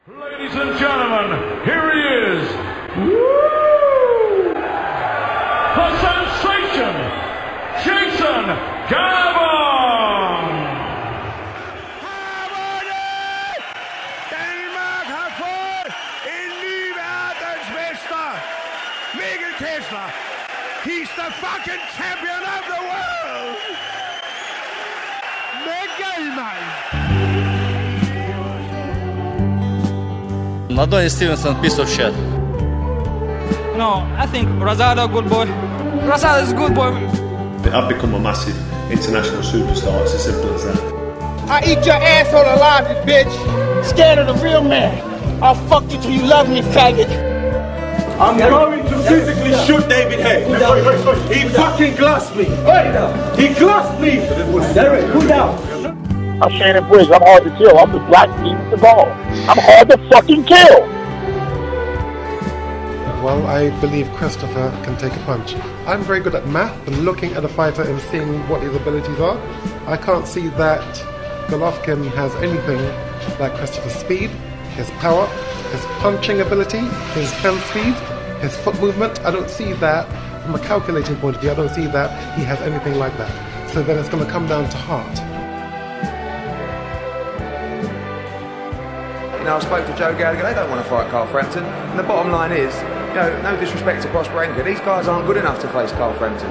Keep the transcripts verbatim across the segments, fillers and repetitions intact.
Ladies and gentlemen, here he is. Woo! The sensation, Jason Gabon! Danmark har fået en ny verdensmester. Mikkel Kessler. He's the fucking champion of the world. Mikkel, man. Adonis Stevenson, piece of shit. No, I think Rosado, good boy. Rosado is a good boy. I've become a massive international superstar. It's as simple as that. I eat your asshole alive, you bitch. Scared of the real man. I'll fuck you till you love me, faggot. I'm going to physically shoot David Haye. Wait, wait, wait. He fucking glassed me. He glassed me. Derek, cool down. I'm Shannon Briggs. I'm hard to kill. I'm the black Steven Seagal. I'm hard to fucking kill. Well, I believe Christopher can take a punch. I'm very good at math and looking at a fighter and seeing what his abilities are. I can't see that Golovkin has anything like Christopher's speed, his power, his punching ability, his hand speed, his foot movement. I don't see that from a calculating point of view. I don't see that he has anything like that. So then it's going to come down to heart. You know, I spoke to Joe Gallagher, they don't want to fight Carl Frampton. And the bottom line is, you know, no disrespect to Prosper Anchor, these guys aren't good enough to face Carl Frampton.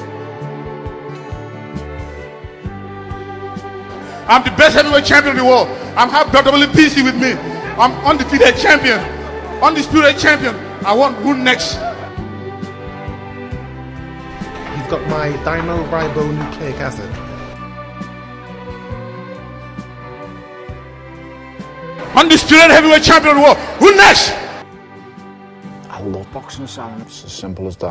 I'm the best heavyweight champion in the world. I'm have W W P C with me. I'm undefeated champion. Undisputed champion. I want who next? He's got my dinoribоnucleic acid. Undisputed heavyweight champion of the world. Who next? I love boxing, Sam. It's as simple as that.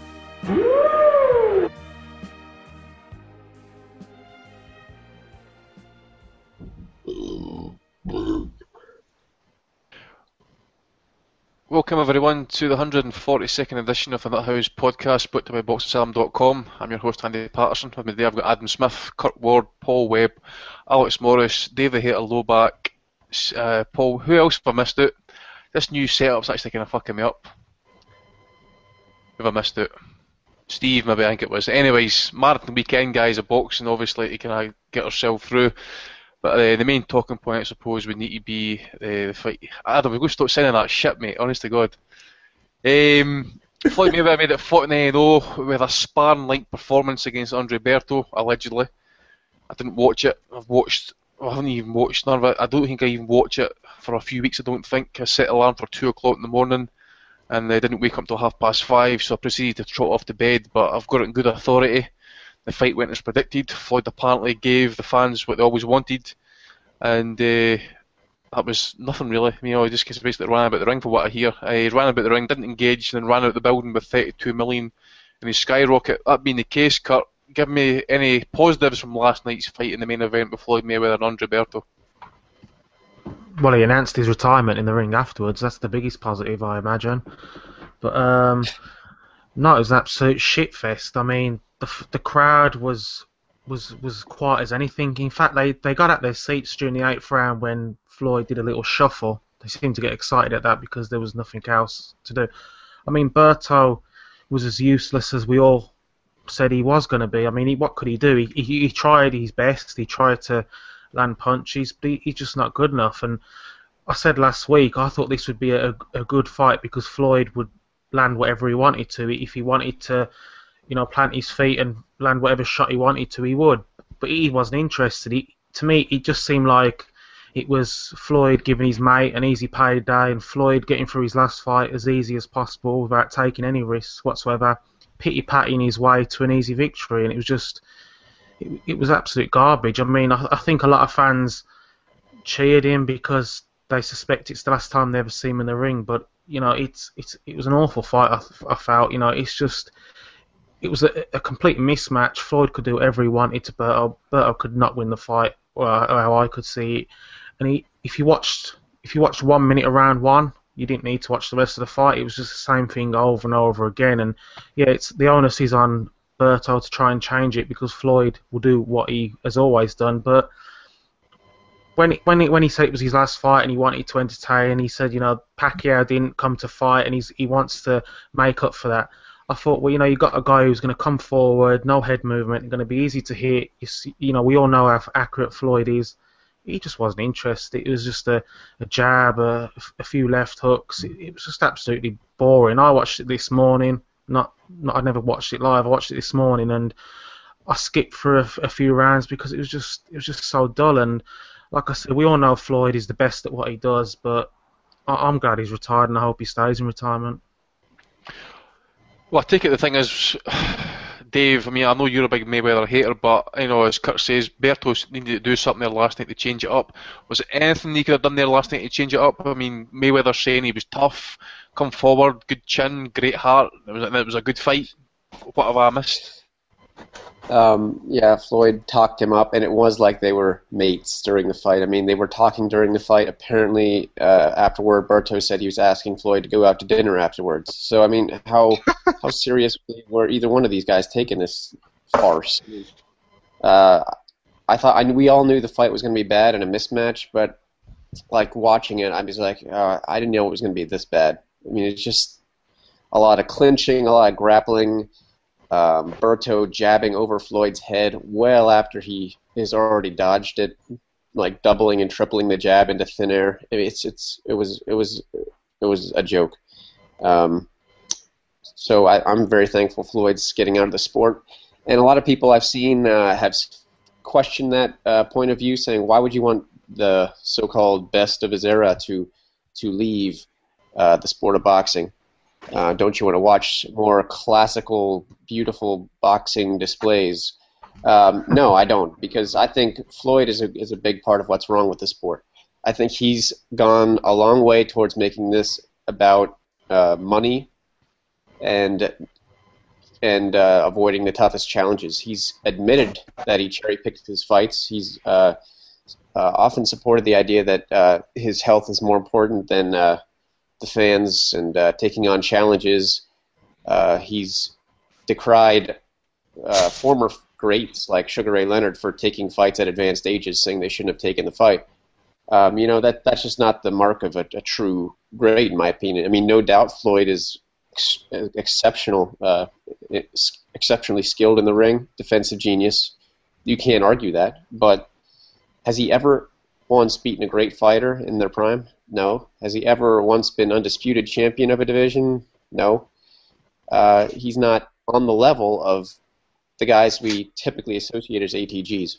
Welcome everyone to the one hundred forty-second edition of the Nut House podcast, brought to you by boxing salam dot com. I'm your host Andy Patterson. With me today I've got Adam Smith, Kurt Ward, Paul Webb, Alex Morris, Dave the Hater Lowback, uh, Paul. Who else have I missed out? This new setup's actually kind of fucking me up. Who have I missed out? Steve, maybe I think it was. Anyways, marathon weekend, guys, of boxing, obviously, to kind of get ourselves through. But uh, the main talking point, I suppose, would need to be uh, the fight. Adam, we're going to stop saying that shit, mate, honest to God. Um, Floyd Mayweather made it forty-nine and oh with a sparring-like performance against Andre Berto, allegedly. I didn't watch it. I've watched, well, I haven't even watched none of it. I don't think I even watched it for a few weeks, I don't think. I set alarm for two o'clock in the morning and I didn't wake up until half past five, so I proceeded to trot off to bed, but I've got it in good authority. The fight went as predicted. Floyd apparently gave the fans what they always wanted, and uh, that was nothing really. You know, he just basically ran about the ring for what I hear. He ran about the ring, didn't engage, and then ran out the building with thirty-two million in his skyrocket. That being the case, Kurt, give me any positives from last night's fight in the main event with Floyd Mayweather and Andre Berto. Well, he announced his retirement in the ring afterwards. That's the biggest positive, I imagine. But um, no, it was an absolute shitfest. I mean, the the crowd was was was quiet as anything. In fact, they, they got out their seats during the eighth round when Floyd did a little shuffle. They seemed to get excited at that because there was nothing else to do. I mean, Berto was as useless as we all said he was going to be. I mean, he, what could he do? He, he he tried his best. He tried to land punches, but he, he's just not good enough. And I said last week, I thought this would be a, a good fight because Floyd would land whatever he wanted to. If he wanted to, you know, plant his feet and land whatever shot he wanted to, he would. But he wasn't interested. He, to me, it just seemed like it was Floyd giving his mate an easy payday and Floyd getting through his last fight as easy as possible without taking any risks whatsoever, pity-patting his way to an easy victory. And it was just, it, it was absolute garbage. I mean, I, I think a lot of fans cheered him because they suspect it's the last time they ever see him in the ring. But, you know, it's it's it was an awful fight, I, I felt. You know, it's just, it was a, a complete mismatch. Floyd could do whatever he wanted to Berto. Berto could not win the fight, or how I could see it. And he, if you watched, if you watched one minute of round one, you didn't need to watch the rest of the fight. It was just the same thing over and over again. And yeah, it's the onus is on Berto to try and change it because Floyd will do what he has always done. But when it, when it, when he said it was his last fight and he wanted to entertain, he said, you know, Pacquiao didn't come to fight and he's he wants to make up for that. I thought, well, you know, you got a guy who's going to come forward, no head movement, going to be easy to hit. You, see, you know, we all know how accurate Floyd is. He just wasn't interested. It was just a, a jab, a, a few left hooks. It, it was just absolutely boring. I watched it this morning. Not, not I never watched it live. I watched it this morning, and I skipped through a, a few rounds because it was just it was just so dull. And like I said, we all know Floyd is the best at what he does, but I, I'm glad he's retired, and I hope he stays in retirement. Well, I take it the thing is, Dave, I mean, I know you're a big Mayweather hater, but, you know, as Kurt says, Berto needed to do something there last night to change it up. Was it anything he could have done there last night to change it up? I mean, Mayweather saying he was tough, come forward, good chin, great heart, it was, it was a good fight. What have I missed? Um, yeah, Floyd talked him up, and it was like they were mates during the fight. I mean, they were talking during the fight. Apparently, uh, afterward, Berto said he was asking Floyd to go out to dinner afterwards. So, I mean, how how serious were either one of these guys taking this farce? Uh, I thought I, we all knew the fight was going to be bad and a mismatch, but like watching it, I was like, uh, I didn't know it was going to be this bad. I mean, it's just a lot of clinching, a lot of grappling. Um, Berto jabbing over Floyd's head well after he has already dodged it, like doubling and tripling the jab into thin air. I mean, it's it's it was it was it was a joke. Um, so I, I'm very thankful Floyd's getting out of the sport, and a lot of people I've seen uh, have questioned that uh, point of view, saying why would you want the so-called best of his era to to leave uh, the sport of boxing? Uh, don't you want to watch more classical, beautiful boxing displays? Um, no, I don't, because I think Floyd is a is a big part of what's wrong with the sport. I think he's gone a long way towards making this about uh, money and and uh, avoiding the toughest challenges. He's admitted that he cherry-picked his fights. He's uh, uh, often supported the idea that uh, his health is more important than uh, the fans and uh, taking on challenges. Uh, he's decried uh, former greats like Sugar Ray Leonard for taking fights at advanced ages, saying they shouldn't have taken the fight. Um, you know, that that's just not the mark of a, a true great, in my opinion. I mean, no doubt Floyd is ex- exceptional, uh, ex- exceptionally skilled in the ring, defensive genius. You can't argue that. But has he ever once beaten a great fighter in their prime? No. Has he ever once been undisputed champion of a division? No. Uh, he's not on the level of the guys we typically associate as A T Gs.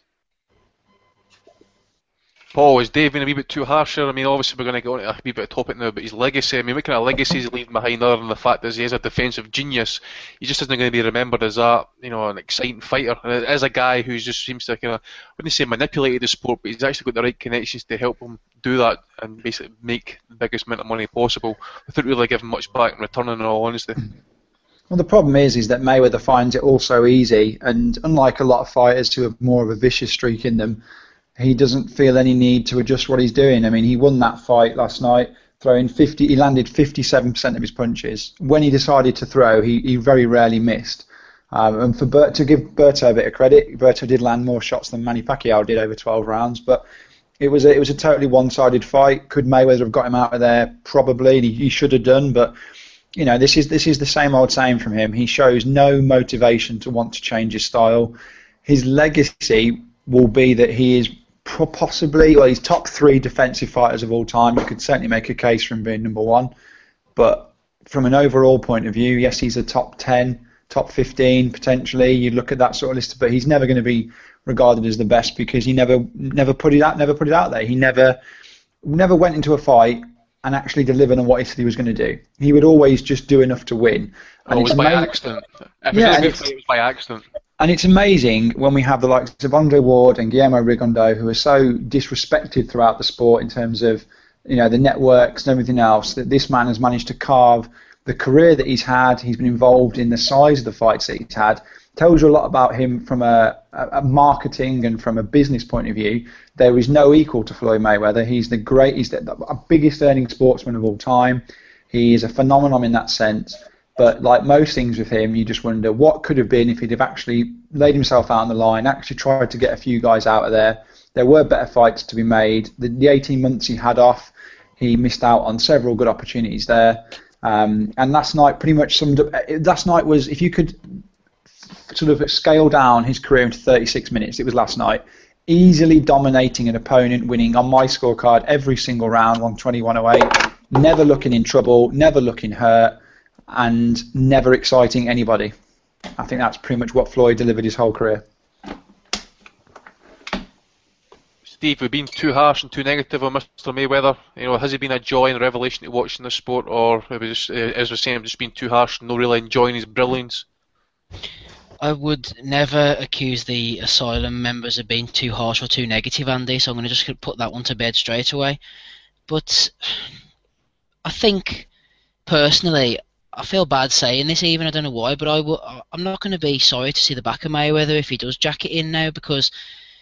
Paul, is Dave being a wee bit too harsh here? I mean, obviously we're going to go on to a wee bit of topic now about his legacy. I mean, what kind of legacy is he leaving behind other than the fact that he is a defensive genius? He just isn't going to be remembered as that, you know, an exciting fighter. And as a guy who just seems to kind of, I wouldn't say manipulated the sport, but he's actually got the right connections to help him do that and basically make the biggest amount of money possible without really giving much back in return, in all honesty. Well, the problem is, is that Mayweather finds it all so easy, and unlike a lot of fighters who have more of a vicious streak in them, he doesn't feel any need to adjust what he's doing. I mean, he won that fight last night, throwing fifty. He landed fifty-seven percent of his punches. When he decided to throw, he, he very rarely missed. Um, and for Bert, to give Berto a bit of credit, Berto did land more shots than Manny Pacquiao did over twelve rounds. But it was a, it was a totally one-sided fight. Could Mayweather have got him out of there? Probably. And he, he should have done. But you know, this is this is the same old saying from him. He shows no motivation to want to change his style. His legacy will be that he is possibly, well, he's top three defensive fighters of all time. You could certainly make a case for him being number one. But from an overall point of view, yes, he's a top ten, top fifteen potentially. You look at that sort of list, but he's never going to be regarded as the best because he never never put it out, never put it out there. He never never went into a fight and actually delivered on what he said he was going to do. He would always just do enough to win. And it was by accident. If yeah, it, was it was by accident. And it's amazing when we have the likes of Andre Ward and Guillermo Rigondeaux, who are so disrespected throughout the sport in terms of, you know, the networks and everything else, that this man has managed to carve the career that he's had. He's been involved in the size of the fights that he's had. Tells you a lot about him from a, a marketing and from a business point of view. There is no equal to Floyd Mayweather. He's the great, he's the, the biggest earning sportsman of all time. He is a phenomenon in that sense. But like most things with him, you just wonder what could have been if he'd have actually laid himself out on the line, actually tried to get a few guys out of there, there were better fights to be made. The, the eighteen months he had off, he missed out on several good opportunities there. Um, and last night pretty much summed up. Last night was, if you could sort of scale down his career into thirty-six minutes, it was last night. Easily dominating an opponent, winning on my scorecard every single round on twenty-one oh eight. Never looking in trouble, never looking hurt, and never exciting anybody. I think that's pretty much what Floyd delivered his whole career. Steve, we've been too harsh and too negative on Mister Mayweather. You know, has he been a joy and a revelation to watch in the sport, or have we just, uh, as we're saying, just been too harsh and not really enjoying his brilliance? I would never accuse the Asylum members of being too harsh or too negative, Andy, so I'm going to just put that one to bed straight away. But I think, personally, I feel bad saying this even, I don't know why, but I w- I'm not going to be sorry to see the back of Mayweather if he does jack it in now, because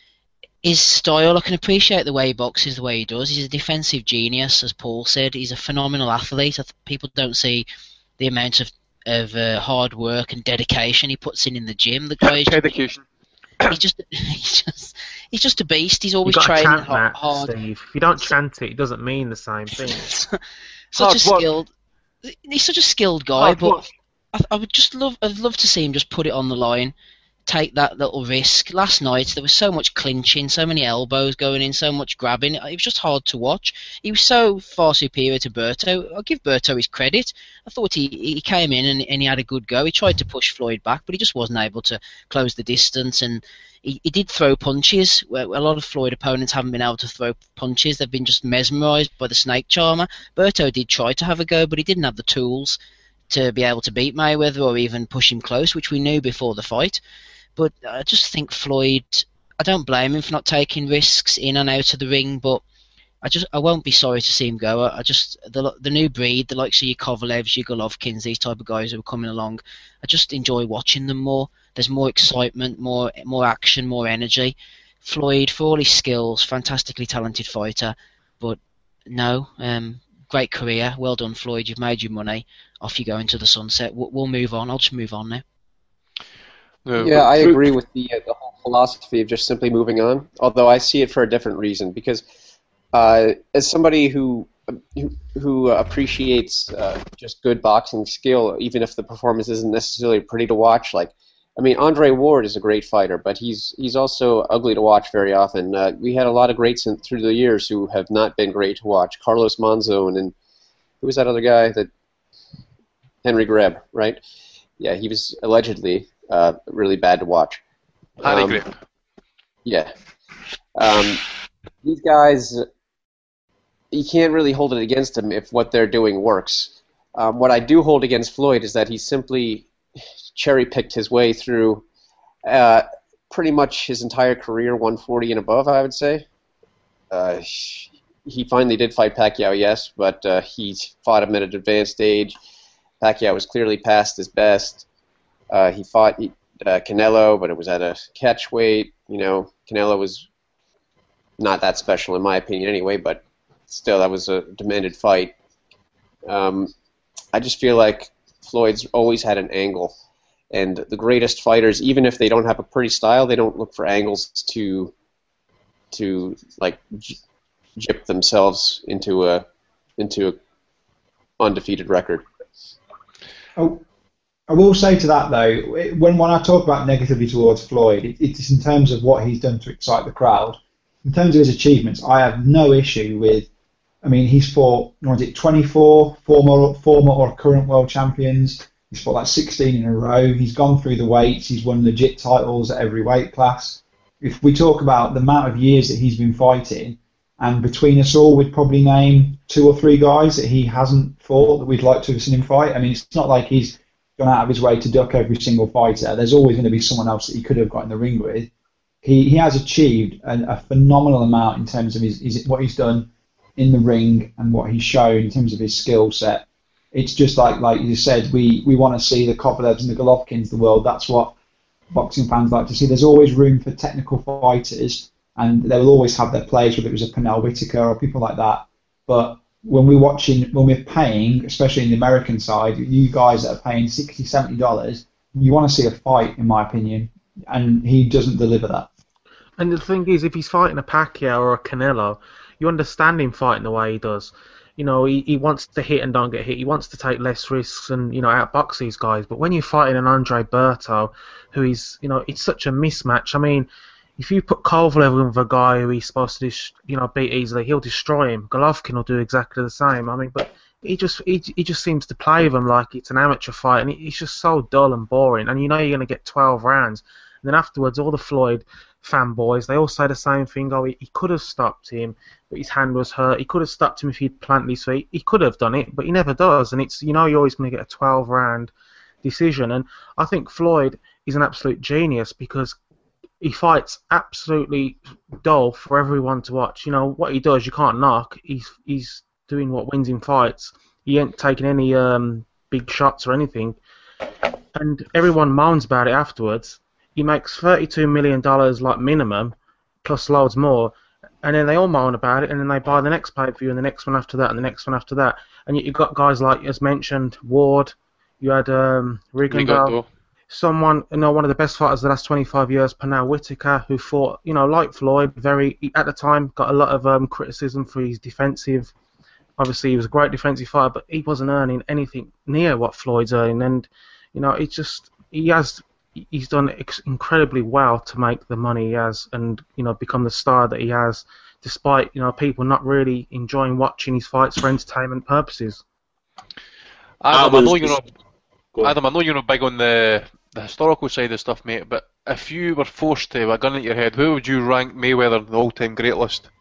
his style, I can appreciate the way he boxes, the way he does. He's a defensive genius, as Paul said. He's a phenomenal athlete. I th- people don't see the amount of of uh, hard work and dedication he puts in in the gym. The guy dedication. He's just, he's just, he's just a beast. He's always You've got to training chant hard. that, hard. Steve. If you don't chant it, it doesn't mean the same thing. Such Hard a work. skilled. He's such a skilled guy, Hard but work. I, I would just love. I'd love to see him just put it on the line, take that little risk. Last night there was so much clinching, so many elbows going in, so much grabbing. It was just hard to watch. He was so far superior to Berto. I'll give Berto his credit. I thought he, he came in and, and he had a good go. He tried to push Floyd back, but he just wasn't able to close the distance. And he, he did throw punches. Where a lot of Floyd opponents haven't been able to throw punches. They've been just mesmerised by the snake charmer. Berto did try to have a go, but he didn't have the tools to be able to beat Mayweather or even push him close, which we knew before the fight. But I just think Floyd, I don't blame him for not taking risks in and out of the ring, but I just I won't be sorry to see him go. I, I just the the new breed, the likes of your Kovalevs, your Golovkins, these type of guys who are coming along, I just enjoy watching them more. There's more excitement, more more action, more energy. Floyd, for all his skills, fantastically talented fighter, but no, um, great career, well done Floyd, you've made your money, off you go into the sunset. We'll, we'll move on, I'll just move on now. No, yeah, I agree with the uh, the whole philosophy of just simply moving on. Although I see it for a different reason, because uh, as somebody who who, who appreciates uh, just good boxing skill, even if the performance isn't necessarily pretty to watch, like I mean, Andre Ward is a great fighter, but he's he's also ugly to watch very often. Uh, we had a lot of greats in, through the years who have not been great to watch. Carlos Monzon and who was that other guy? That Henry Greb, right? Yeah, he was allegedly. Uh, really bad to watch. Harry Um, Grip. yeah. Um, these guys, you can't really hold it against them if what they're doing works. Um, what I do hold against Floyd is that he simply cherry-picked his way through uh, pretty much his entire career, one forty and above, I would say. Uh, he finally did fight Pacquiao, yes, but uh, he fought him at an advanced age. Pacquiao was clearly past his best. Uh, he fought uh, Canelo, but it was at a catch weight. You know, Canelo was not that special in my opinion anyway, but still, that was a demanded fight. Um, I just feel like Floyd's always had an angle, and the greatest fighters, even if they don't have a pretty style, they don't look for angles to to like j- jip themselves into a into a undefeated record. Oh. I will say to that though, when when I talk about negatively towards Floyd, it, it's in terms of what he's done to excite the crowd. In terms of his achievements, I have no issue with. I mean, he's fought, what is it, twenty-four former former or current world champions. He's fought like sixteen in a row. He's gone through the weights. He's won legit titles at every weight class. If we talk about the amount of years that he's been fighting, and between us all, we'd probably name two or three guys that he hasn't fought that we'd like to have seen him fight. I mean, it's not like he's gone out of his way to duck every single fighter. There's always going to be someone else that he could have got in the ring with. He he has achieved a, a phenomenal amount in terms of his, his what he's done in the ring and what he's shown in terms of his skill set. It's just like like you said, we, we want to see the Kovalevs and the Golovkins of the world. That's what boxing fans like to see. There's always room for technical fighters, and they will always have their players, whether it was a Pernell Whitaker or people like that. But when we're watching, when we're paying, especially in the American side, you guys that are paying sixty dollars, seventy dollars, you want to see a fight, in my opinion, and he doesn't deliver that. And the thing is, if he's fighting a Pacquiao or a Canelo, you understand him fighting the way he does. You know, he, he wants to hit and don't get hit. He wants to take less risks and, you know, outbox these guys. But when you're fighting an Andre Berto, who is, you know, it's such a mismatch. I mean, if you put Kovalev with a guy who he's supposed to, you know, beat easily, he'll destroy him. Golovkin will do exactly the same. I mean, but he just he, he just seems to play with him like it's an amateur fight, and it's just so dull and boring. And you know you're going to get twelve rounds. And then afterwards, all the Floyd fanboys, they all say the same thing. Oh, he, he could have stopped him, but his hand was hurt. He could have stopped him if he'd planted his feet. He could have done it, but he never does. And it's, you know, you're always going to get a twelve round decision. And I think Floyd is an absolute genius because he fights absolutely dull for everyone to watch. You know, what he does, you can't knock. He's he's doing what wins in fights. He ain't taking any um, big shots or anything. And everyone moans about it afterwards. He makes thirty-two million dollars like minimum, plus loads more, and then they all moan about it, and then they buy the next pay-per-view, and the next one after that, and the next one after that. And you've got guys like, as mentioned, Ward, you had um, Rigondeaux, someone, you know, one of the best fighters of the last twenty-five years, Pernell Whitaker, who fought, you know, like Floyd, very, at the time, got a lot of um, criticism for his defensive. Obviously, he was a great defensive fighter, but he wasn't earning anything near what Floyd's earning, and, you know, it's just, he has... He's done ex- incredibly well to make the money he has, and you know, become the star that he has, despite you know people not really enjoying watching his fights for entertainment purposes. Adam, I know you're not. Adam, I know you're not big on the the historical side of stuff, mate. But if you were forced to, with a gun at your head, who would you rank Mayweather on the all-time great list?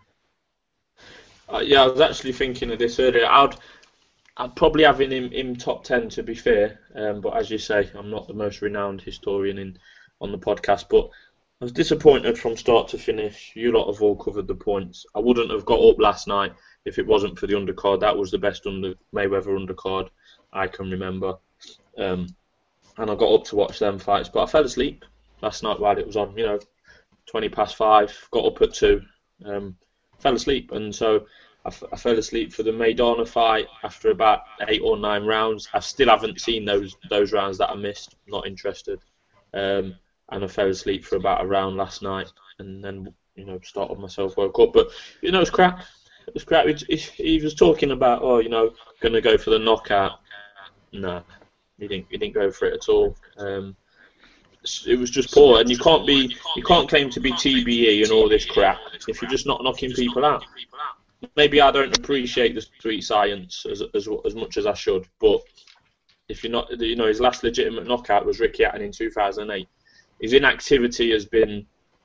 Uh, yeah, I was actually thinking of this earlier. I'd. I'd probably have him in top ten, to be fair, um, but as you say, I'm not the most renowned historian in on the podcast, but I was disappointed from start to finish. You lot have all covered the points. I wouldn't have got up last night if it wasn't for the undercard. That was the best under Mayweather undercard I can remember, um, and I got up to watch them fights, but I fell asleep last night while it was on, you know, twenty past five, got up at two, um, fell asleep, and so I, f- I fell asleep for the Maidana fight after about eight or nine rounds. I still haven't seen those those rounds that I missed. Not interested. Um, and I fell asleep for about a round last night, and then you know started myself, woke up. But you know it's crap. It was crap. He, he was talking about oh you know going to go for the knockout. No, he didn't. He didn't go for it at all. Um, it was just poor, and you can't be you can't claim to be T B E and all this crap if you're just not knocking people out. Maybe I don't appreciate the street science as as as much as I should, but if you're not, you know, his last legitimate knockout was Ricky Hatton in two thousand eight. His inactivity has been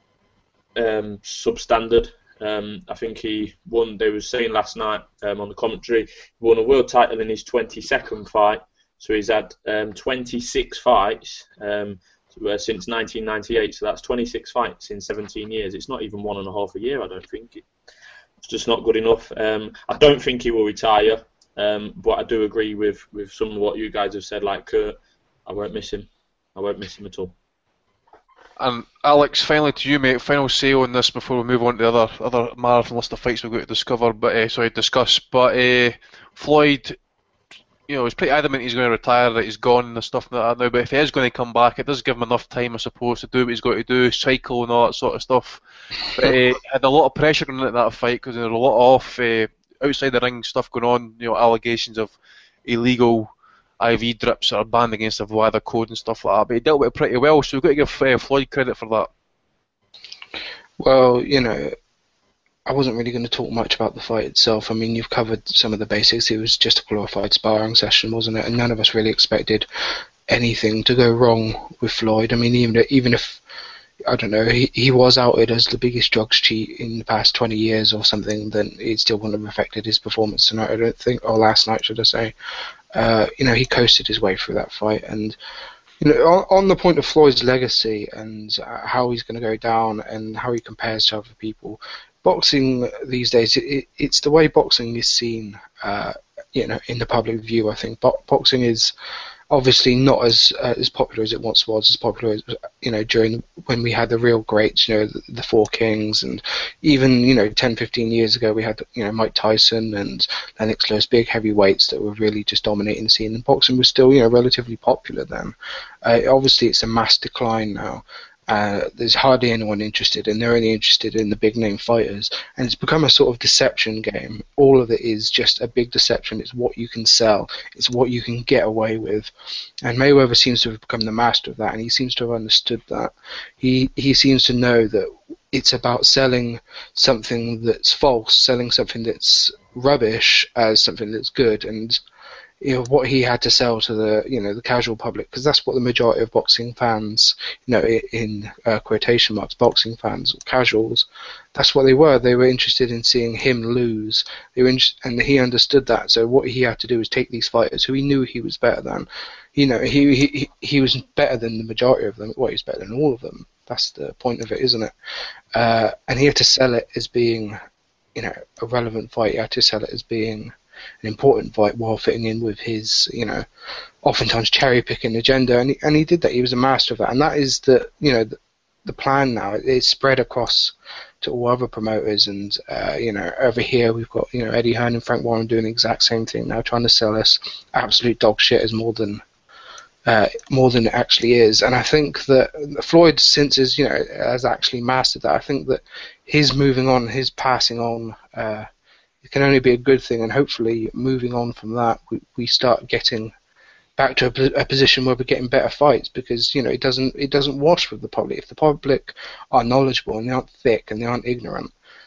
um, substandard. Um, I think he won. They were saying last night um, on the commentary, he won a world title in his twenty-second fight. So he's had um, twenty-six fights um, since nineteen ninety-eight. So that's twenty-six fights in seventeen years. It's not even one and a half a year. I don't think. It's just not good enough. Um, I don't think he will retire, um, but I do agree with, with some of what you guys have said, like Kurt. I won't miss him. I won't miss him at all. And Alex, finally to you, mate. Final say on this before we move on to the other other marathon list of fights we've got to discover, but uh, sorry, discuss. But uh, Floyd, you know, he's pretty adamant he's going to retire, that he's gone and stuff like that now. But if he is going to come back, it does give him enough time, I suppose, to do what he's got to do, cycle and all that sort of stuff. But uh, had a lot of pressure on it, that fight, because there were a lot of uh, outside the ring stuff going on. You know, allegations of illegal I V drips that are banned against the weather code and stuff like that. But he dealt with it pretty well, so we've got to give uh, Floyd credit for that. Well, you know, I wasn't really going to talk much about the fight itself. I mean, you've covered some of the basics. It was just a glorified sparring session, wasn't it? And none of us really expected anything to go wrong with Floyd. I mean, even even if, I don't know, he, he was outed as the biggest drugs cheat in the past twenty years or something, then it still wouldn't have affected his performance tonight, I don't think, or last night, should I say. Uh, you know, he coasted his way through that fight. And, you know, on, on the point of Floyd's legacy and uh, how he's going to go down and how he compares to other people, boxing these days, it, it's the way boxing is seen, uh, you know, in the public view. I think Bo- boxing is obviously not as uh, as popular as it once was, as popular as, you know, during when we had the real greats, you know, the, the Four Kings, and even, you know, ten, fifteen years ago we had, you know, Mike Tyson and Lennox Lewis, big heavyweights that were really just dominating the scene, and boxing was still, you know, relatively popular then. Uh, obviously it's a mass decline now. Uh, there's hardly anyone interested, and they're only interested in the big name fighters, and it's become a sort of deception game. All of it is just a big deception. It's what you can sell, it's what you can get away with, and Mayweather seems to have become the master of that, and he seems to have understood that. He he seems to know that it's about selling something that's false, selling something that's rubbish as something that's good, and you know what he had to sell to the you know the casual public, because that's what the majority of boxing fans, you know, in uh, quotation marks, boxing fans, casuals, that's what they were. They were interested in seeing him lose. They were in- and he understood that. So what he had to do was take these fighters who he knew he was better than. You know, he he he was better than the majority of them. Well, he was better than all of them. That's the point of it, isn't it? Uh, and he had to sell it as being, you know, a relevant fight. He had to sell it as being an important fight while fitting in with his, you know, oftentimes cherry-picking agenda, and he, and he did that. He was a master of that, and that is the, you know, the, the plan now. It, it's spread across to all other promoters, and uh, you know, over here we've got, you know, Eddie Hearn and Frank Warren doing the exact same thing now, trying to sell us absolute dog shit as more than uh, more than it actually is. And I think that Floyd, since is, you know, has actually mastered that. I think that his moving on, his passing on. Uh, It can only be a good thing, and hopefully, moving on from that, we, we start getting back to a, a position where we're getting better fights. Because you know, it doesn't it doesn't wash with the public. If the public are knowledgeable and they aren't thick and they aren't ignorant,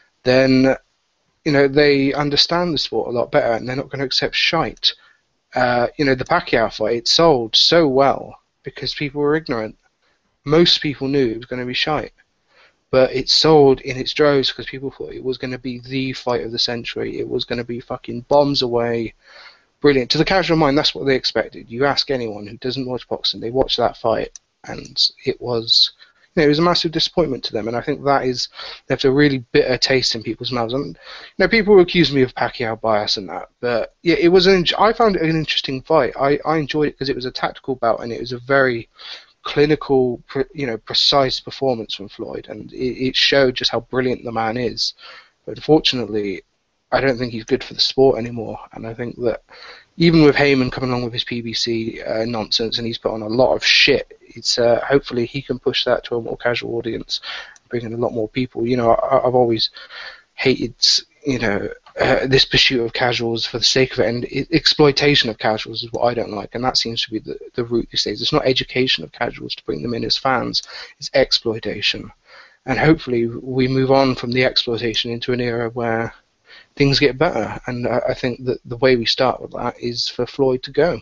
then you know they understand the sport a lot better, and they're not going to accept shite. Uh, you know, the Pacquiao fight, it sold so well because people were ignorant. Most people knew it was going to be shite. But it sold in its droves because people thought it was going to be the fight of the century. It was going to be fucking bombs away. Brilliant. To the casual mind, that's what they expected. You ask anyone who doesn't watch boxing, they watch that fight, and it was, you know, it was a massive disappointment to them. And I think that is left a really bitter taste in people's mouths. And you know, people accuse me of Pacquiao bias and that, but yeah, it was an. I found it an interesting fight. I, I enjoyed it because it was a tactical bout, and it was a very clinical, you know, precise performance from Floyd, and it, it showed just how brilliant the man is. But unfortunately, I don't think he's good for the sport anymore, and I think that even with Heyman coming along with his P B C uh, nonsense, and he's put on a lot of shit, it's uh, hopefully he can push that to a more casual audience, bring in a lot more people. You know, I, I've always hated, you know, uh, this pursuit of casuals for the sake of it, and it, exploitation of casuals is what I don't like, and that seems to be the, the route these days. It's not education of casuals to bring them in as fans, it's exploitation. And hopefully we move on from the exploitation into an era where things get better, and I, I think that the way we start with that is for Floyd to go.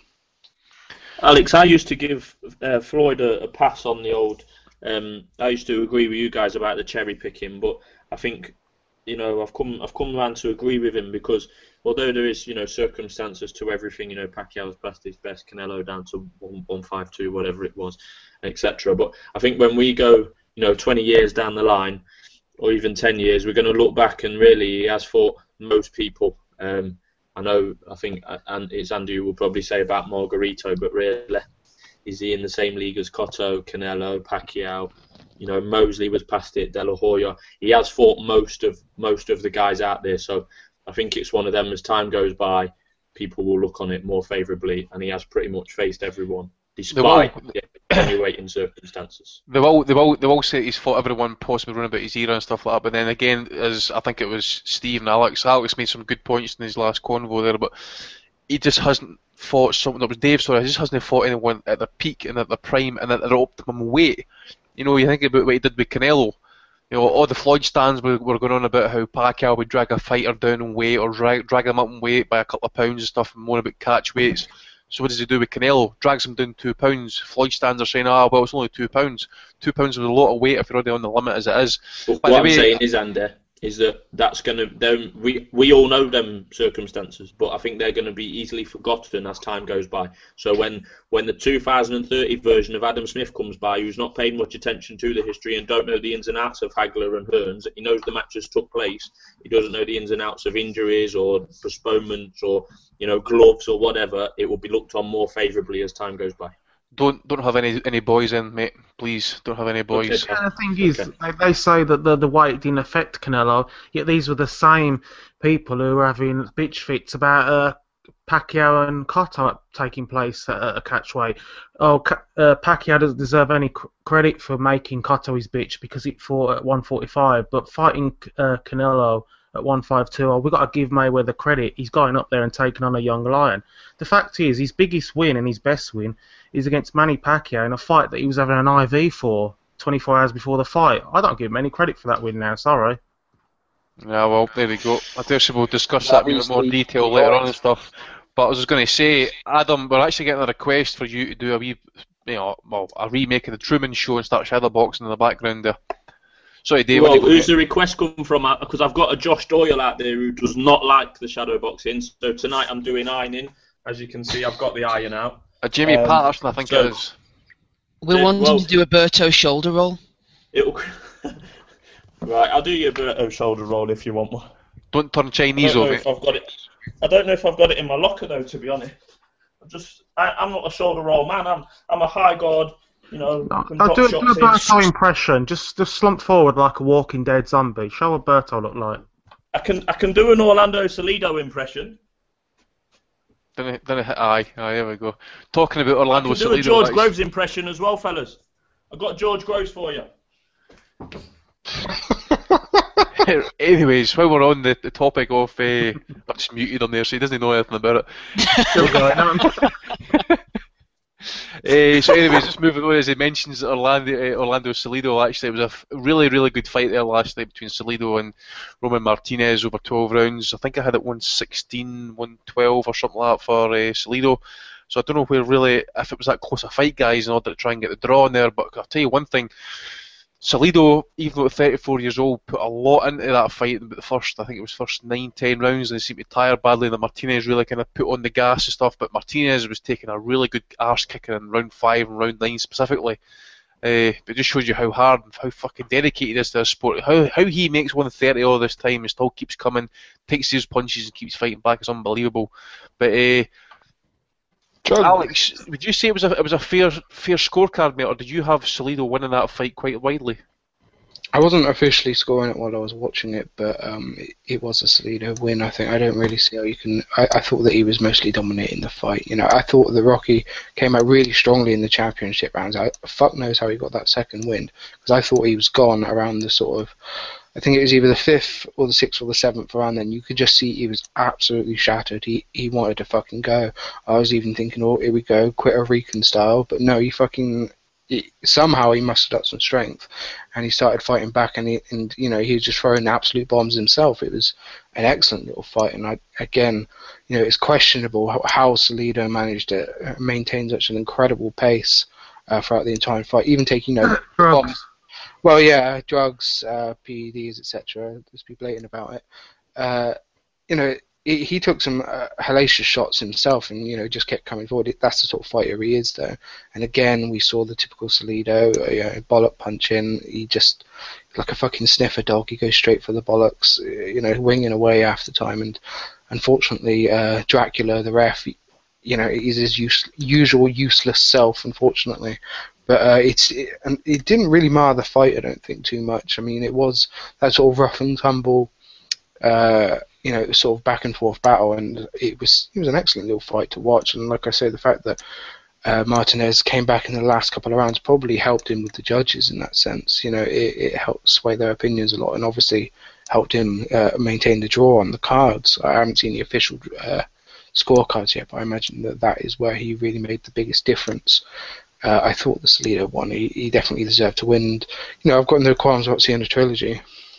Alex, I used to give uh, Floyd a, a pass on the old, um, I used to agree with you guys about the cherry picking, but I think, you know, I've come I've come around to agree with him, because although there is, you know, circumstances to everything, you know, Pacquiao's past his best, Canelo down to one five two, whatever it was, et cetera. But I think when we go, you know, twenty years down the line, or even ten years, we're going to look back and really he has fought most people. Um, I know, I think, and it's Andy who will probably say about Margarito, but really, is he in the same league as Cotto, Canelo, Pacquiao? You know, Mosley was past it, De La Hoya. He has fought most of most of the guys out there, so I think it's one of them. As time goes by, people will look on it more favourably, and he has pretty much faced everyone, despite the extenuating circumstances. They will, they will, they will say he's fought everyone possibly around about his era and stuff like that. But then again, as I think it was Steve and Alex, Alex made some good points in his last convo there, but he just hasn't fought someone. That was Dave. Sorry, he just hasn't fought anyone at their peak and at their prime and at their optimum weight. You know, you think about what he did with Canelo. You know, all the Floyd stands were, were going on about how Pacquiao would drag a fighter down in weight or drag, drag them up in weight by a couple of pounds and stuff, and more about catch weights. So what does he do with Canelo? Drags him down two pounds. Floyd stands are saying, ah, well, it's only two pounds. Two pounds is a lot of weight if you're already on the limit as it is. But By what the way, I'm saying is, Andy, is that that's going to, them, we, we all know them circumstances, but I think they're going to be easily forgotten as time goes by. So when, when the two thousand thirty version of Adam Smith comes by, who's not paid much attention to the history and don't know the ins and outs of Hagler and Hearns, he knows the matches took place, he doesn't know the ins and outs of injuries or postponements or, you know, gloves or whatever, it will be looked on more favourably as time goes by. Don't don't have any any boys in, mate. Please don't have any boys. Yeah, the thing is, okay. they, they say that the, the weight didn't affect Canelo, yet these were the same people who were having bitch fits about uh, Pacquiao and Cotto taking place at a catchweight. Oh, uh, Pacquiao doesn't deserve any cr- credit for making Cotto his bitch because he fought at one forty-five, but fighting uh, Canelo at one fifty-two, oh, we've got to give Mayweather credit. He's going up there and taking on a young lion. The fact is, his biggest win and his best win is against Manny Pacquiao in a fight that he was having an I V for twenty-four hours before the fight. I don't give him any credit for that win now, sorry. Yeah, well, there we go. I guess we'll discuss that in a bit more detail later on and stuff. But I was going to say, Adam, we're actually getting a request for you to do a wee, you know, well, a remake of the Truman Show and start shadowboxing in the background there. Sorry, Dave. Well, who's the request come from? Because I've got a Josh Doyle out there who does not like the shadowboxing. So tonight I'm doing ironing. As you can see, I've got the iron out. A Jimmy um, Patterson, I think so, it is. We're wanting well, to do a Berto shoulder roll. It'll right, I'll do you a Berto shoulder roll if you want one. Don't turn Chinese on it. I've got it. I don't know if I've got it in my locker though, to be honest. I'm just, I, I'm not a shoulder roll man. I'm, I'm a high guard. You know. No, I'll do, do a Berto in. impression. Just, just slump forward like a Walking Dead zombie. Show what Berto look like. I can, I can do an Orlando Salido impression. Then, it, then it, aye, aye, there we go. Talking about Orlando Salido. I can do a George like... Groves impression as well, fellas. I've got George Groves for you. Anyways, while we're on the, the topic of, uh, I've just muted him there, so he doesn't know anything about it. Still going on. uh, so anyways, just moving on, as he mentions Orlando, uh, Orlando Salido, actually, it was a f- really, really good fight there last night between Salido and Roman Martinez over twelve rounds. I think I had it one sixteen, one twelve or something like that for uh, Salido. So I don't know where really, if it was that close a fight, guys, in order to try and get the draw in there, but I'll tell you one thing, Salido, even though at thirty-four years old, put a lot into that fight in the first, I think it was first nine, ten rounds, and he seemed to tire badly, and then Martinez really kind of put on the gas and stuff, but Martinez was taking a really good arse kicking in round five and round nine specifically. Uh, but it just shows you how hard and how fucking dedicated he is to his sport. How how he makes one thirty all this time and still keeps coming, takes his punches and keeps fighting back is unbelievable. But uh, Alex, would you say it was a it was a fair fair scorecard, mate, or did you have Salido winning that fight quite widely? I wasn't officially scoring it while I was watching it, but um, it, it was a Salido win. I think I don't really see how you can. I, I thought that he was mostly dominating the fight. You know, I thought that Rocky came out really strongly in the championship rounds. I, fuck knows how he got that second win, because I thought he was gone around the sort of. I think it was either the fifth or the sixth or the seventh round. Then you could just see he was absolutely shattered. He he wanted to fucking go. I was even thinking, oh, here we go, Puerto Rican style. But no, he fucking he, somehow he mustered up some strength, and he started fighting back. And he, and you know he was just throwing absolute bombs himself. It was an excellent little fight. And I again, you know, it's questionable how, how Salido managed to maintain such an incredible pace uh, throughout the entire fight, even taking you know bombs. Well, yeah, drugs, uh, P E Ds, et cetera. Let's be blatant about it. Uh, you know, he, he took some uh, hellacious shots himself, and you know, just kept coming forward. It, that's the sort of fighter he is, though. And again, we saw the typical Salido, uh, you know, bollock punching. He just like a fucking sniffer dog. He goes straight for the bollocks, you know, winging away half the time. And unfortunately, uh, Dracula, the ref, you know, is his use, usual useless self. Unfortunately. But uh, it's it, it didn't really mar the fight, I don't think, too much. I mean, it was that sort of rough and tumble, uh, you know, sort of back and forth battle, and it was it was an excellent little fight to watch. And like I say, the fact that uh, Martinez came back in the last couple of rounds probably helped him with the judges in that sense. You know, it, it helped sway their opinions a lot, and obviously helped him uh, maintain the draw on the cards. I haven't seen the official uh, scorecards yet, but I imagine that that is where he really made the biggest difference. Uh, I thought the Salido won. He, he definitely deserved to win. And, you know, I've got no qualms about seeing the trilogy.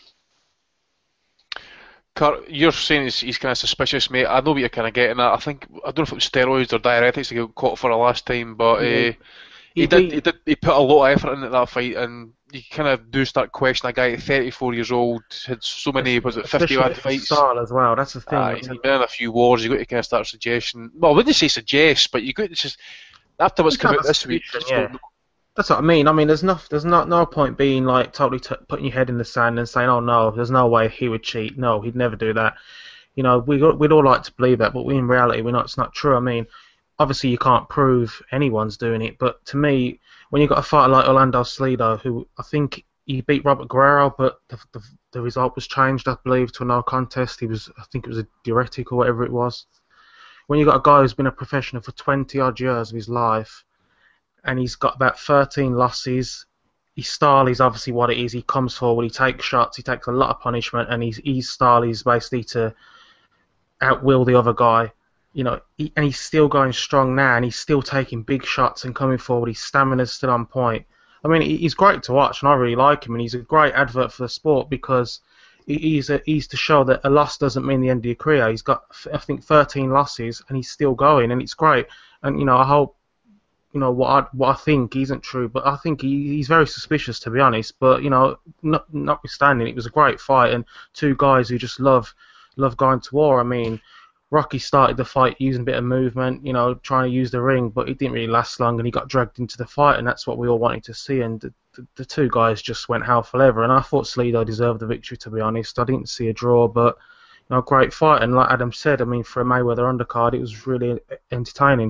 Kurt, you're saying he's, he's kind of suspicious, mate. I know what you're kind of getting at. I think I don't know if it was steroids or diuretics he got caught for the last time, but uh, he, he did. He did. He put a lot of effort into that fight, and you kind of do start questioning a guy at thirty-four years old, had so many, was it fifty odd fights? Style as well. That's the thing. Uh, he's been in a few wars. You got to kind of start suggesting. Well, I wouldn't say suggest, but you got to just. After what's come out this week, yeah. That's what I mean. I mean, there's no, there's not no point being like totally t- putting your head in the sand and saying, "Oh no, there's no way he would cheat." No, he'd never do that. You know, we we'd all like to believe that, but we, in reality, we're not. It's not true. I mean, obviously, you can't prove anyone's doing it, but to me, when you've got a fighter like Orlando Salido, who I think he beat Robert Guerrero, but the, the the result was changed, I believe, to a no contest. He was, I think, it was a diuretic or whatever it was. when you've got a guy who's been a professional for twenty odd years of his life, and he's got about thirteen losses. His style is obviously what it is. He comes forward, he takes shots, he takes a lot of punishment, and his, his style is basically to outwill the other guy. You know, he, and he's still going strong now, and he's still taking big shots and coming forward. His stamina's still on point. I mean, he's great to watch, and I really like him, and he's a great advert for the sport because he's a, he's to show that a loss doesn't mean the end of your career. He's got, I think, thirteen losses, and he's still going, and it's great. And, you know, I hope, you know, what I, what I think isn't true, but I think he, he's very suspicious, to be honest. But, you know, not, notwithstanding, it was a great fight, and two guys who just love love going to war. I mean, Rocky started the fight using a bit of movement, you know, trying to use the ring, but it didn't really last long, and he got dragged into the fight, and that's what we all wanted to see. And the, the, the two guys just went hell for leather, and I thought Salido deserved the victory, to be honest. I didn't see a draw, but, you know, great fight. And like Adam said, I mean, for a Mayweather undercard, it was really entertaining.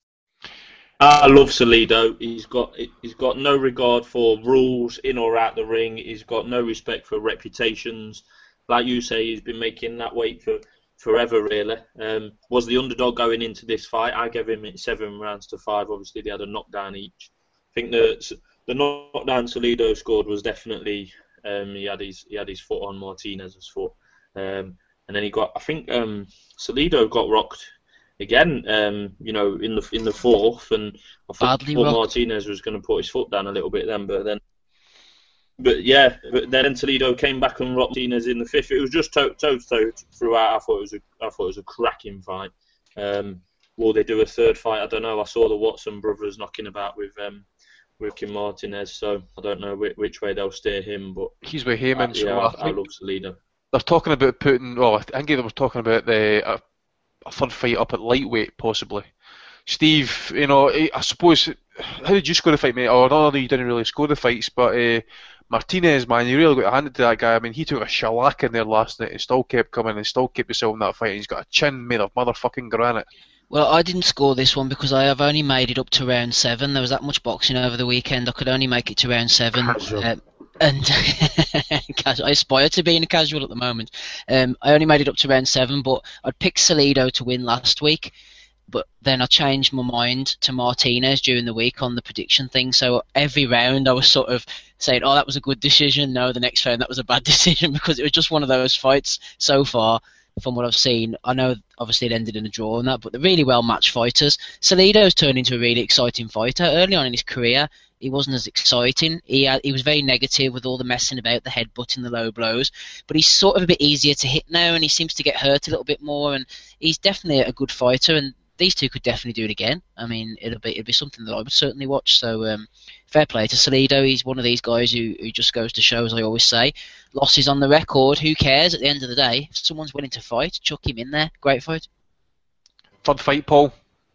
I love Salido. He's got he's got no regard for rules in or out the ring. He's got no respect for reputations. Like you say, he's been making that weight for forever, really. Um, was the underdog going into this fight. I gave him seven rounds to five. Obviously, they had a knockdown each. I think the the knockdown Salido scored was definitely um, he had his he had his foot on Martinez's foot, um, and then he got. I think um, Salido got rocked again, um, you know, in the in the fourth, and I thought Martinez was going to put his foot down a little bit then, but then, but yeah, but then Toledo came back and rocked Martinez in the fifth. It was just toe to toe throughout. I thought it was a I thought it was a cracking fight. Um, will they do a third fight? I don't know. I saw the Watson brothers knocking about with um, with Kim Martinez, so I don't know which, which way they'll steer him. But he's with Heyman, uh, so yeah, I, I, I love Toledo. They're talking about putting. Well, I think they were talking about the. Uh, a third fight up at lightweight, possibly. Steve, you know, I suppose, how did you score the fight, mate? Oh, no, no, you didn't really score the fights, but uh, Martinez, man, you really got to hand it to that guy. I mean, he took a shellac in there last night and still kept coming and still kept himself in that fight, and he's got a chin made of motherfucking granite. Well, I didn't score this one because I have only made it up to round seven. There was that much boxing over the weekend, I could only make it to round seven. Uh, and I aspire to being a casual at the moment. Um, I only made it up to round seven, but I'd picked Salido to win last week. But then I changed my mind to Martinez during the week on the prediction thing. So every round I was sort of saying, oh, that was a good decision. No, the next round that was a bad decision, because it was just one of those fights so far. From what I've seen, I know obviously it ended in a draw and that, but they're really well matched fighters. Salido's turned into a really exciting fighter. Early on in his career, he wasn't as exciting. He had, he was very negative with all the messing about, the headbutting, the low blows. But he's sort of a bit easier to hit now, and he seems to get hurt a little bit more. And he's definitely a good fighter, and these two could definitely do it again. I mean, it'll be it'll be something that I would certainly watch. So um, fair play to Salido. He's one of these guys who, who just goes to show, as I always say, losses on the record. Who cares? At the end of the day, if someone's willing to fight, chuck him in there. Great fight. Third fight, Paul.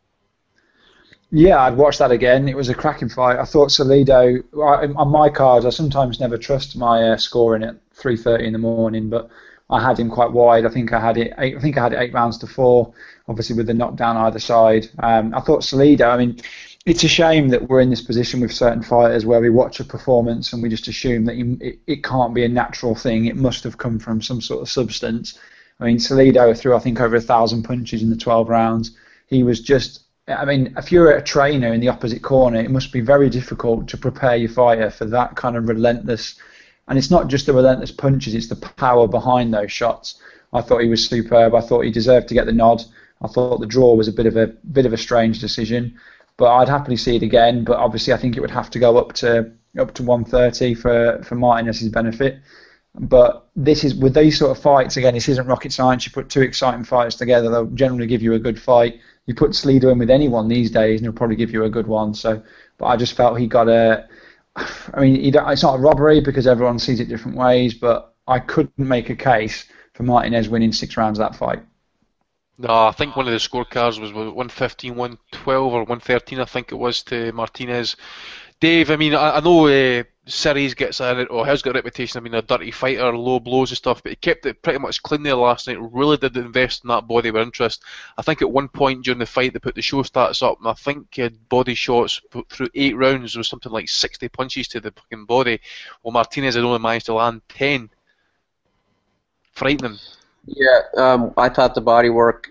Yeah, I'd watch that again. It was a cracking fight. I thought Salido, on my cards, I sometimes never trust my uh, scoring at three thirty in the morning, but I had him quite wide. I think I had it. Eight, I think I had it eight rounds to four. Obviously, with the knockdown either side. Um, I thought Salido. I mean, it's a shame that we're in this position with certain fighters where we watch a performance and we just assume that you, it, it can't be a natural thing. It must have come from some sort of substance. I mean, Salido threw I think over a thousand punches in the twelve rounds. He was just. I mean, if you're a trainer in the opposite corner, it must be very difficult to prepare your fighter for that kind of relentless. And it's not just the relentless punches; it's the power behind those shots. I thought he was superb. I thought he deserved to get the nod. I thought the draw was a bit of a bit of a strange decision, but I'd happily see it again. But obviously, I think it would have to go up to up to one thirty for for Martinez's benefit. But this is with these sort of fights again. This isn't rocket science. You put two exciting fighters together; they'll generally give you a good fight. You put Salido in with anyone these days, and he'll probably give you a good one. So, but I just felt he got a. I mean, he don't, it's not a robbery because everyone sees it different ways, but I couldn't make a case for Martinez winning six rounds of that fight. No, I think one of the scorecards was one fifteen, one twelve or one thirteen, I think it was, to Martinez. Dave, I mean, I, I know uh, Series gets a, or has got a reputation of being a dirty fighter, low blows and stuff, but he kept it pretty much clean there last night, really did invest in that body with interest. I think at one point during the fight they put the show stats up, and I think he had body shots put through eight rounds. There was something like sixty punches to the fucking body, while Martinez had only managed to land ten. Frightening. Yeah, um, I thought the body work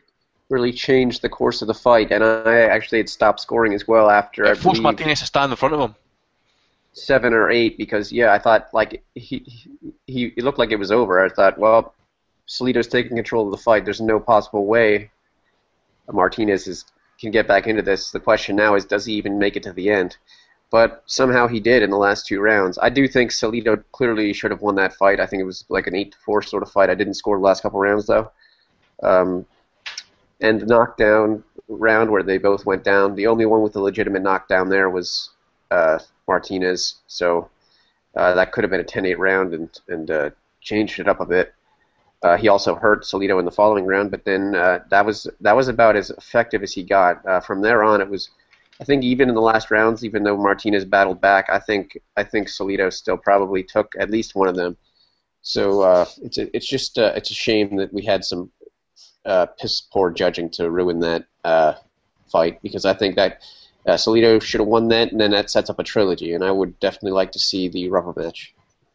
really changed the course of the fight, and I actually had stopped scoring as well after It I forced believe Martinez to stand in front of him. seven or eight because yeah, I thought like he he it looked like it was over. I thought, well, Salido's taking control of the fight. There's no possible way Martinez is can get back into this. The question now is, does he even make it to the end? But somehow he did in the last two rounds. I do think Salido clearly should have won that fight. I think it was like an eight to four sort of fight. I didn't score the last couple rounds though. Um, and the knockdown round where they both went down, the only one with a legitimate knockdown there was uh, Martinez. So uh, that could have been a ten eight round and and uh, changed it up a bit. Uh, he also hurt Salido in the following round, but then uh, that was that was about as effective as he got. Uh, from there on, it was, I think, even in the last rounds, even though Martinez battled back, I think I think Salido still probably took at least one of them. So uh, it's a, it's just uh, it's a shame that we had some uh, piss poor judging to ruin that uh, fight, because I think that uh, Salido should have won that, and then that sets up a trilogy, and I would definitely like to see the rubber match.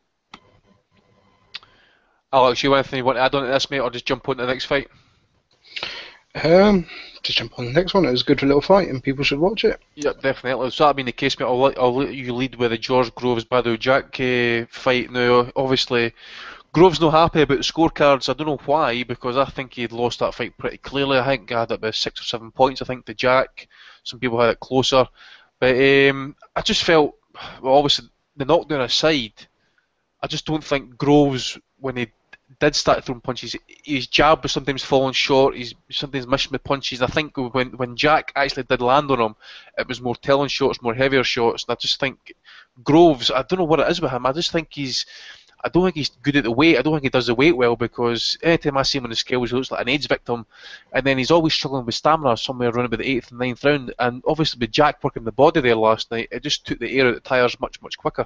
Alex, you anything you want to add on to this, mate, or just jump on to the next fight? Um, just jump on the next one. It was a good little fight, and people should watch it. Yeah, definitely. So that being the case, mate, I'll let, I'll let you lead with the George Groves Badou Jack uh, fight now. Obviously, Groves not happy about the scorecards. I don't know why, because I think he'd lost that fight pretty clearly. I think he had it about six or seven points, I think, to Jack. Some people had it closer. But um, I just felt, well, obviously, the knockdown aside, I just don't think Groves, when he did start throwing punches, his jab was sometimes falling short, he's sometimes missing the punches. I think when when Jack actually did land on him, it was more telling shots, more heavier shots, and I just think Groves, I don't know what it is with him, I just think he's, I don't think he's good at the weight, I don't think he does the weight well, because anytime I see him on the scales he looks like an AIDS victim, and then he's always struggling with stamina somewhere around about the eighth and ninth round, and obviously with Jack working the body there last night, it just took the air out of the tyres much, much quicker.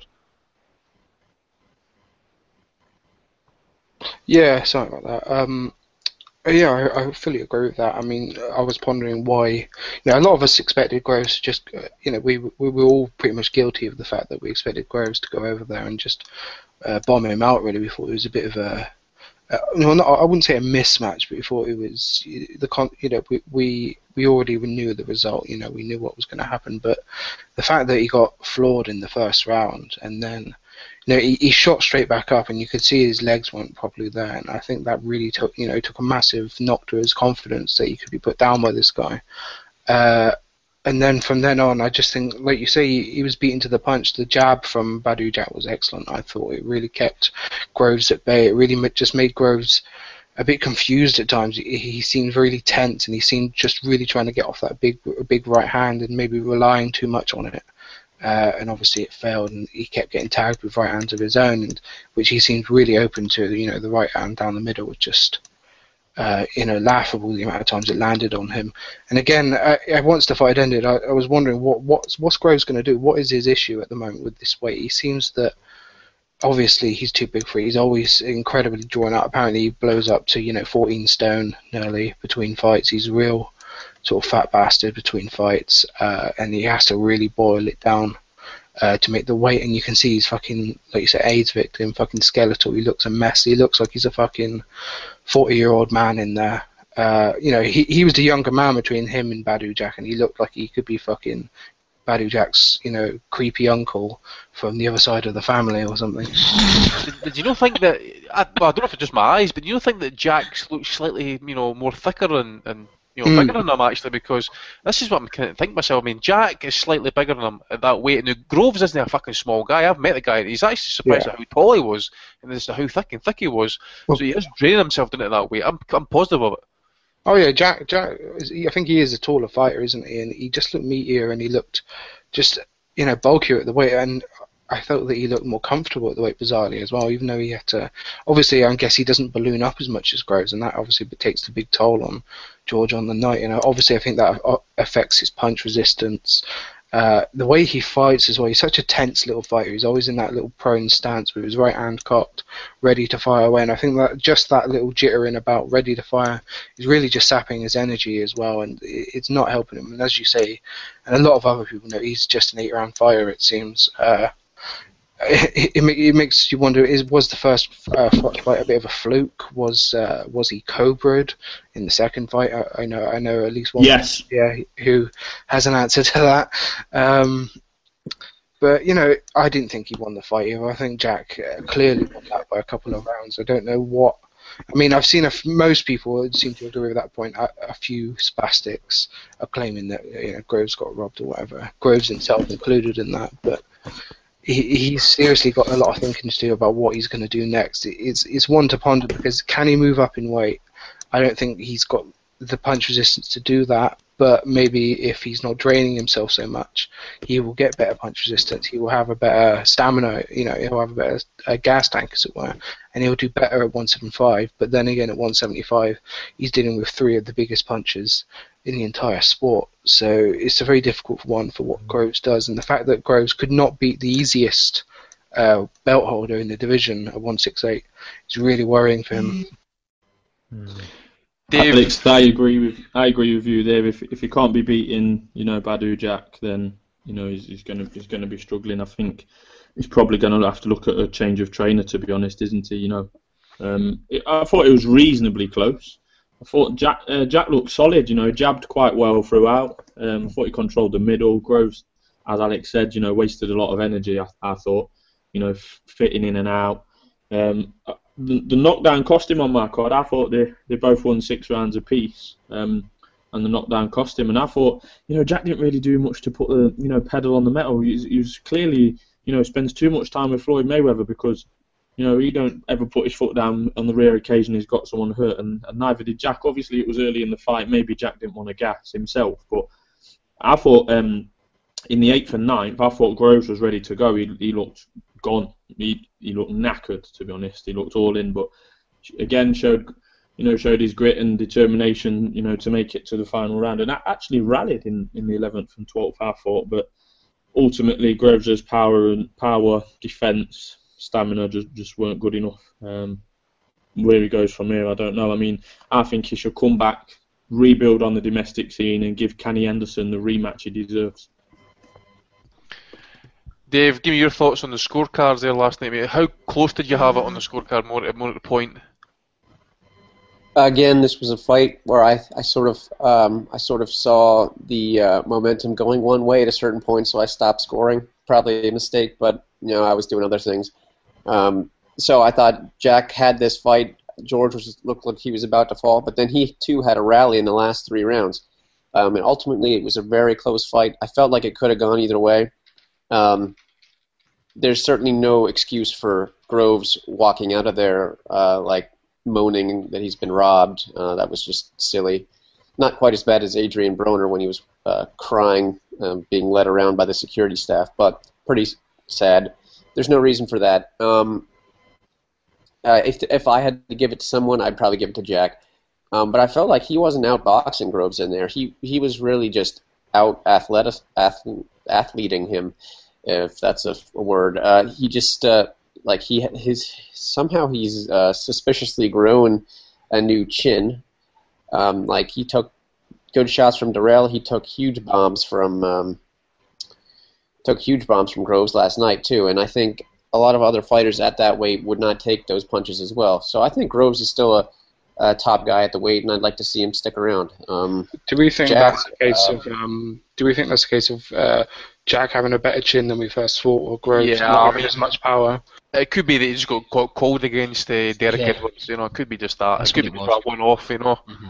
Yeah, something like that. Um, yeah, I, I fully agree with that. I mean, I was pondering why. You know, a lot of us expected Groves to just. Uh, you know, we we were all pretty much guilty of the fact that we expected Groves to go over there and just uh, bomb him out. Really, we thought it was a bit of a. Uh, no, not, I wouldn't say a mismatch, but we thought it was the con. You know, we we we already knew the result. You know, we knew what was going to happen. But the fact that he got floored in the first round and then. You know, he, he shot straight back up, and you could see his legs weren't properly there. And I think that really took, you know, took a massive knock to his confidence that he could be put down by this guy. Uh, and then from then on, I just think, like you say, he, he was beaten to the punch. The jab from Badou Jack was excellent. I thought it really kept Groves at bay. It really just made Groves a bit confused at times. He, he seemed really tense, and he seemed just really trying to get off that big, big right hand, and maybe relying too much on it. Uh, and obviously it failed, and he kept getting tagged with right hands of his own, and which he seemed really open to. You know, the right hand down the middle was just, uh, you know, laughable the amount of times it landed on him. And again, I, I, once the fight ended, I, I was wondering what what's what's Groves going to do? What is his issue at the moment with this weight? He seems that obviously he's too big for it. He's always incredibly drawn out. Apparently he blows up to, you know, fourteen stone nearly between fights. He's a real sort of fat bastard between fights, uh, and he has to really boil it down uh, to make the weight. And you can see he's fucking, like you said, AIDS victim, fucking skeletal. He looks a mess. He looks like he's a fucking forty-year-old man in there. Uh, you know, he he was the younger man between him and Badou Jack, and he looked like he could be fucking Badou Jack's, you know, creepy uncle from the other side of the family or something. Did, did you not think that? I, well, I don't know if it's just my eyes, but do you not think that Jack looks slightly, you know, more thicker and, and you know, mm. bigger than him actually? Because this is what I'm kind of thinking myself. I mean, Jack is slightly bigger than him at that weight. Now Groves isn't a fucking small guy. I've met the guy. He's actually surprised yeah. at how tall he was and as to how thick and thick he was. Well, so he is draining himself down at that weight. I'm I'm positive of it. Oh yeah, Jack. Jack. I think he is a taller fighter, isn't he? And he just looked meatier, and he looked just, you know, bulkier at the weight. And I felt that he looked more comfortable at the weight, bizarrely as well. Even though he had to, obviously, I guess he doesn't balloon up as much as Groves, and that obviously takes the big toll on George on the night. You know, obviously, I think that affects his punch resistance. Uh, the way he fights as well, he's such a tense little fighter. He's always in that little prone stance with his right hand cocked, ready to fire away. And I think that just that little jittering about, ready to fire, is really just sapping his energy as well, and it's not helping him. And as you say, and a lot of other people know, he's just an eight-round fighter, it seems. Uh, it, it, it makes you wonder: is was the first uh, fight a bit of a fluke? Was uh, was he cobra'd in the second fight? I, I know I know at least one. Yes. Yeah, who has an answer to that. Um, but you know, I didn't think he won the fight either. I think Jack uh, clearly won that by a couple of rounds. I don't know what. I mean, I've seen a f- most people seem to agree with that point. A, a few spastics are claiming that you know Groves got robbed or whatever. Groves himself included in that, but. He, he's seriously got a lot of thinking to do about what he's going to do next. It's it's one to ponder because can he move up in weight? I don't think he's got the punch resistance to do that, but maybe if he's not draining himself so much, he will get better punch resistance. He will have a better stamina, you know, he'll have a better a gas tank, as it were, and he'll do better at one seventy-five. But then again, at one seventy-five, he's dealing with three of the biggest punches in the entire sport. So it's a very difficult one for what Groves does, and the fact that Groves could not beat the easiest uh, belt holder in the division at one sixty-eight is really worrying for him. Mm. Dave, Alex, I agree with I agree with you there. If if he can't be beating, you know, Badou Jack, then you know he's, he's gonna he's gonna be struggling. I think he's probably gonna have to look at a change of trainer, to be honest, isn't he? You know, um, it, I thought it was reasonably close. I thought Jack uh, Jack looked solid. You know, jabbed quite well throughout. Um, I thought he controlled the middle. Groves, as Alex said, you know, wasted a lot of energy. I, I thought, you know, f- fitting in and out. Um, the, the knockdown cost him on my card. I thought they they both won six rounds apiece, um, and the knockdown cost him. And I thought, you know, Jack didn't really do much to put the you know pedal on the metal. He, he was clearly, you know, spends too much time with Floyd Mayweather because. You know, he don't ever put his foot down on the rare occasion he's got someone hurt, and, and neither did Jack. Obviously, it was early in the fight. Maybe Jack didn't want to gas himself, but I thought um, in the eighth and ninth, I thought Groves was ready to go. He he looked gone. He he looked knackered, to be honest. He looked all in, but again showed you know showed his grit and determination, you know, to make it to the final round, and actually rallied in, in the eleventh and twelfth. I thought, but ultimately Groves' power and power defense. Stamina just, just weren't good enough. Um, where he goes from here, I don't know. I mean, I think he should come back, rebuild on the domestic scene, and give Kenny Anderson the rematch he deserves. Dave, give me your thoughts on the scorecards there last night, mate. How close did you have it on the scorecard, more, more at the point? Again, this was a fight where I, I sort of um, I sort of saw the uh, momentum going one way at a certain point, so I stopped scoring. Probably a mistake, but you know I was doing other things. Um, so I thought Jack had this fight. George was looked like he was about to fall, but then he too had a rally in the last three rounds. Um, and ultimately, it was a very close fight. I felt like it could have gone either way. Um, there's certainly no excuse for Groves walking out of there uh, like moaning that he's been robbed. Uh, that was just silly. Not quite as bad as Adrian Broner when he was uh, crying, um, being led around by the security staff, but pretty sad. There's no reason for that. Um, uh, if if I had to give it to someone, I'd probably give it to Jack. Um, but I felt like he wasn't outboxing Groves in there. He he was really just out athletic, ath- athleting him, if that's a, a word. Uh, he just uh, like he his somehow he's uh, suspiciously grown a new chin. Um, like he took good shots from Darrell. He took huge bombs from. Um, Took huge bombs from Groves last night, too, and I think a lot of other fighters at that weight would not take those punches as well. So I think Groves is still a, a top guy at the weight, and I'd like to see him stick around. Um, do we think Jack, that's a case uh, of um, Do we think that's a case of uh, Jack having a better chin than we first thought, or Groves yeah, not I having mean, as much power? It could be that he just got, got called against uh, Derek Yeah. Edwards. You know, it could be just that. That's it could what be it just was. that one-off. You know, Mm-hmm.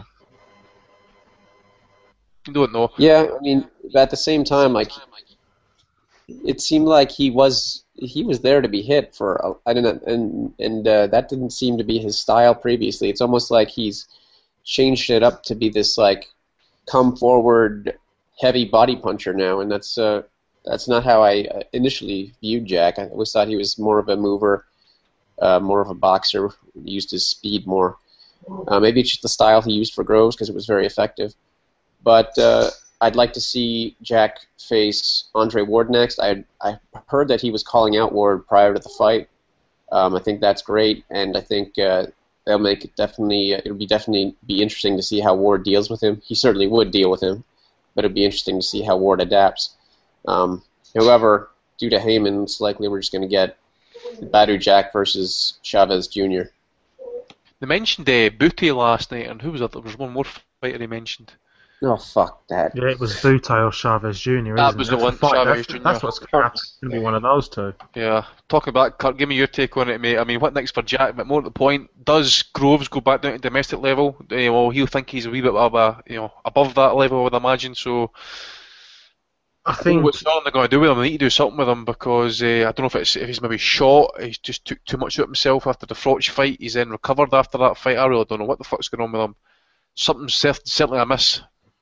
you don't know. Yeah, I mean, but at the same time, like it seemed like he was he was there to be hit for a- I don't know, and and uh, that didn't seem to be his style previously. It's almost like he's changed it up to be this like come forward heavy body puncher now, and that's uh, that's not how I uh, initially viewed Jack. I always thought he was more of a mover, uh, more of a boxer, used his speed more. Uh, maybe it's just the style he used for Groves because it was very effective. But uh, I'd like to see Jack face Andre Ward next. I I heard that he was calling out Ward prior to the fight. Um, I think that's great, and I think uh, they'll make it definitely. Uh, it'll be definitely be interesting to see how Ward deals with him. He certainly would deal with him, but it'd be interesting to see how Ward adapts. Um, however, due to Heyman, it's likely we're just going to get Badou Jack versus Chavez Junior They mentioned uh, Booty last night, and who was that? There was one more fighter he mentioned. Oh, fuck that. Yeah, it was Buto or Chavez Junior That isn't was it? the one, Fight, Chavez that's, Junior That's what's going to happen. It's going to be one of those two. Yeah. Talking about Kurt, give me your take on it, mate. I mean, what next for Jack? But more to the point, does Groves go back down to domestic level? Uh, well, he'll think he's a wee bit of a, you know, above that level, I would imagine. So, I I think what's they're going to do with him? They need to do something with him because uh, I don't know if it's if he's maybe shot. He's just took too much out of himself after the Frotch fight. He's then recovered after that fight. I really don't know what the fuck's going on with him. Something's certainly amiss.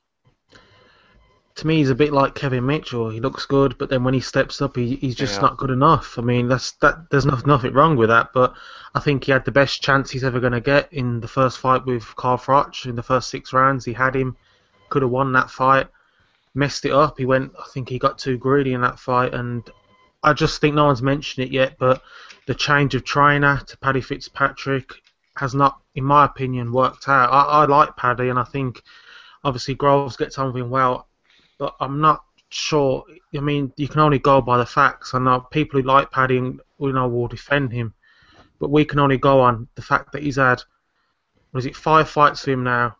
to me, he's a bit like Kevin Mitchell. He looks good, but then when he steps up, he, he's just Yeah. not good enough. I mean, that's that. There's no, nothing wrong with that, but I think he had the best chance he's ever going to get in the first fight with Carl Froch. In the first six rounds, he had him, could have won that fight, messed it up. He went, I think he got too greedy in that fight, and I just think no one's mentioned it yet, but the change of trainer to Paddy Fitzpatrick has not, in my opinion, worked out. I, I like Paddy, and I think obviously Groves gets on with him well, but I'm not sure. I mean, you can only go by the facts. I know people who like Paddy, you know, will defend him, but we can only go on the fact that he's had, what is it, five fights for him now,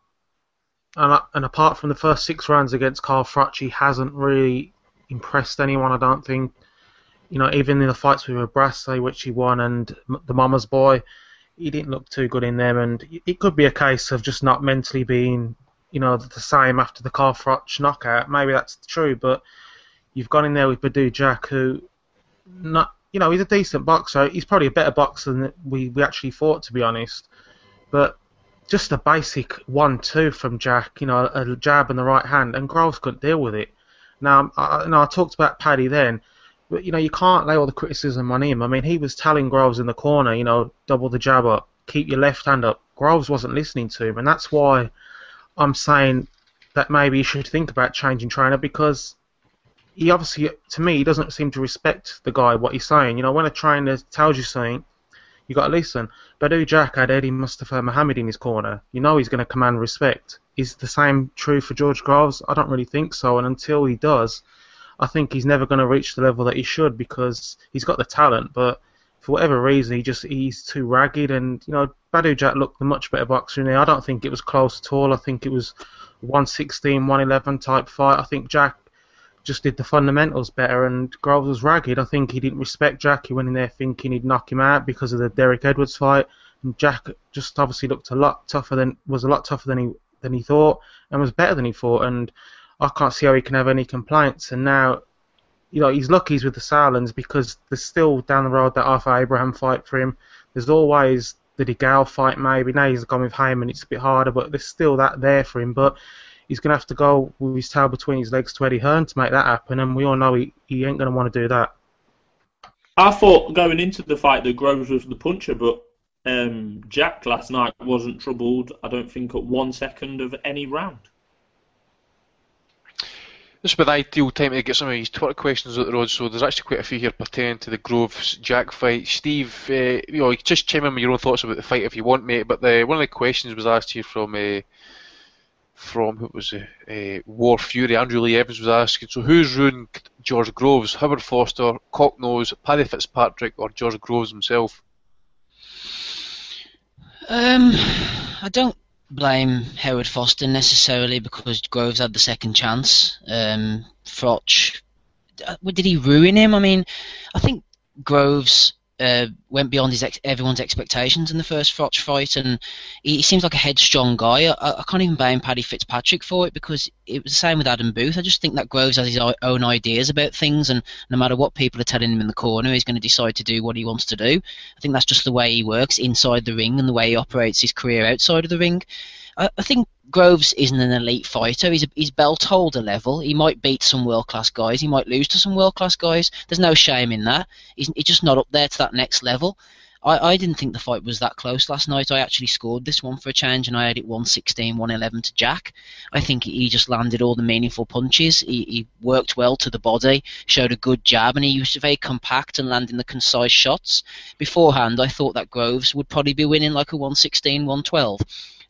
and and apart from the first six rounds against Carl Froch, he hasn't really impressed anyone. I don't think. You know, even in the fights with Brasse, which he won, and the Mama's Boy, he didn't look too good in them, and it could be a case of just not mentally being, you know, the same after the Carl Froch knockout. Maybe that's true, but you've gone in there with Badou Jack, who, not, you know, he's a decent boxer. He's probably a better boxer than we, we actually thought, to be honest. But just a basic one two from Jack, you know, a jab and the right hand, and Groves couldn't deal with it. Now, I, you know, I talked about Paddy then, but, you know, you can't lay all the criticism on him. I mean, he was telling Groves in the corner, you know, double the jab up, keep your left hand up. Groves wasn't listening to him, and that's why I'm saying that maybe you should think about changing trainer, because he obviously, to me, he doesn't seem to respect the guy, what he's saying. You know, when a trainer tells you something, you got to listen. Badou Jack had Eddie Mustafa Mohammed in his corner. You know he's going to command respect. Is the same true for George Groves? I don't really think so, and until he does, I think he's never going to reach the level that he should, because he's got the talent, but for whatever reason, he just he's too ragged. And, you know, Badou Jack looked a much better boxer in there. I don't think it was close at all. I think it was one sixteen, one eleven type fight. I think Jack just did the fundamentals better, and Groves was ragged. I think he didn't respect Jack. He went in there thinking he'd knock him out because of the Derek Edwards fight, and Jack just obviously looked a lot tougher than was a lot tougher than he than he thought, and was better than he thought. And I can't see how he can have any complaints. And now, you know, he's lucky he's with the Salons, because there's still down the road that Arthur Abraham fight for him. There's always the DeGale fight maybe. Now he's gone with Heyman, it's a bit harder, but there's still that there for him. But he's going to have to go with his tail between his legs to Eddie Hearn to make that happen, and we all know he, he ain't going to want to do that. I thought going into the fight that Groves was the puncher, but um, Jack last night wasn't troubled, I don't think, at one second of any round. This would be the ideal time to get some of these Twitter questions out the road, so there's actually quite a few here pertaining to the Groves Jack fight. Steve, uh, you know, you can just chime in with your own thoughts about the fight if you want, mate, but the, one of the questions was asked here from, uh, from who was it, uh, War Fury, Andrew Lee Evans was asking, so who's ruined George Groves, Howard Foster, Cocknose, Paddy Fitzpatrick, or George Groves himself? Um, I don't blame Howard Foster necessarily, because Groves had the second chance. Um, Froch, uh, did he ruin him? I mean, I think Groves uh, went beyond his ex- everyone's expectations in the first Froch fight, and he, he seems like a headstrong guy. I, I can't even blame Paddy Fitzpatrick for it, because it was the same with Adam Booth. I just think that Groves has his own ideas about things, and no matter what people are telling him in the corner, he's going to decide to do what he wants to do. I think that's just the way he works inside the ring and the way he operates his career outside of the ring. I, I think Groves isn't an elite fighter. He's a, he's belt holder level. He might beat some world class guys. He might lose to some world class guys. There's no shame in that. He's, he's just not up there to that next level. I, I didn't think the fight was that close last night. I actually scored this one for a change, and I had it one sixteen, one eleven to Jack. I think he just landed all the meaningful punches. He, he worked well to the body, showed a good jab, and he was very compact and landing the concise shots. Beforehand, I thought that Groves would probably be winning like a one sixteen, one twelve.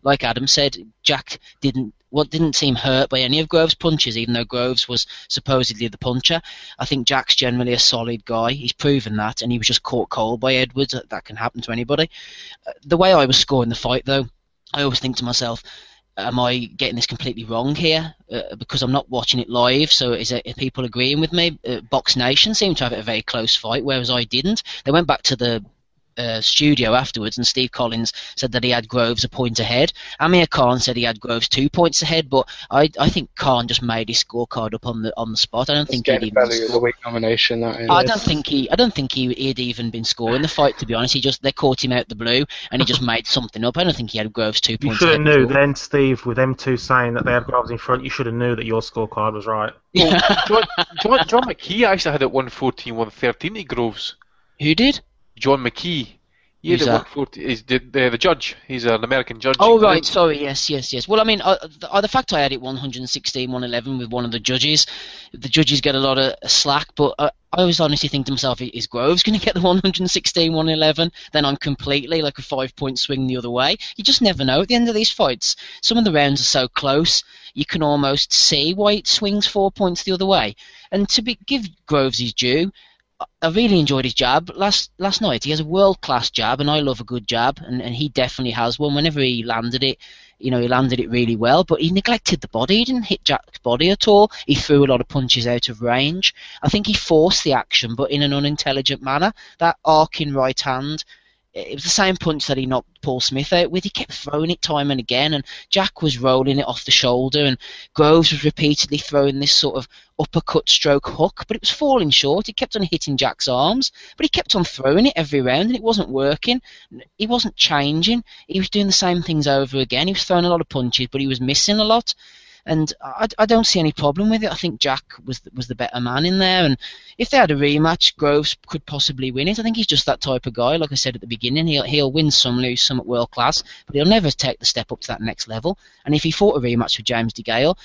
like Adam said, Jack didn't what didn't seem hurt by any of Groves' punches, even though Groves was supposedly the puncher. I think Jack's generally a solid guy. He's proven that, and he was just caught cold by Edwards. That can happen to anybody. Uh, the way I was scoring the fight, though, I always think to myself, am I getting this completely wrong here? Uh, because I'm not watching it live, so is it, are people agreeing with me? Uh, Box Nation seemed to have it a very close fight, whereas I didn't. They went back to the uh, studio afterwards, and Steve Collins said that he had Groves a point ahead. Amir Khan said he had Groves two points ahead, but I I think Khan just made his scorecard up on the on the spot. I don't think he'd even value of the week nomination. That is. I don't think he I don't think he he'd even been scoring the fight, to be honest. He just they caught him out the blue, and he just made something up. I don't think he had Groves two You points should have ahead. knew then, Steve, with them two saying that they had Groves in front. You should have knew that your scorecard was right. Well, John, John, John McKee actually had it one fourteen, one thirteen to Groves. Who did? John McKee. He had Who's it that? one fourteen. He's the, the, the judge. He's an American judge. Oh, right, sorry, yes, yes, yes. Well, I mean, uh, the, uh, the fact I had it one sixteen, one eleven with one of the judges, the judges get a lot of slack, but uh, I always honestly think to myself, is Groves going to get the one sixteen, one eleven? Then I'm completely like a five-point swing the other way. You just never know at the end of these fights. Some of the rounds are so close, you can almost see why it swings four points the other way. And to be, give Groves his due, I really enjoyed his jab last last night. He has a world-class jab, and I love a good jab, and, and he definitely has one. Whenever he landed it, you know, he landed it really well, but he neglected the body. He didn't hit Jack's body at all. He threw a lot of punches out of range. I think he forced the action, but in an unintelligent manner. That arcing right hand, it was the same punch that he knocked Paul Smith out with. He kept throwing it time and again, and Jack was rolling it off the shoulder, and Groves was repeatedly throwing this sort of uppercut stroke hook, but it was falling short. He kept on hitting Jack's arms, but he kept on throwing it every round, and it wasn't working. He wasn't changing. He was doing the same things over again. He was throwing a lot of punches, but he was missing a lot. And I, I don't see any problem with it. I think Jack was was the better man in there. And if they had a rematch, Groves could possibly win it. I think he's just that type of guy. Like I said at the beginning, he'll he'll win some, lose some at world class, but he'll never take the step up to that next level. And if he fought a rematch with James DeGale,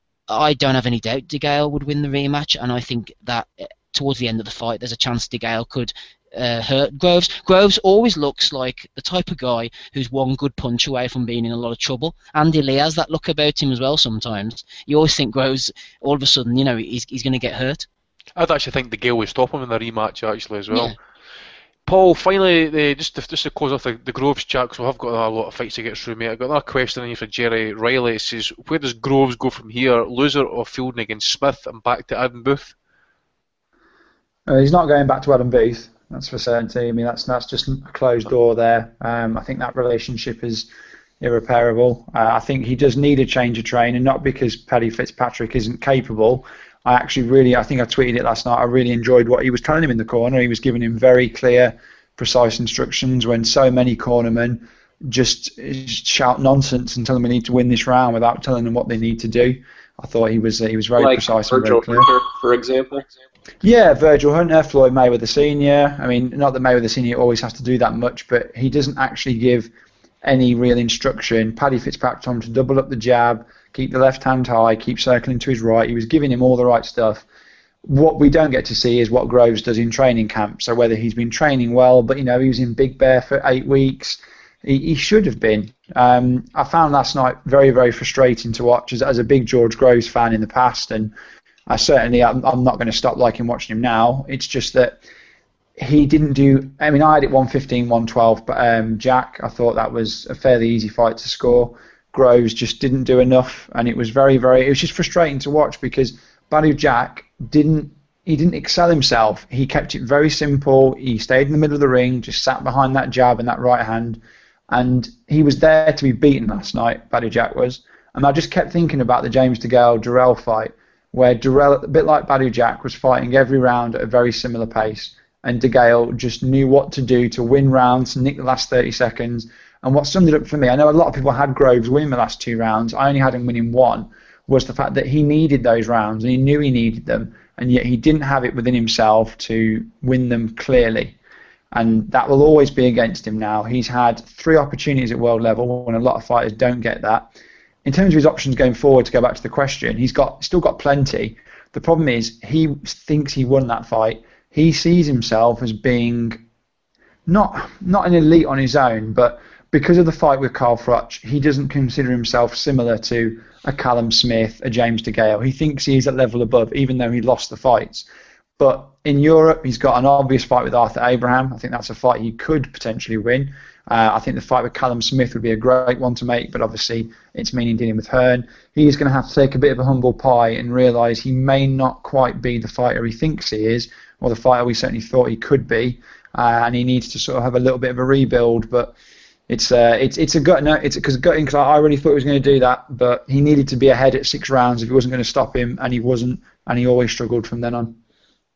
I don't have any doubt DeGale would win the rematch. And I think that towards the end of the fight, there's a chance DeGale could Uh, hurt Groves. Groves always looks like the type of guy who's one good punch away from being in a lot of trouble. Andy Lee has that look about him as well sometimes. You always think Groves, all of a sudden, you know, he's, he's going to get hurt. I'd actually think the Gale would stop him in the rematch, actually, as well. Yeah. Paul, finally, the, just, to, just to close off the, the Groves chat, because we have got a lot of fights to get through, mate. I've got another question in here for Jerry Riley. It says, where does Groves go from here? Loser or fielding against Smith and back to Adam Booth? Uh, he's not going back to Adam Booth. That's for certainty. I mean, that's that's just a closed door there. Um, I think that relationship is irreparable. Uh, I think he does need a change of trainer, not because Paddy Fitzpatrick isn't capable. I actually really, I think I tweeted it last night, I really enjoyed what he was telling him in the corner. He was giving him very clear, precise instructions when so many cornermen just shout nonsense and tell them they need to win this round without telling them what they need to do. I thought he was uh, he was very like precise Virgil and very clear. Hunter, for example. Yeah, Virgil Hunter, Floyd Mayweather Senior I mean, not that Mayweather Senior always has to do that much, but he doesn't actually give any real instruction. Paddy Fitzpatrick told him to double up the jab, keep the left hand high, keep circling to his right. He was giving him all the right stuff. What we don't get to see is what Groves does in training camp. So whether he's been training well, but, you know, he was in Big Bear for eight weeks. He, he should have been. Um, I found last night very, very frustrating to watch as, as a big George Groves fan in the past, and I certainly, I'm, I'm not going to stop liking watching him now. It's just that he didn't do, I mean, I had it one fifteen, one twelve, but um, Jack, I thought that was a fairly easy fight to score. Groves just didn't do enough, and it was very, very, it was just frustrating to watch because Badou Jack didn't, he didn't excel himself. He kept it very simple. He stayed in the middle of the ring, just sat behind that jab and that right hand, and he was there to be beaten last night, Badou Jack was. And I just kept thinking about the James DeGale-Durrell fight, where Durrell, a bit like Badou Jack, was fighting every round at a very similar pace, and DeGale just knew what to do to win rounds, nick the last thirty seconds. And what summed it up for me, I know a lot of people had Groves win the last two rounds, I only had him winning one, was the fact that he needed those rounds, and he knew he needed them, and yet he didn't have it within himself to win them clearly. And that will always be against him now. He's had three opportunities at world level, when a lot of fighters don't get that. In terms of his options going forward, to go back to the question, he's got still got plenty. The problem is he thinks he won that fight. He sees himself as being not not an elite on his own, but because of the fight with Carl Froch, he doesn't consider himself similar to a Callum Smith, a James DeGale. He thinks he's a level above, even though he lost the fights. But in Europe, he's got an obvious fight with Arthur Abraham. I think that's a fight he could potentially win. Uh, I think the fight with Callum Smith would be a great one to make, but obviously it's meaning dealing with Hearn. He's going to have to take a bit of a humble pie and realise he may not quite be the fighter he thinks he is, or the fighter we certainly thought he could be, uh, and he needs to sort of have a little bit of a rebuild. But it's uh, it's it's a gut no, it's because gutting because I really thought he was going to do that, but he needed to be ahead at six rounds if he wasn't going to stop him, and he wasn't, and he always struggled from then on.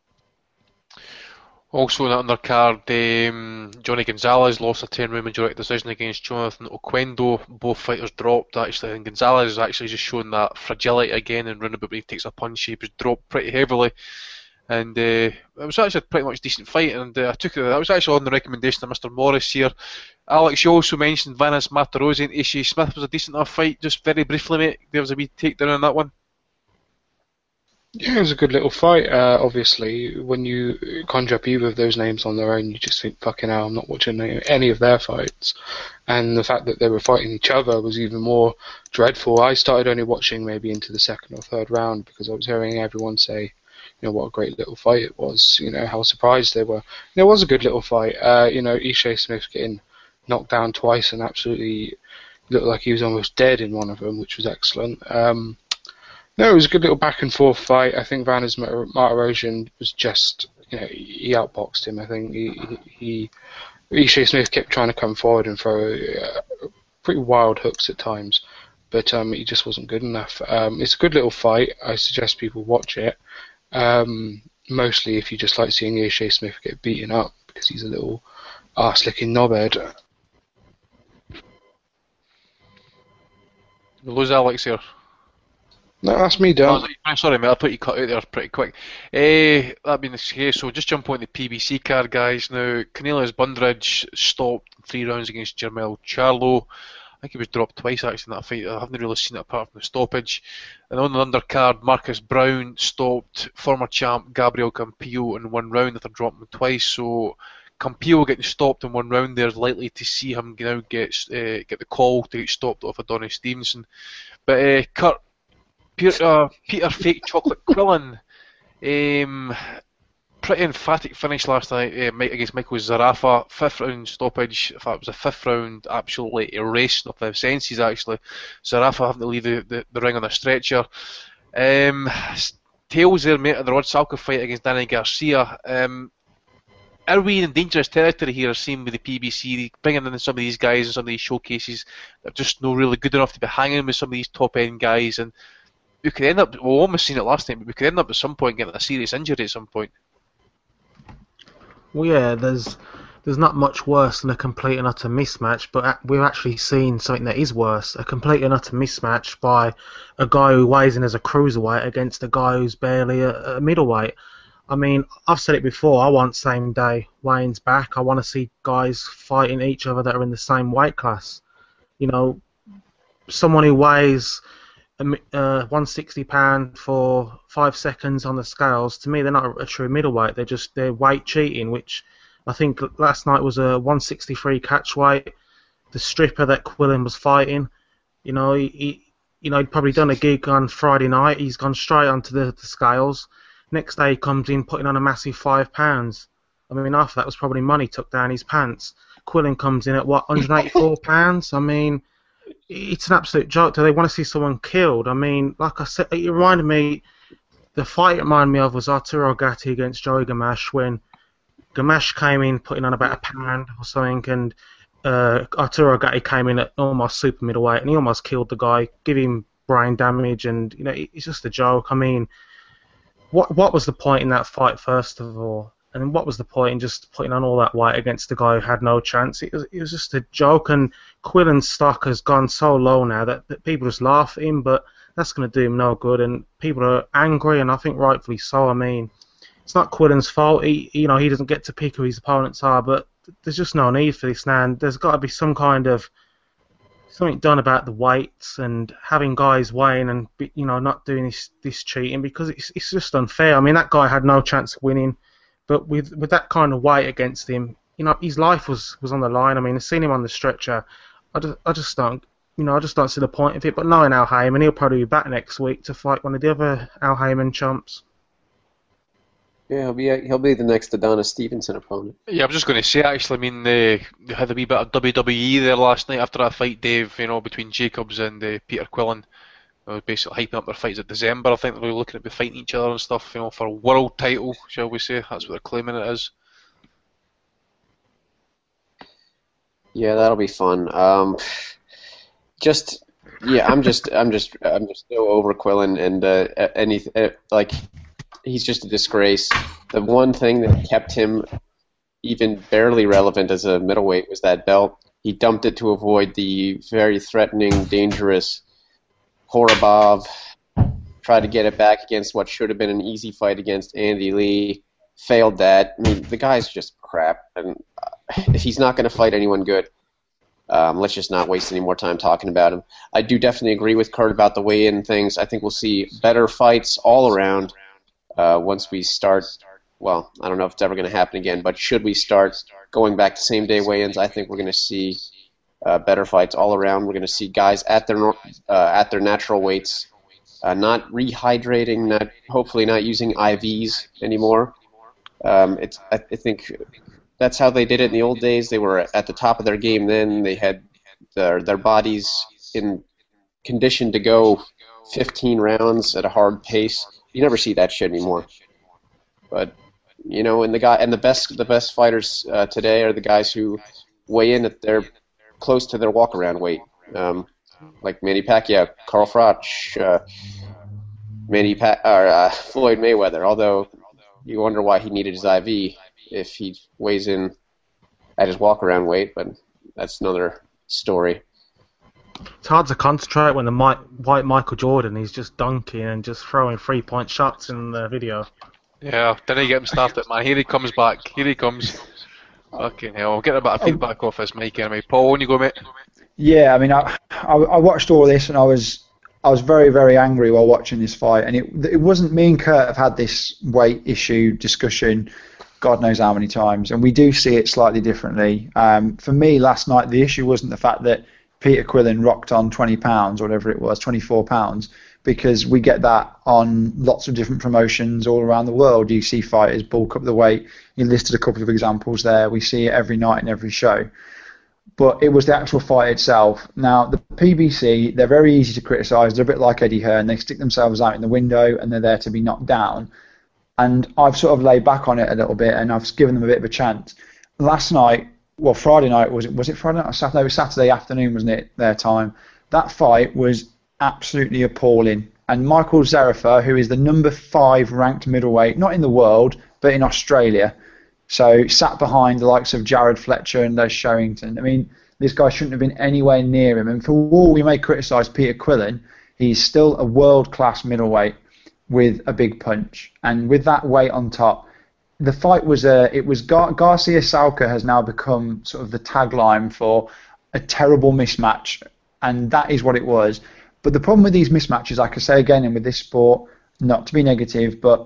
Also in that undercard, um, Johnny Gonzalez lost a ten-round majority decision against Jonathan Oquendo. Both fighters dropped, actually, and Gonzalez has actually just shown that fragility again, and roundabout when he takes a punch, he was dropped pretty heavily. And uh, it was actually a pretty much decent fight, and uh, I took it, that was actually on the recommendation of Mister Morris here. Alex, you also mentioned Vanes Matarazzi and Ishe Smith was a decent enough fight. Just very briefly, mate, there was a wee takedown on that one. Yeah, it was a good little fight. Uh, obviously, when you conjure up either of those names on their own, you just think, fucking hell, I'm not watching any, any of their fights. And the fact that they were fighting each other was even more dreadful. I started only watching maybe into the second or third round because I was hearing everyone say, you know, what a great little fight it was, you know, how surprised they were. You know, it was a good little fight. Uh, you know, Ishe Smith getting knocked down twice and absolutely looked like he was almost dead in one of them, which was excellent. Um, No, it was a good little back and forth fight. I think Vanes Matarazzi was just, you know, he outboxed him. I think he, he, he Ishe Smith kept trying to come forward and throw uh, pretty wild hooks at times, but um, he just wasn't good enough. Um, it's a good little fight. I suggest people watch it. Um, mostly if you just like seeing Ishe Smith get beaten up because he's a little arse-licking knobhead. We lose Alex here. No, that's me, Dan. I'm sorry, mate. I thought you cut out there pretty quick. Uh, that being the case, so just jump on the P B C card, guys. Now, Cornelius Bundridge stopped three rounds against Jermell Charlo. I think he was dropped twice actually in that fight. I haven't really seen it apart from the stoppage. And on the undercard, Marcus Brown stopped former champ Gabriel Campillo in one round after dropping him twice. So Campillo getting stopped in one round there is likely to see him now get uh, get the call to get stopped off Adonis Stevenson. But uh, Kurt. Peter, uh, Peter Fake Chocolate Quillen, um, pretty emphatic finish last night uh, against Michael Zarafa. Fifth round stoppage. In fact, it was a fifth round, absolutely erased of their senses. Actually, Zarafa having to leave the, the, the ring on a stretcher. Um, tails there, mate, of the Rod Salka fight against Danny Garcia. Um, are we in dangerous territory here? Seeing with the P B C bringing in some of these guys and some of these showcases that are just not really good enough to be hanging with some of these top end guys and. We could end up, we almost seen it last time, but we could end up at some point getting a serious injury at some point. Well, yeah, there's there's not much worse than a complete and utter mismatch, but we've actually seen something that is worse, a complete and utter mismatch by a guy who weighs in as a cruiserweight against a guy who's barely a, a middleweight. I mean, I've said it before, I want same day weigh-ins back. I want to see guys fighting each other that are in the same weight class. You know, someone who weighs... Uh, one hundred sixty pound for five seconds on the scales. To me, they're not a, a true middleweight. They're just they're weight cheating, which I think last night was a one sixty-three catch weight. The stripper that Quillen was fighting, you know, he, he you know he'd probably done a gig on Friday night. He's gone straight onto the, the scales. Next day he comes in putting on a massive five pounds. I mean, after that was probably money tucked down his pants. Quillen comes in at what one hundred eighty-four pounds. I mean. It's an absolute joke. Do they want to see someone killed? I mean, like I said, it reminded me, the fight it reminded me of was Arturo Gatti against Joey Gamache when Gamache came in putting on about a pound or something, and uh, Arturo Gatti came in at almost super middleweight, and he almost killed the guy, give him brain damage, and you know, it's just a joke. I mean, what what was the point in that fight, first of all? And what was the point in just putting on all that weight against a guy who had no chance? It was, it was just a joke, and Quillen's stock has gone so low now that, that people just laugh at him, but that's going to do him no good, and people are angry, and I think rightfully so. I mean, it's not Quillen's fault. He, you know, he doesn't get to pick who his opponents are, but there's just no need for this now, and there's got to be some kind of something done about the weights and having guys weighing and, you know, not doing this, this cheating, because it's, it's just unfair. I mean, that guy had no chance of winning. But with with that kind of weight against him, you know, his life was, was on the line. I mean, I've seen him on the stretcher. I just, I just don't, you know, I just don't see the point of it. But knowing Al Heyman, he'll probably be back next week to fight one of the other Al Heyman chumps. Yeah, he'll be he'll be the next Adonis Stevenson opponent. Yeah, I'm just going to say, actually, I mean, they, they had a wee bit of W W E there last night after that fight, Dave, you know, between Jacobs and uh, Peter Quillen. They were basically hyping up their fights at December. I think they were looking at be fighting each other and stuff, you know, for a world title, shall we say. That's what they're claiming it is. Yeah, that'll be fun. Um, just, yeah, I'm just, I'm just, I'm just so over Quillen and uh, any, uh, like, he's just a disgrace. The one thing that kept him even barely relevant as a middleweight was that belt. He dumped it to avoid the very threatening, dangerous Horobov. Tried to get it back against what should have been an easy fight against Andy Lee. Failed that. I mean, the guy's just crap. And if he's not going to fight anyone good, um, let's just not waste any more time talking about him. I do definitely agree with Kurt about the weigh-in things. I think we'll see better fights all around. Uh, once we start, well, I don't know if it's ever going to happen again, but should we start going back to same-day weigh-ins, I think we're going to see uh, better fights all around. We're going to see guys at their uh, at their natural weights, uh, not rehydrating, not hopefully not using I Vs anymore. Um, it's I, I think that's how they did it in the old days. They were at the top of their game then. They had their their bodies in condition to go fifteen rounds at a hard pace. You never see that shit anymore. But you know, and the guy and the best the best fighters uh, today are the guys who weigh in at their close to their walk around weight, um, like Manny Pacquiao, Carl Froch, uh, Manny pa- or uh, Floyd Mayweather. Although you wonder why he needed his I V if he weighs in at his walk around weight, but that's another story. It's hard to concentrate when the Mike, white Michael Jordan is just dunking and just throwing three-point shots in the video. Yeah, didn't get him started, man. Here he comes back. Here he comes. Fucking hell. I'll get a bit of feedback off this mic anyway. Paul, on you go, mate. Yeah, I mean, I, I, I watched all this and I was I was very, very angry while watching this fight. And it it wasn't me and Kurt have had this weight issue discussion God knows how many times. And we do see it slightly differently. Um, for me, last night, the issue wasn't the fact that Peter Quillen rocked on twenty pounds or whatever it was, twenty-four pounds, because we get that on lots of different promotions all around the world. You see fighters bulk up the weight. You listed a couple of examples there. We see it every night in every show. But it was the actual fight itself. Now, the P B C, they're very easy to criticise. They're a bit like Eddie Hearn. They stick themselves out in the window and they're there to be knocked down. And I've sort of laid back on it a little bit and I've given them a bit of a chance. Last night, well, Friday night, was it Was it Friday night or Saturday? It was Saturday afternoon, wasn't it, their time? That fight was absolutely appalling. And Michael Zerafa, who is the number five ranked middleweight, not in the world, but in Australia, so sat behind the likes of Jared Fletcher and Les Sherrington. I mean, this guy shouldn't have been anywhere near him. And for all we may criticise Peter Quillen, he's still a world-class middleweight with a big punch. And with that weight on top, the fight was a. It was Gar- Garcia Salka has now become sort of the tagline for a terrible mismatch, and that is what it was. But the problem with these mismatches, like I say again, and with this sport, not to be negative, but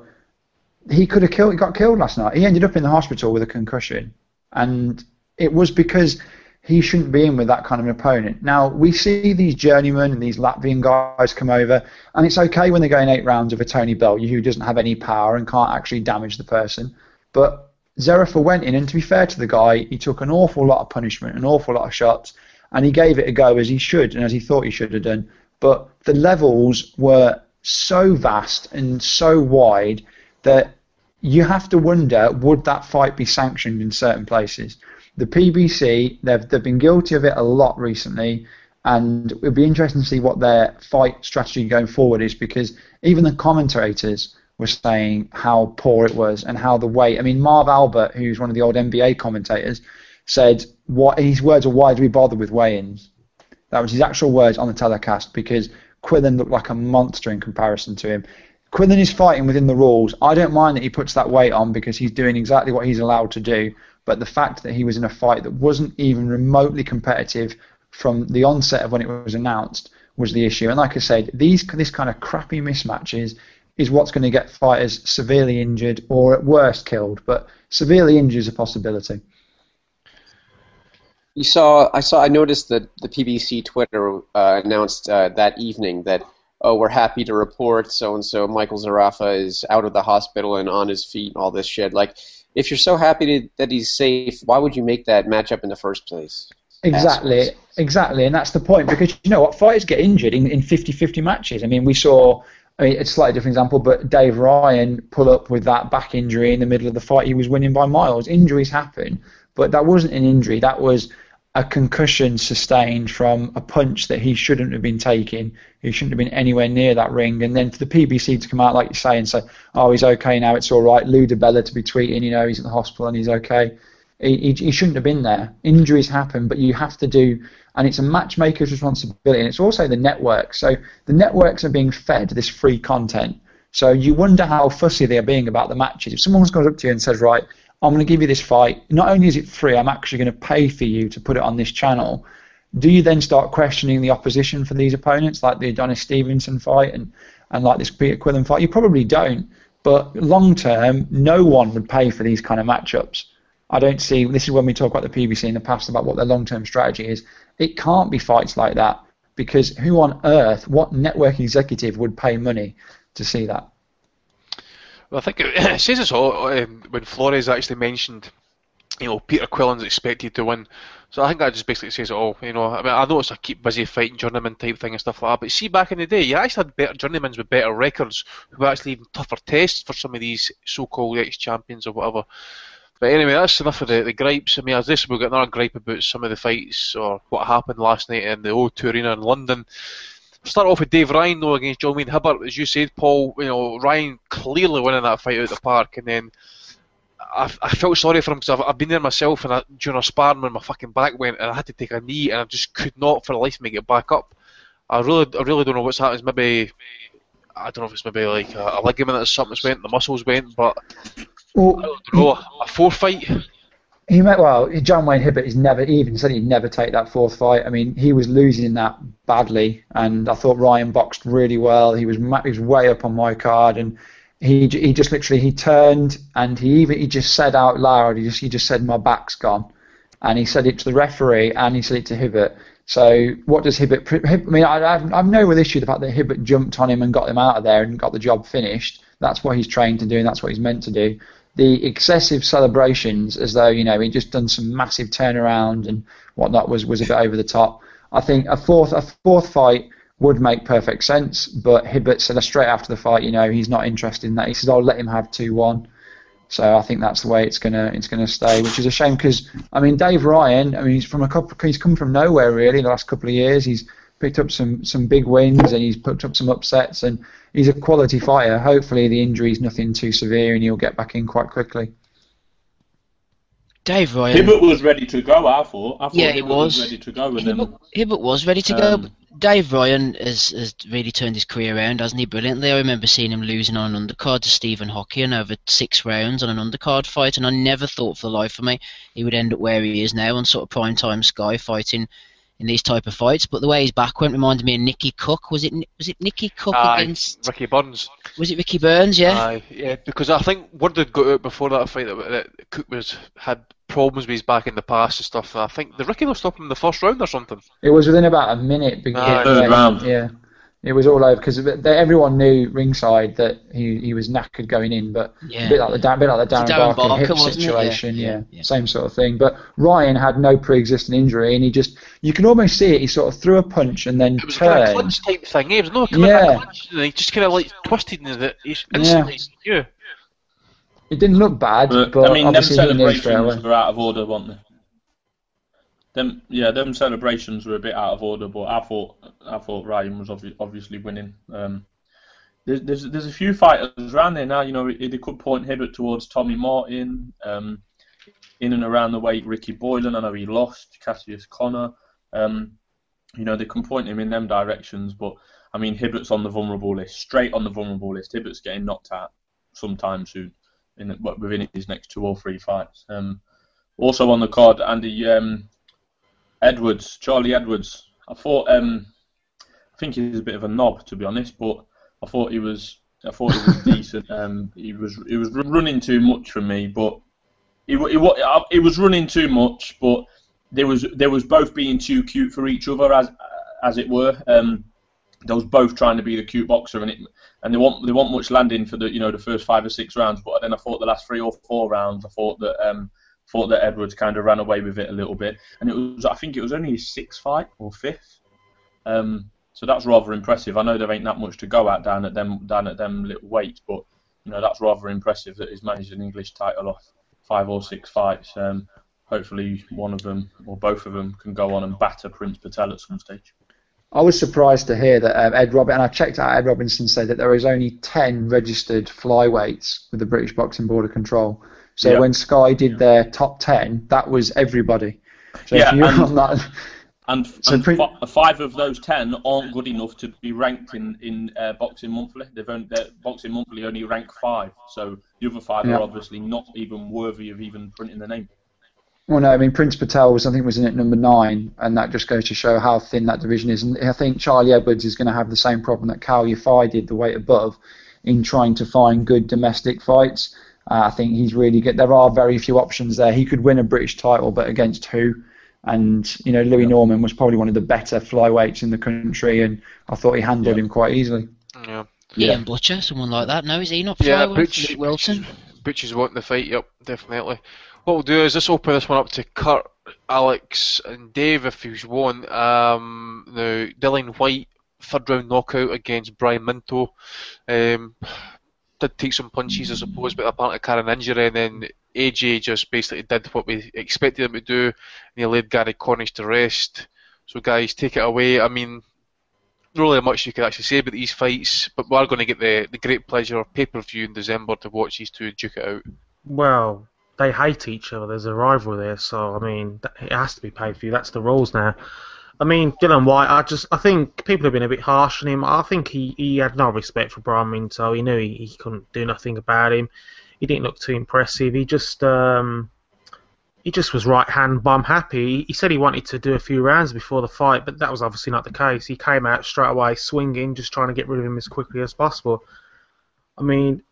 he could have killed. He got killed last night. He ended up in the hospital with a concussion, and it was because he shouldn't be in with that kind of an opponent. Now we see these journeymen and these Latvian guys come over, and it's okay when they're going eight rounds of a Tony Bellew who doesn't have any power and can't actually damage the person. But Zerafa went in, and to be fair to the guy, he took an awful lot of punishment, an awful lot of shots, and he gave it a go as he should and as he thought he should have done. But the levels were so vast and so wide that you have to wonder, would that fight be sanctioned in certain places? The P B C, they've, they've been guilty of it a lot recently, and it would be interesting to see what their fight strategy going forward is, because even the commentators were saying how poor it was and how the weight. I mean, Marv Albert, who's one of the old N B A commentators, said, "What his words are, why do we bother with weigh-ins?" That was his actual words on the telecast, because Quillen looked like a monster in comparison to him. Quillen is fighting within the rules. I don't mind that he puts that weight on because he's doing exactly what he's allowed to do, but the fact that he was in a fight that wasn't even remotely competitive from the onset of when it was announced was the issue. And like I said, these this kind of crappy mismatches is what's going to get fighters severely injured or at worst killed, but severely injured is a possibility. You saw, I saw, I noticed that the P B C Twitter uh, announced uh, that evening that, oh, we're happy to report so-and-so Michael Zarafa is out of the hospital and on his feet and all this shit. Like, if you're so happy to, that he's safe, why would you make that matchup in the first place? Exactly, Assholes. exactly, and that's the point, because you know what, fighters get injured in, in fifty-fifty matches. I mean, we saw, I mean, it's a slightly different example, but Dave Ryan pull up with that back injury in the middle of the fight. He was winning by miles. Injuries happen, but that wasn't an injury. That was a concussion sustained from a punch that he shouldn't have been taking. He shouldn't have been anywhere near that ring. And then for the P B C to come out, like you say, and say, oh, he's okay now, it's all right. Lou DiBella to be tweeting, you know, he's at the hospital and he's okay. He, he, he shouldn't have been there. Injuries happen, but you have to do, and it's a matchmaker's responsibility, and it's also the network. So the networks are being fed this free content. So you wonder how fussy they are being about the matches. If someone goes up to you and says, right, I'm going to give you this fight, not only is it free, I'm actually going to pay for you to put it on this channel, do you then start questioning the opposition for these opponents, like the Adonis Stevenson fight and, and like this Peter Quillen fight? You probably don't, but long term, no one would pay for these kind of matchups. I don't see, this is when we talk about the P B C in the past about what their long-term strategy is. It can't be fights like that, because who on earth, what network executive would pay money to see that? Well, I think it says it's all um, when Flores actually mentioned, you know, Peter Quillen's expected to win. So I think that just basically says it all. You know, I mean, I know it's a keep busy fighting journeyman type thing and stuff like that, but see, back in the day, you actually had better journeymans with better records who were actually even tougher tests for some of these so-called ex-champions or whatever. But anyway, that's enough of the, the gripes. I mean, as this, we'll get another gripe about some of the fights or what happened last night in the O two Arena in London. Start off with Dave Ryan, though, against John Wayne Hibbert. As you said, Paul, you know, Ryan clearly winning that fight out of the park, and then I, I felt sorry for him because I've, I've been there myself, and I, during a sparring when my fucking back went, and I had to take a knee, and I just could not for the life of me get back up. I really, I really don't know what's happened. It's maybe, I don't know if it's maybe like a, a ligament or something's went, the muscles went, but well, I don't know, a fourth fight. He met, well, John Wayne Hibbert is never, he even said he'd never take that fourth fight. I mean, he was losing that badly, and I thought Ryan boxed really well. He was he was way up on my card, and he he just literally he turned and he even he just said out loud, he just he just said, my back's gone, and he said it to the referee and he said it to Hibbert. So what does Hibbert? I mean, I I've, I've no real issue with the fact that Hibbert jumped on him and got him out of there and got the job finished. That's what he's trained to do, and that's what he's meant to do. The excessive celebrations, as though, you know, he'd just done some massive turnaround and whatnot, was, was a bit over the top. I think a fourth a fourth fight would make perfect sense, but Hibbert said straight after the fight, you know, he's not interested in that. He says, "I'll let him have two one." So I think that's the way it's gonna it's gonna stay, which is a shame because I mean, Dave Ryan, I mean, he's from a couple, he's come from nowhere really the last couple of years. He's picked up some some big wins and he's picked up some upsets, and he's a quality fighter. Hopefully the injury's nothing too severe and he'll get back in quite quickly. Dave Ryan. Hibbert was ready to go, I thought. I thought yeah, Hibbert it was. was ready to go. With Hibbert, them. Hibbert was ready to Um, go, but Dave Ryan has, has really turned his career around, hasn't he? Brilliantly. I remember seeing him losing on an undercard to Stephen Hockeyan over six rounds on an undercard fight, and I never thought for the life of me he would end up where he is now on sort of primetime Sky fighting in these type of fights. But the way his back went reminded me of Nicky Cook. Was it was it Nicky Cook Aye, against Ricky Burns. Was it Ricky Burns? Yeah. Aye, yeah, because I think word had got out before that fight that, that Cook was had problems with his back in the past and stuff. And I think the Ricky was stopping him in the first round or something. It was within about a minute. Because, Aye. Third yeah, round. yeah, it was all over because everyone knew ringside that he, he was knackered going in, but Yeah. a bit like the Dan, bit like the Darren, Darren Barker, Barker, hip wasn't it? situation, Yeah. yeah. Yeah. Same sort of thing. But Ryan had no pre-existing injury, and he just you can almost see it. He sort of threw a punch and then It was kind of a turned. clinch type thing. Eh? It was no kind Yeah. of a clinch, and he just kind of like twisted and it instantly. Yeah. It didn't look bad, but, But, I mean, them obviously he knew straight away. celebrations were out of order, weren't they? Them, yeah, them celebrations were a bit out of order, but I thought I thought Ryan was obvi- obviously winning. Um, there's, there's there's a few fighters around there now. You know, they could point Hibbert towards Tommy Martin, um, in and around the weight Ricky Boylan. I know he lost Cassius Connor. Um, you know, they can point him in them directions, but I mean, Hibbert's on the vulnerable list, straight on the vulnerable list. Hibbert's getting knocked out sometime soon, in within his next two or three fights. Um, also on the card, Andy um, Edwards, Charlie Edwards. I thought, um, I think he was a bit of a knob, to be honest, but I thought he was, I thought he was decent. Um, he was, he was running too much for me, but he, he, he was running too much, but there was there was both being too cute for each other, as as it were. Um, they was both trying to be the cute boxer, and it and they want they want much landing for the you know the first five or six rounds. But then I thought the last three or four rounds, I thought that um, thought that Edwards kind of ran away with it a little bit, and it was I think it was only his sixth fight or fifth. Um, so that's rather impressive. I know there ain't that much to go at down at them down at them little weights, but you know that's rather impressive that he's managed an English title off five or six fights. Um, hopefully one of them or both of them can go on and batter Prince Patel at some stage. I was surprised to hear that um, Ed Robinson, and I checked out Ed Robinson said that there is only ten registered flyweights with the British Boxing Board of Control. So yeah. when Sky did their top ten, that was everybody. So yeah, if you're and, on that, and, so and pre- f- five of those ten aren't good enough to be ranked in in uh, Boxing Monthly. They've only, Boxing Monthly only rank five, so the other five yeah. are obviously not even worthy of even printing the name. Well, no, I mean Prince Patel was I think was in at number nine, and that just goes to show how thin that division is. And I think Charlie Edwards is going to have the same problem that Cal Yafai did, the weight above, in trying to find good domestic fights. Uh, I think he's really good. There are very few options there. He could win a British title, but against who? And you know, Louis yeah. Norman was probably one of the better flyweights in the country, and I thought he handled yeah. him quite easily. Yeah. Ian yeah. Butcher, someone like that. No, is he not yeah, flyweight? Butch, Wilson. Butch is wanting the fight. Yep, definitely. What we'll do is let's open this one up to Kurt, Alex, and Dave if you want. Um, now, Dillian Whyte, third round knockout against Brian Minto. Um, did take some punches, I suppose, but apparently carrying an injury, and then A J just basically did what we expected him to do, and he laid Gary Cornish to rest. So, guys, take it away. I mean, not really much you can actually say about these fights, but we are going to get the, the great pleasure of pay-per-view in December to watch these two duke it out. Well, they hate each other. There's a rivalry there, so I mean, it has to be paid for you. That's the rules now. I mean, Dillian Whyte, I just, I think people have been a bit harsh on him. I think he, he had no respect for Brian Minto. He knew he, he couldn't do nothing about him. He didn't look too impressive. He just, um, he just was right hand bum happy. He said he wanted to do a few rounds before the fight, but that was obviously not the case. He came out straight away swinging, just trying to get rid of him as quickly as possible. I mean,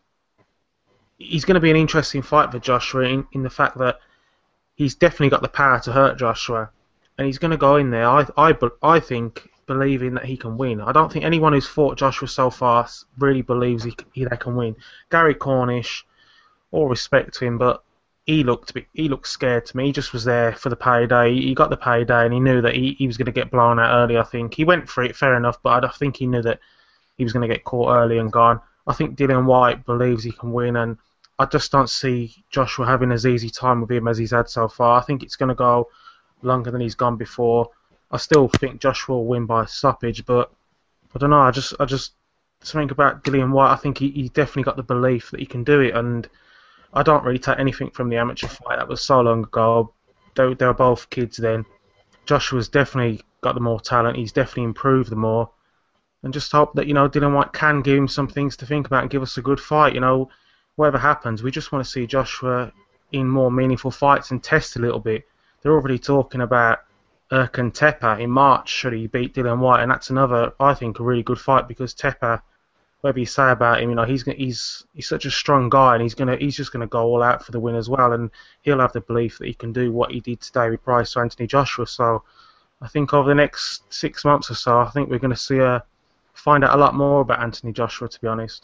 he's going to be an interesting fight for Joshua in, in the fact that he's definitely got the power to hurt Joshua, and he's going to go in there, I, I, I think, believing that he can win. I don't think anyone who's fought Joshua so far really believes he, he they can win. Gary Cornish, all respect to him, but he looked he looked scared to me. He just was there for the payday. He got the payday, and he knew that he, he was going to get blown out early, I think. He went for it, fair enough, but I think he knew that he was going to get caught early and gone. I think Dillian Whyte believes he can win, and I just don't see Joshua having as easy time with him as he's had so far. I think it's going to go longer than he's gone before. I still think Joshua will win by stoppage, but I don't know. I just, I just something about Dillian Whyte. I think he, he definitely got the belief that he can do it, and I don't really take anything from the amateur fight. That was so long ago. They, they were both kids then. Joshua's definitely got the more talent. He's definitely improved the more, and just hope that you know Dillian Whyte can give him some things to think about and give us a good fight. You know. Whatever happens, we just want to see Joshua in more meaningful fights and test a little bit. They're already talking about Erkan Tepe in March should he beat Dillian Whyte, and that's another, I think, a really good fight because Tepe, whatever you say about him, you know, he's he's he's such a strong guy, and he's gonna he's just gonna go all out for the win as well, and he'll have the belief that he can do what he did today with Bryce or Anthony Joshua. So I think over the next six months or so, I think we're going to see a find out a lot more about Anthony Joshua, to be honest.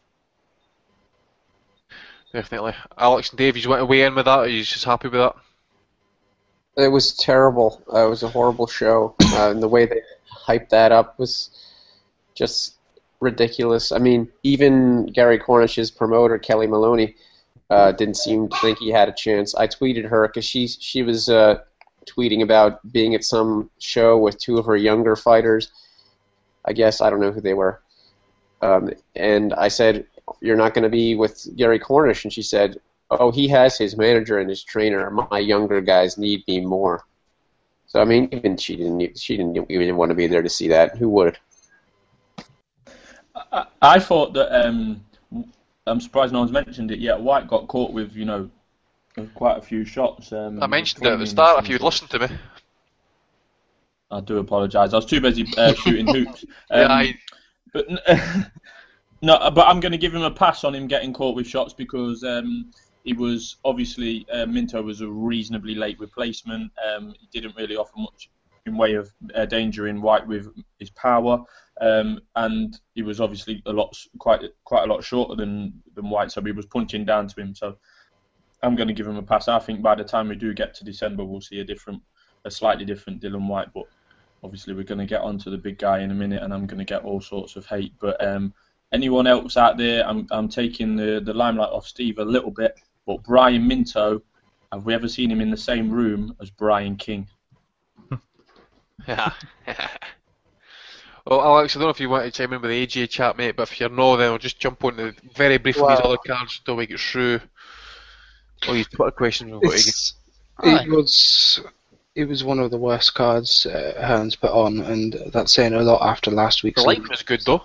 Definitely. Alex and Dave, you want to weigh in with that, or are you just happy with that? It was terrible. Uh, it was a horrible show. Uh, and the way they hyped that up was just ridiculous. I mean, even Gary Cornish's promoter, Kelly Maloney, uh, didn't seem to think he had a chance. I tweeted her because she, she was uh, tweeting about being at some show with two of her younger fighters. I guess, I don't know who they were. Um, and I said, you're not going to be with Gary Cornish, and she said, oh, he has his manager and his trainer. My younger guys need me more. So I mean, even she didn't she didn't even want to be there to see that. Who would? I, I thought that um, I'm surprised no one's mentioned it yet. Whyte got caught with you know quite a few shots. Um, I mentioned it at the start. If you'd listened to me, I do apologise. I was too busy uh, shooting hoops. Um, yeah, I... but. No, but I'm going to give him a pass on him getting caught with shots because um, he was obviously uh, Minto was a reasonably late replacement. Um, he didn't really offer much in way of uh, danger in White with his power, um, and he was obviously a lot quite quite a lot shorter than than White, so he was punching down to him. So I'm going to give him a pass. I think by the time we do get to December, we'll see a different, a slightly different Dillian Whyte, but obviously we're going to get onto the big guy in a minute, and I'm going to get all sorts of hate. But um, anyone else out there, I'm I'm taking the the limelight off Steve a little bit. But Brian Minto, have we ever seen him in the same room as Brian King? Yeah. Well, Alex, I don't know if you want to chime in with the A J chat, mate, but if you're not, then I'll just jump on the very briefly Well, these other cards until we get through all these Twitter questions we've got to get. It was it was one of the worst cards uh, Hearns put on, and that's saying a lot after last week's. The light was good though.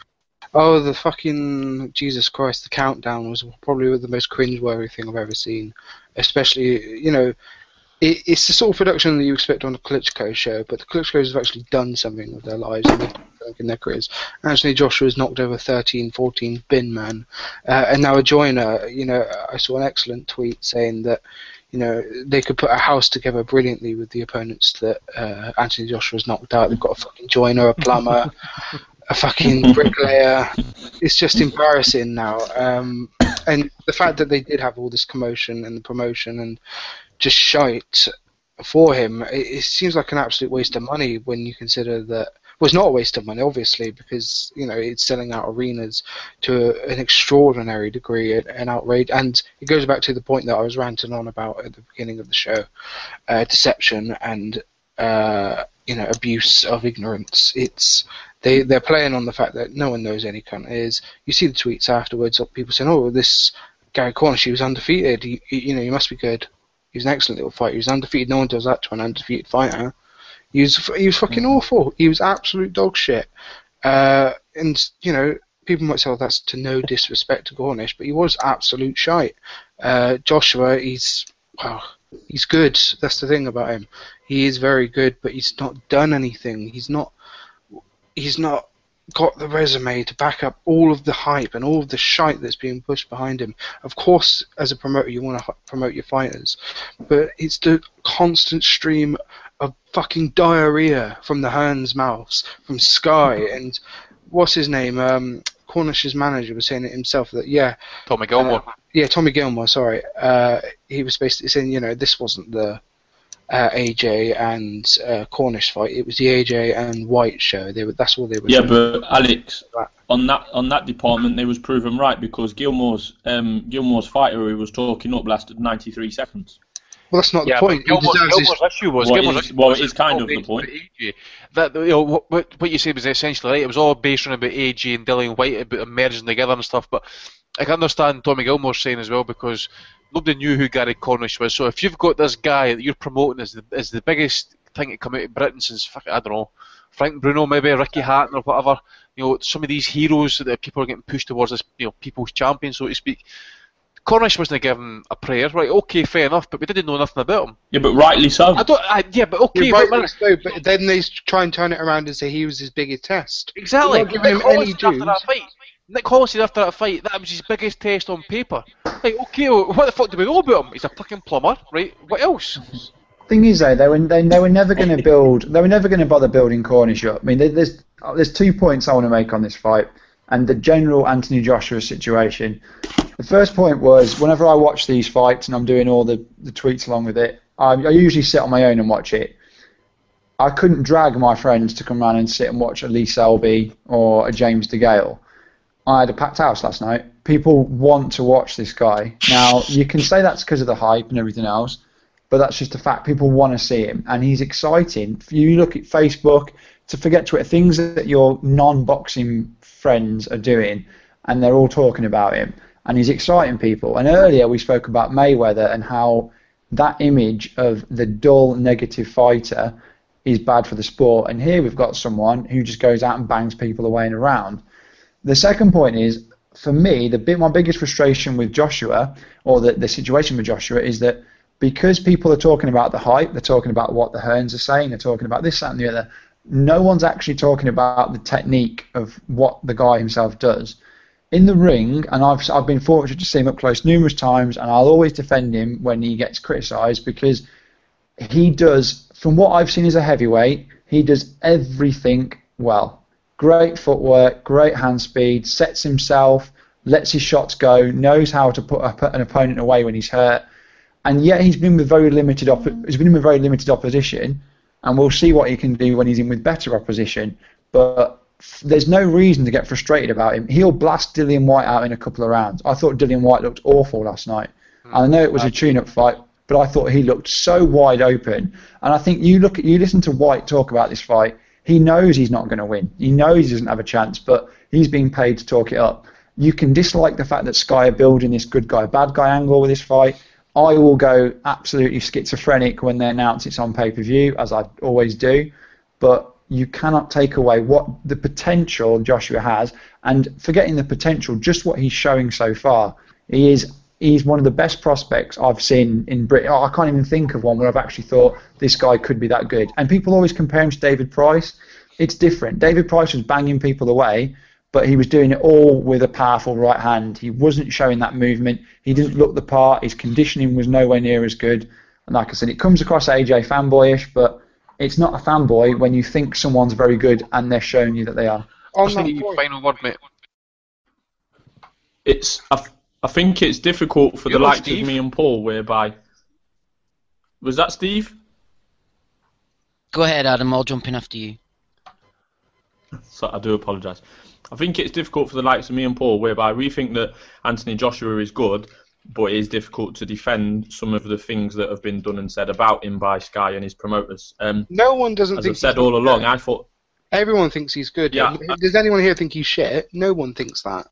Oh, the fucking Jesus Christ! The countdown was probably the most cringe-worthy thing I've ever seen. Especially, you know, it, it's the sort of production that you expect on a Klitschko show, but the Klitschko's have actually done something with their lives and in their careers. Anthony Joshua's knocked over thirteen, fourteen bin man, uh, and now a joiner. You know, I saw an excellent tweet saying that, you know, they could put a house together brilliantly with the opponents that uh, Anthony Joshua's knocked out. They've got a fucking joiner, a plumber, a fucking bricklayer. It's just embarrassing now. Um, and the fact that they did have all this commotion and the promotion and just shite for him, it, it seems like an absolute waste of money when you consider that. Well, it's not a waste of money, obviously, because, you know, it's selling out arenas to a, an extraordinary degree, an outrage. And it goes back to the point that I was ranting on about at the beginning of the show, uh, deception and, uh, you know, abuse of ignorance. It's they, they're playing on the fact that no one knows any cunt is. You see the tweets afterwards of people saying, oh, this Gary Cornish, he was undefeated. He, he, you know, he must be good. He's an excellent little fighter. He's undefeated. No one does that to an undefeated fighter. He was he was fucking awful. He was absolute dog shit. Uh, and you know, people might say, "Oh, that's to no disrespect to Cornish," but he was absolute shite. Uh, Joshua, he's well, he's good. That's the thing about him. He is very good, but he's not done anything. He's not. He's not got the resume to back up all of the hype and all of the shite that's being pushed behind him. Of course, as a promoter, you want to promote your fighters, but it's the constant stream of fucking diarrhea from the Hearns' mouths, from Sky, and what's his name? Um, Cornish's manager was saying it himself that yeah, Tommy Gilmore. Uh, yeah, Tommy Gilmore. Sorry, uh, he was basically saying, you know, this wasn't the uh, A J and uh, Cornish fight; it was the A J and White show. They were, that's all they were. Yeah, saying. but Alex, on that on that department, they was proven right because Gilmore's um, Gilmore's fighter who was talking up lasted ninety-three seconds. Well, that's not yeah, the point. Gilmore's, Gilmore's his... issue was well, Gilmore's it's, issue well, was it is kind of the point. That, you know, what, what you said was essentially right. It was all based on about A J and Dillian Whyte about merging together and stuff. But I can understand Tommy Gilmore saying as well because nobody knew who Gary Cornish was. So if you've got this guy that you're promoting as the as the biggest thing to come out of Britain since I don't know Frank Bruno, maybe Ricky Hatton or whatever, you know, some of these heroes that people are getting pushed towards this, you know, people's champion, so to speak. Cornish wasn't given a prayer, right? Okay, fair enough, but we didn't know nothing about him. Yeah, but rightly so. I don't. I, yeah, but okay, yeah, but, rightly so, but then they try and turn it around and say he was his biggest test. Exactly. Not giving Nick him any Hollis after that fight. Nick Hollis said after that fight that was his biggest test on paper. Like, okay, well, what the fuck do we know about him? He's a fucking plumber, right? What else? Thing is, though, they were they, they were never going to build. They were never going to bother building Cornish up. I mean, there's there's two points I want to make on this fight and the general Anthony Joshua situation. The first point was, whenever I watch these fights and I'm doing all the, the tweets along with it, I, I usually sit on my own and watch it. I couldn't drag my friends to come around and sit and watch a Lee Selby or a James DeGale. I had a packed house last night. People want to watch this guy. Now, you can say that's because of the hype and everything else, but that's just a fact. People want to see him, and he's exciting. If you look at Facebook, to forget Twitter, things that your non-boxing friends are doing, and they're all talking about him. And he's exciting people. And earlier we spoke about Mayweather and how that image of the dull, negative fighter is bad for the sport. And here we've got someone who just goes out and bangs people away and around. The second point is, for me, the bit, my biggest frustration with Joshua, or the, the situation with Joshua, is that because people are talking about the hype, they're talking about what the Hearns are saying, they're talking about this, that, and the other, no one's actually talking about the technique of what the guy himself does. in the ring, and I've I've been fortunate to see him up close numerous times, and I'll always defend him when he gets criticised because he does, from what I've seen as a heavyweight, he does everything well. Great footwork, great hand speed, sets himself, lets his shots go, knows how to put an opponent away when he's hurt, and yet he's been with very limited op- he's been with very limited opposition, and we'll see what he can do when he's in with better opposition. But there's no reason to get frustrated about him. He'll blast Dillian White out in a couple of rounds. I thought Dillian White looked awful last night. Mm, I know it was a tune-up fight, but I thought he looked so wide open. And I think you look at you listen to White talk about this fight. He knows he's not going to win. He knows he doesn't have a chance, but he's being paid to talk it up. You can dislike the fact that Sky are building this good guy, bad guy angle with this fight. I will go absolutely schizophrenic when they announce it's on pay-per-view, as I always do. But you cannot take away what the potential Joshua has, and forgetting the potential, just what he's showing so far. He is he's one of the best prospects I've seen in Britain. Oh, I can't even think of one where I've actually thought this guy could be that good. And people always compare him to David Price. It's different. David Price was banging people away, but he was doing it all with a powerful right hand. He wasn't showing that movement. He didn't look the part. His conditioning was nowhere near as good. And like I said, it comes across A J fanboyish, but it's not a fanboy when you think someone's very good and they're showing you that they are. On that final word, mate. It's I, I think it's difficult for You the know likes Steve? of me and Paul, whereby was that Steve? Go ahead, Adam. I'll jump in after you. So I do apologise. I think it's difficult for the likes of me and Paul, whereby we think that Anthony Joshua is good, but it is difficult to defend some of the things that have been done and said about him by Sky and his promoters. Um, No one doesn't as think I've said he's all good. along, I thought Everyone thinks he's good. Yeah, Does anyone here think he's shit? No one thinks that.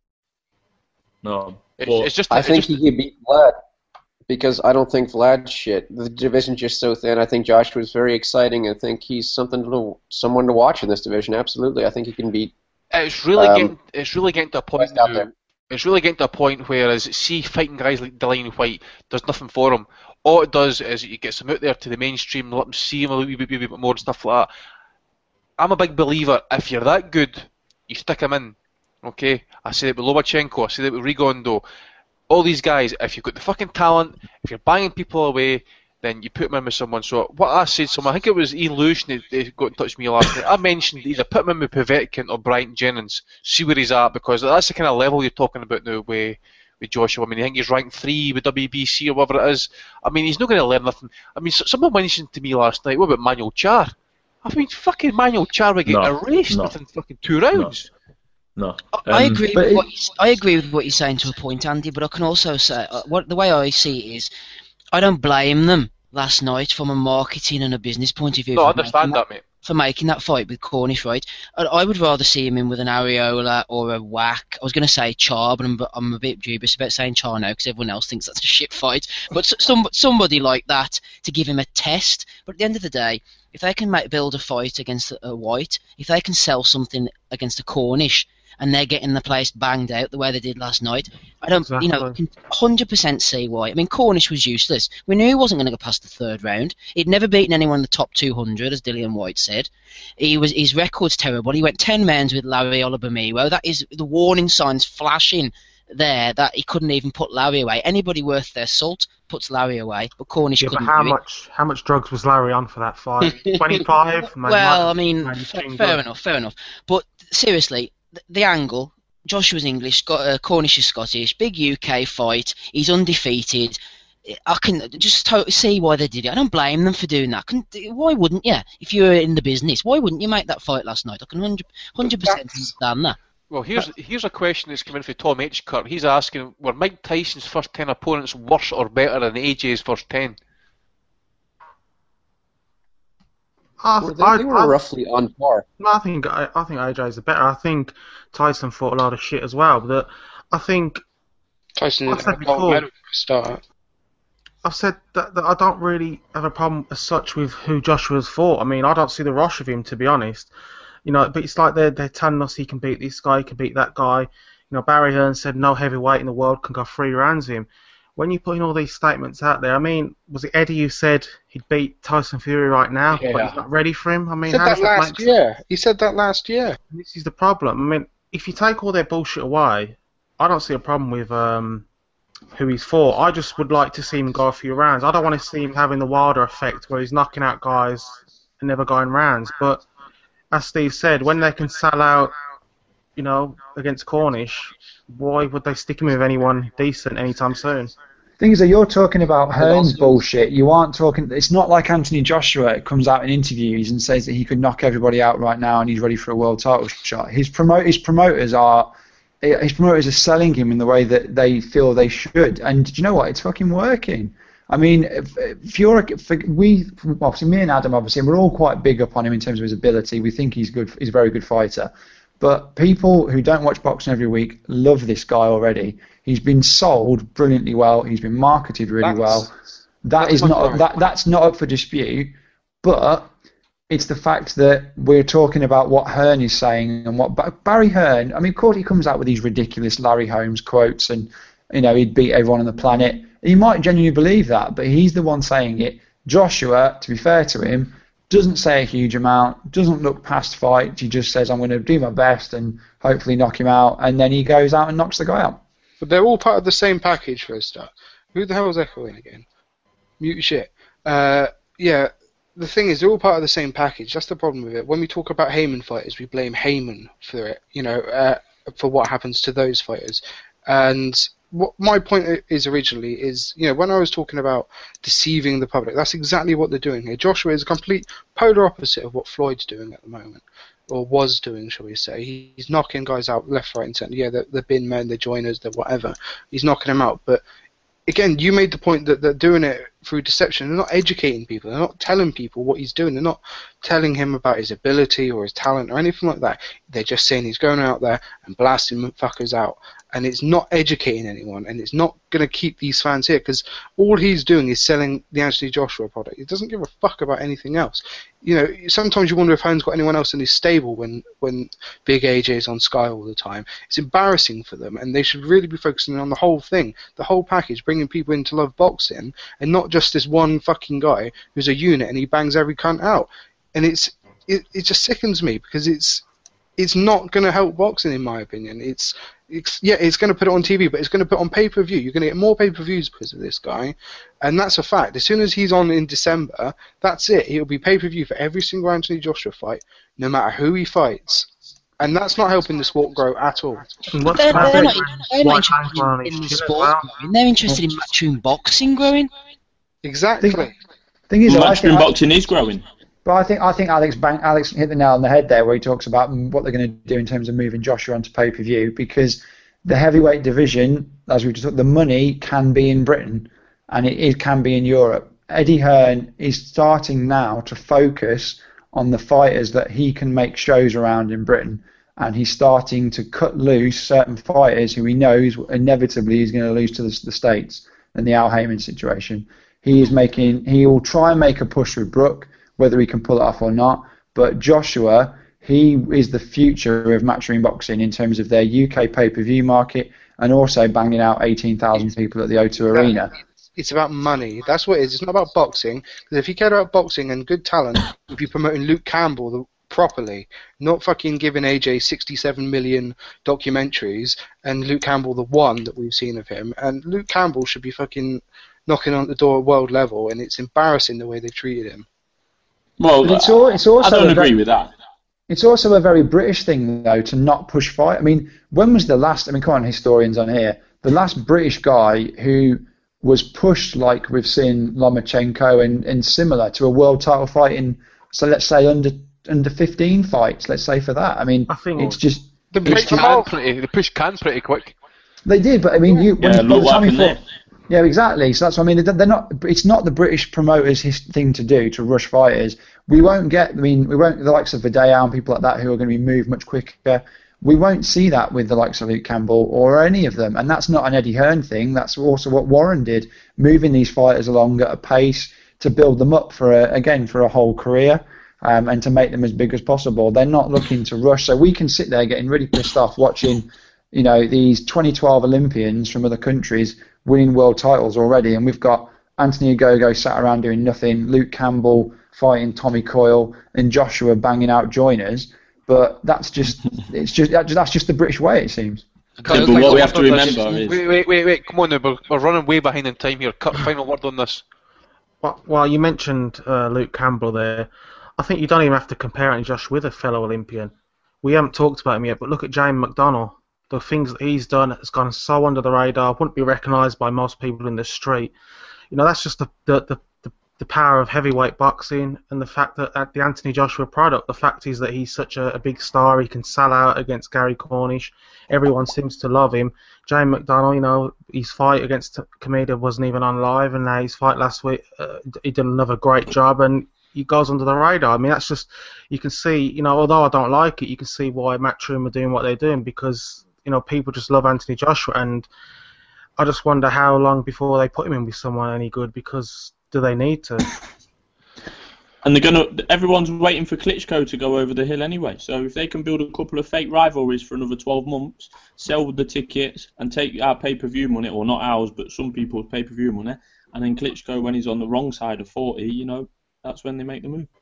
no. It's, but it's just. I it's think just, he could beat Vlad because I don't think Vlad's shit. The division's just so thin. I think Joshua's very exciting. I think he's something to someone to watch in this division. Absolutely, I think he can beat. It's really um, getting. It's really getting to a point out now. there. It's really getting to a point where, as see, fighting guys like Dillian White does nothing for him. All it does is it gets them out there to the mainstream, let them see him a wee bit, wee bit more and stuff like that. I'm a big believer. If you're that good, you stick him in. Okay, I said it with Lomachenko. I said it with Rigondo. All these guys, if you've got the fucking talent, if you're banging people away, then you put him in with someone. So what I said to someone, I think it was Ian Lewis that that got in touch with me last night. I mentioned either put him in with Povetkin or Bryant Jennings, see where he's at, because that's the kind of level you're talking about now with, with Joshua. I mean, I think he's ranked three with W B C or whatever it is. I mean, he's not going to learn nothing. I mean, someone mentioned to me last night, what about Manuel Char? I mean, fucking Manuel Char would get No, erased no. within fucking two rounds. no. I Um, agree. but With it- what you, I agree with what you're saying to a point, Andy. But I can also say, uh, what the way I see it is, I don't blame them last night from a marketing and a business point of view. No, I for understand making that, mate. For making that fight with Cornish, right? I, I would rather see him in with an Areola or a Whack. I was going to say Char, but I'm, I'm a bit dubious about saying Char now because everyone else thinks that's a shit fight. But s- some somebody like that to give him a test. But at the end of the day, if they can make, build a fight against a, a White, if they can sell something against a Cornish, and they're getting the place banged out the way they did last night, I don't, you know, Exactly. can one hundred percent see why. I mean, Cornish was useless. We knew he wasn't going to go past the third round. He'd never beaten anyone in the top two hundred, as Dillian White said. He was his record's terrible. He went ten rounds with Larry Olabamiro. That is the warning signs flashing there that he couldn't even put Larry away. Anybody worth their salt puts Larry away, but Cornish Yeah, but couldn't how do it. much how much drugs was Larry on for that fight? twenty-five? Well, I mean, fa- fair enough, fair enough. But seriously, the, the angle. Joshua's English, Scot- uh, Cornish is Scottish, big U K fight, he's undefeated. I can just to- see why they did it. I don't blame them for doing that. Can, why wouldn't you? If you were in the business, why wouldn't you make that fight last night? I can one hundred percent understand that. Well, here's here's a question that's coming from Tom H. Kurt. He's asking, were Mike Tyson's first ten opponents worse or better than A J's first ten? I, Well, they, I, they were I, roughly on par. no, I think I, I think A J's the better. I think Tyson fought a lot of shit as well, but I think Tyson I've is said a gold before. medal for a start. I've said that, that I don't really have a problem as such with who Joshua's fought. I mean, I don't see the rush of him, to be honest. You know, but it's like they're they're telling us he can beat this guy, he can beat that guy. You know, Barry Hearn said no heavyweight in the world can go three rounds with him. When you're putting all these statements out there, I mean, was it Eddie who said he'd beat Tyson Fury right now, but Yeah. he's not ready for him? I He mean, said how that does that last make year. He said that last year. This is the problem. I mean, if you take all their bullshit away, I don't see a problem with um, who he's for. I just would like to see him go a few rounds. I don't want to see him having the Wilder effect where he's knocking out guys and never going rounds. But as Steve said, when they can sell out, you know, against Cornish, why would they stick him with anyone decent anytime soon? The thing is that you're talking about Hearn's bullshit. You aren't talking. It's not like Anthony Joshua comes out in interviews and says that he could knock everybody out right now and he's ready for a world title shot. His promote his promoters are his promoters are selling him in the way that they feel they should. And do you know what? It's fucking working. I mean, if, if you're if we obviously me and Adam obviously we're all quite big up on him in terms of his ability. We think he's good. He's a very good fighter. But people who don't watch boxing every week love this guy already. He's been sold brilliantly well. He's been marketed really That's, well. That is not that that's not up for dispute. But it's the fact that we're talking about what Hearn is saying and what Barry Hearn. I mean, of course, he comes out with these ridiculous Larry Holmes quotes, and you know he'd beat everyone on the planet. You might genuinely believe that, but he's the one saying it. Joshua, to be fair to him, doesn't say a huge amount, doesn't look past fights. He just says, I'm going to do my best and hopefully knock him out, and then he goes out and knocks the guy out. But they're all part of the same package for a start. Who the hell is echoing again? Mute shit. Uh, yeah, the thing is, they're all part of the same package. That's the problem with it. When we talk about Heyman fighters, we blame Heyman for it, you know, uh, for what happens to those fighters. And what my point is originally is, you know, when I was talking about deceiving the public, that's exactly what they're doing here. Joshua is a complete polar opposite of what Floyd's doing at the moment, or was doing, shall we say. He's knocking guys out left, right, and centre. Yeah, they're, they're bin men, they're joiners, they're whatever. He's knocking them out. But again, you made the point that they're doing it through deception. They're not educating people. They're not telling people what he's doing. They're not telling him about his ability or his talent or anything like that. They're just saying he's going out there and blasting fuckers out. And it's not educating anyone, and it's not going to keep these fans here, because all he's doing is selling the Anthony Joshua product. He doesn't give a fuck about anything else. You know, sometimes you wonder if Hearn's got anyone else in his stable when, when Big A J's on Sky all the time. It's embarrassing for them, and they should really be focusing on the whole thing, the whole package, bringing people in to love boxing, and not just this one fucking guy who's a unit and he bangs every cunt out. And it's it, it just sickens me, because it's it's not going to help boxing, in my opinion. It's It's, yeah, it's going to put it on T V, but it's going to put it on pay-per-view. You're going to get more pay-per-views because of this guy, and that's a fact. As soon as he's on in December, that's it. He'll be pay-per-view for every single Anthony Joshua fight, no matter who he fights. And that's not helping the sport grow at all. But they're, they're, not, they're not interested in, in the sport growing. They're interested in matchroom boxing growing. Exactly. Thing, thing is, matchroom boxing is growing. But I think I think Alex Bang, Alex hit the nail on the head there, where he talks about what they're going to do in terms of moving Joshua onto pay-per-view, because the heavyweight division, as we just talked, the money can be in Britain and it, it can be in Europe. Eddie Hearn is starting now to focus on the fighters that he can make shows around in Britain, and he's starting to cut loose certain fighters who he knows inevitably he's going to lose to the, the States in the Al Heyman situation. He is making, he will try and make a push with Brook, whether he can pull it off or not. But Joshua, he is the future of matchroom boxing in terms of their U K pay-per-view market, and also banging out eighteen thousand people at the O two Arena. It's about money. That's what it is. It's not about boxing. Because if you cared about boxing and good talent, you'd be promoting Luke Campbell the, properly, not fucking giving A J sixty-seven million documentaries and Luke Campbell the one that we've seen of him. And Luke Campbell should be fucking knocking on the door at world level, and it's embarrassing the way they've treated him. Well, it's, all, it's also I don't agree very, with that. It's also a very British thing, though, to not push fight. I mean, when was the last, I mean, come on, historians on here, the last British guy who was pushed like we've seen Lomachenko and, and similar to a world title fight in, so let's say under under fifteen fights, let's say for that. I mean, I think it's just... The push can pretty, the push can pretty quick. They did, but I mean, you... Yeah, when, look by the what time happened you there. fought, yeah, exactly. So that's what I mean. They're not. It's not the British promoters' his thing to do to rush fighters. We won't get. I mean, we won't the likes of Vidal and people like that who are going to be moved much quicker. We won't see that with the likes of Luke Campbell or any of them. And that's not an Eddie Hearn thing. That's also what Warren did, moving these fighters along at a pace to build them up for a, again for a whole career, um, and to make them as big as possible. They're not looking to rush. So we can sit there getting really pissed off watching, you know, these twenty twelve Olympians from other countries winning world titles already, and we've got Anthony Ogogo sat around doing nothing, Luke Campbell fighting Tommy Coyle, and Joshua banging out joiners. But that's just it's just that's just the British way, it seems. Yeah, but what we have to remember is... Wait, wait, wait, wait, come on now, we're, we're running way behind in time here. Cut, final word on this. Well, well you mentioned uh, Luke Campbell there. I think you don't even have to compare Anthony Joshua with a fellow Olympian. We haven't talked about him yet, but look at James McDonnell. The things that he's done has gone so under the radar, wouldn't be recognised by most people in the street. You know, that's just the the, the, the the power of heavyweight boxing, and the fact that at the Anthony Joshua product, the fact is that he's such a, a big star, he can sell out against Gary Cornish. Everyone seems to love him. James McDonnell, you know, his fight against Kameda wasn't even on live, and now his fight last week, uh, he did another great job, and he goes under the radar. I mean, that's just, you can see, you know, although I don't like it, you can see why Matchroom are doing what they're doing, because, you know, people just love Anthony Joshua, and I just wonder how long before they put him in with someone any good, because do they need to? And they're gonna. Everyone's waiting for Klitschko to go over the hill anyway. So if they can build a couple of fake rivalries for another twelve months, sell the tickets, and take our pay-per-view money, or not ours, but some people's pay-per-view money, and then Klitschko, when he's on the wrong side of forty, you know, that's when they make the move.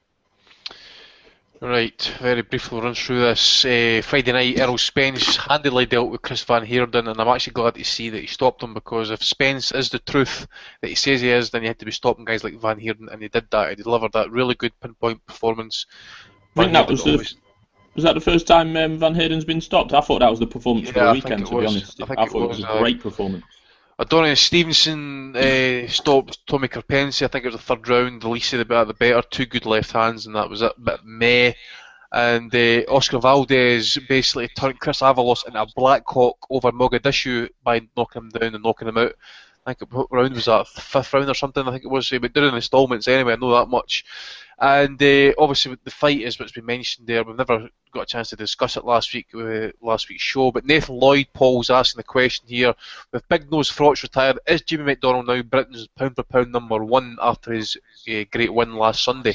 Right, very briefly run through this. Uh, Friday night, Errol Spence handily dealt with Chris Van Heerden, and I'm actually glad to see that he stopped him, because if Spence is the truth that he says he is, then you have to be stopping guys like Van Heerden, and he did that. He delivered that really good pinpoint performance. I think that was the, was that the first time um, Van Heerden's been stopped? I thought that was the performance yeah, for the I weekend, to was. be honest. I, think I it thought was, it was a great performance. Adonis Stevenson uh, stopped Tommy Karpensi. I think it was the third round. The least of the better, the better. Two good left hands, and that was it. But meh. And uh, Oscar Valdez basically turned Chris Avalos into a Black Hawk over Mogadishu by knocking him down and knocking him out. I think what round was that? Fifth round or something, I think it was. But doing instalments anyway, I know that much. And uh, obviously the fight is what's been mentioned there. We've never got a chance to discuss it last week, uh, last week's show. But Nathan Lloyd, Paul's asking the question here: with Big Nose Frotch retired, is Jimmy McDonnell now Britain's pound for pound number one after his uh, great win last Sunday?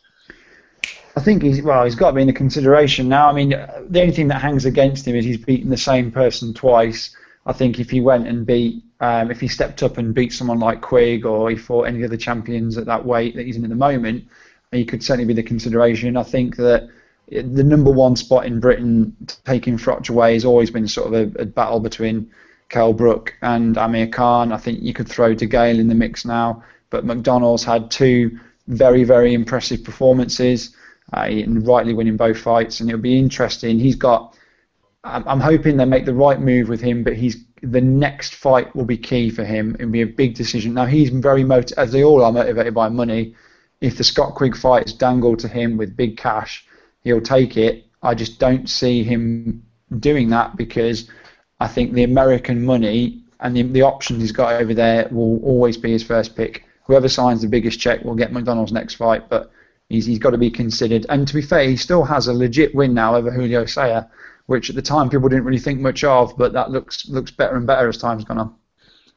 I think he's well. He's got to be in the consideration now. I mean, the only thing that hangs against him is he's beaten the same person twice. I think if he went and beat, um, if he stepped up and beat someone like Quigg, or he fought any of the champions at that weight that he's in at the moment, he could certainly be the consideration. I think that the number one spot in Britain, taking Frotch away, has always been sort of a, a battle between Kell Brook and Amir Khan. I think you could throw De Gale in the mix now, but McDonnell's had two very, very impressive performances. Uh, and rightly winning both fights, and it'll be interesting. He's got. I'm, I'm hoping they make the right move with him, but he's the next fight will be key for him. It'll be a big decision. Now he's very motivated, as they all are, motivated by money. If the Scott Quigg fight is dangled to him with big cash, he'll take it. I just don't see him doing that, because I think the American money and the, the options he's got over there will always be his first pick. Whoever signs the biggest check will get McDonnell's next fight, but. He's, he's got to be considered. And to be fair, he still has a legit win now over Julio Saya, which at the time people didn't really think much of, but that looks looks better and better as time's gone on.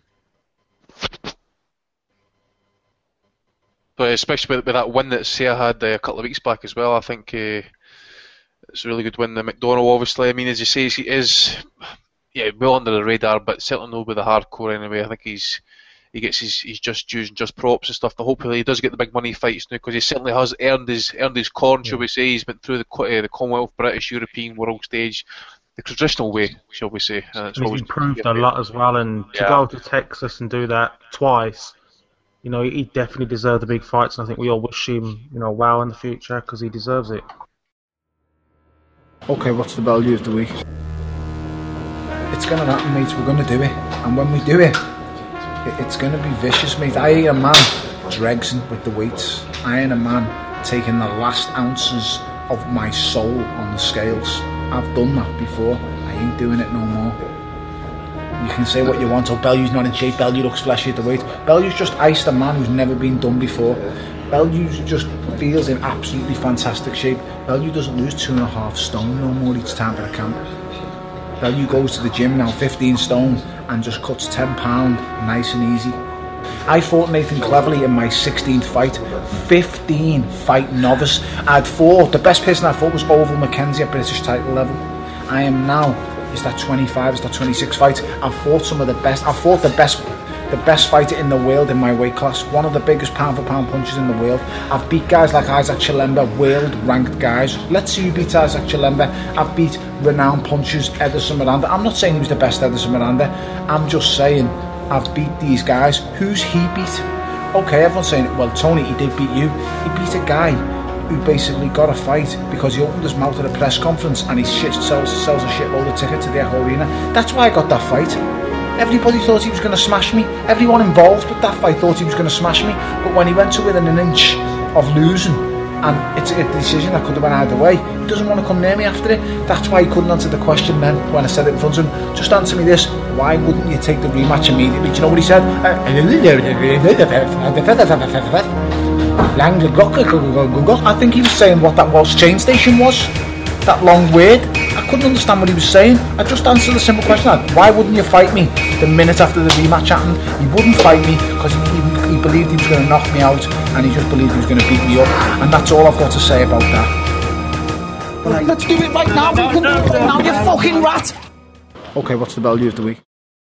But especially with, with that win that Saya had uh, a couple of weeks back as well, I think uh, it's a really good win. The McDonnell, obviously, I mean, as you say, he is yeah well under the radar, but certainly not with the hardcore anyway. I think he's he gets his, his just dues and just props and stuff. But hopefully he does get the big money fights now, because he certainly has earned his earned his corn, yeah. shall we say. He's been through the uh, the Commonwealth, British, European, world stage, the traditional way, shall we say. Uh, he's improved a lot as well, and yeah. to go to Texas and do that twice, you know, he definitely deserved the big fights, and I think we all wish him, you know, well in the future, because he deserves it. Okay, what's the value of the week? It's going to happen, mate. We're going to do it, and when we do it, it's going to be vicious, mate. I ain't a man dregsing with the weights. I ain't a man taking the last ounces of my soul on the scales. I've done that before. I ain't doing it no more. You can say what you want. Oh, Bellew's not in shape. Bellew looks fleshy at the weight. Bellew's just iced a man who's never been done before. Bellew just feels in absolutely fantastic shape. Bellew doesn't lose two and a half stone no more each time for a camp. Bellew goes to the gym now, fifteen stone, and just cuts ten pound, nice and easy. I fought Nathan Cleverly in my sixteenth fight, fifteen fight novice. I'd fought, the best person I fought was Oval Mackenzie at British title level. I am now, is that twenty-five, is that twenty-six fights? I've fought some of the best, I've fought the best the best fighter in the world in my weight class, one of the biggest pound for pound punchers in the world. I've beat guys like Isaac Chilemba, world ranked guys. Let's see who beats Isaac Chilemba. I've beat renowned punchers, Edison Miranda. I'm not saying he was the best Edison Miranda. I'm just saying I've beat these guys. Who's he beat? Okay, everyone's saying, well, Tony, he did beat you. He beat a guy who basically got a fight because he opened his mouth at a press conference and he shit sells, sells a shitload of ticket to the Echo Arena. That's why I got that fight. Everybody thought he was going to smash me. Everyone involved with that fight thought he was going to smash me. But when he went to within an inch of losing, and it's a decision that could have went either way, he doesn't want to come near me after it. That's why he couldn't answer the question then when I said it in front of him. Just answer me this: why wouldn't you take the rematch immediately? Do you know what he said? I think he was saying what that Walsh train station was. That long word. I couldn't understand what he was saying. I just answered the simple question: why wouldn't you fight me the minute after the rematch happened? He wouldn't fight me because he, he, he believed he was going to knock me out, and he just believed he was going to beat me up. And that's all I've got to say about that. Well, let's do it right now. We can do it right now, you fucking rat. Okay, what's the value of the week?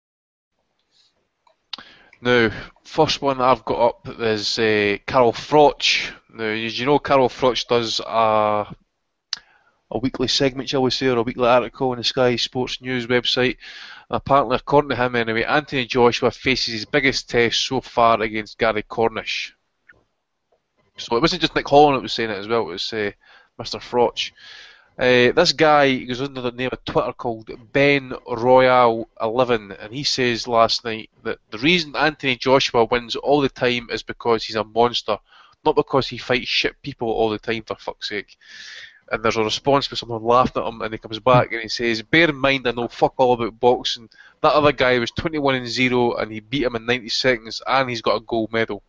Now, first one that I've got up is uh, Carol Froch. Now, as you know, Carol Froch does a, a weekly segment, shall we say, or a weekly article on the Sky Sports News website. And apparently, according to him anyway, Anthony Joshua faces his biggest test so far against Gary Cornish. So it wasn't just Nick Holland that was saying it as well, it was uh, Mister Froch. Uh, this guy he goes under the name of Twitter called Ben Royale eleven, and he says last night that the reason Anthony Joshua wins all the time is because he's a monster, not because he fights shit people all the time, for fuck's sake. And there's a response with someone laughing at him, and he comes back and he says, bear in mind I know fuck all about boxing. That other guy was twenty-one and zero and he beat him in ninety seconds and he's got a gold medal.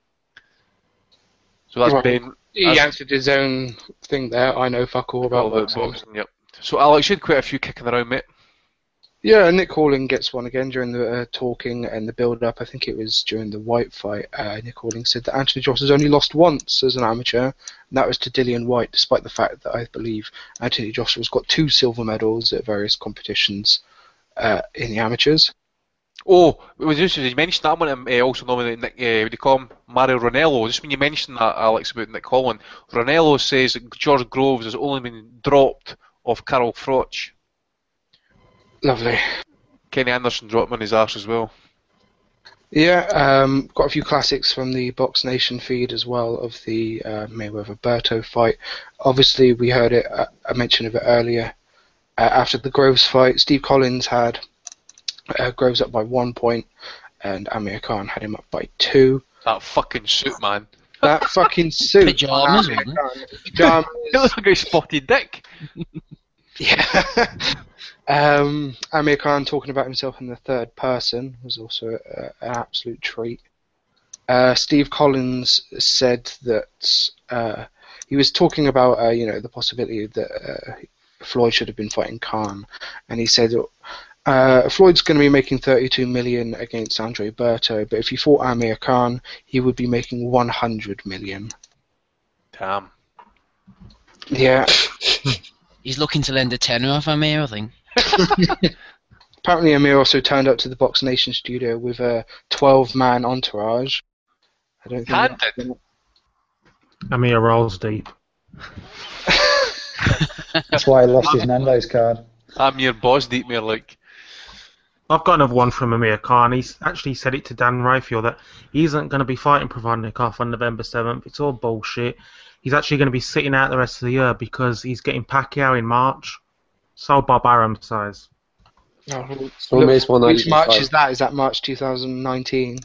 So that's Right. Ben. He that's, answered his own thing there. I know fuck all about all about boxing. boxing. Yep. So Alex, you had quite a few kicking around, mate. Yeah, Nick Halling gets one again during the uh, talking and the build-up. I think it was during the White fight. Uh, Nick Halling said that Anthony Joshua's only lost once as an amateur, and that was to Dillian White, despite the fact that I believe Anthony Joshua's got two silver medals at various competitions uh, in the amateurs. Oh, it was just, you mentioned that one, uh, also nominated Nick, uh, what do you call him, Mario Ranello. Just when you mentioned that, Alex, about Nick Holland, Ranello says that George Groves has only been dropped off Carol Froch. Lovely. Kenny Anderson dropped him on his arse as well. Yeah, um, got a few classics from the Box Nation feed as well of the uh, Mayweather-Berto fight. Obviously, we heard it, uh, I mentioned of it earlier, uh, after the Groves fight. Steve Collins had uh, Groves up by one point, and Amir Khan had him up by two. That fucking suit, man. That fucking suit. Pyjamas, wasn't it? Pyjamas. It looks like a spotted dick. Yeah. um, Amir Khan talking about himself in the third person was also uh, an absolute treat. Uh, Steve Collins said that uh, he was talking about uh, you know the possibility that uh, Floyd should have been fighting Khan, and he said uh, Floyd's going to be making thirty-two million against Andre Berto, but if he fought Amir Khan, he would be making one hundred million. Damn. Yeah. He's looking to lend a tenner off Amir, I think. Apparently Amir also turned up to the Box Nation studio with a twelve-man entourage. I don't think Handed. Amir rolls deep. That's why he lost his Nando's card. I'm your boss deep, me like. I've got another one from Amir Khan. He's actually said it to Dan Rayfield that he isn't going to be fighting Provodnikov on November seventh. It's all bullshit. He's actually going to be sitting out the rest of the year because he's getting Pacquiao in March. So Bob Arum says. Oh, So look, baseball which March ninety-five. is that? Is that March twenty nineteen?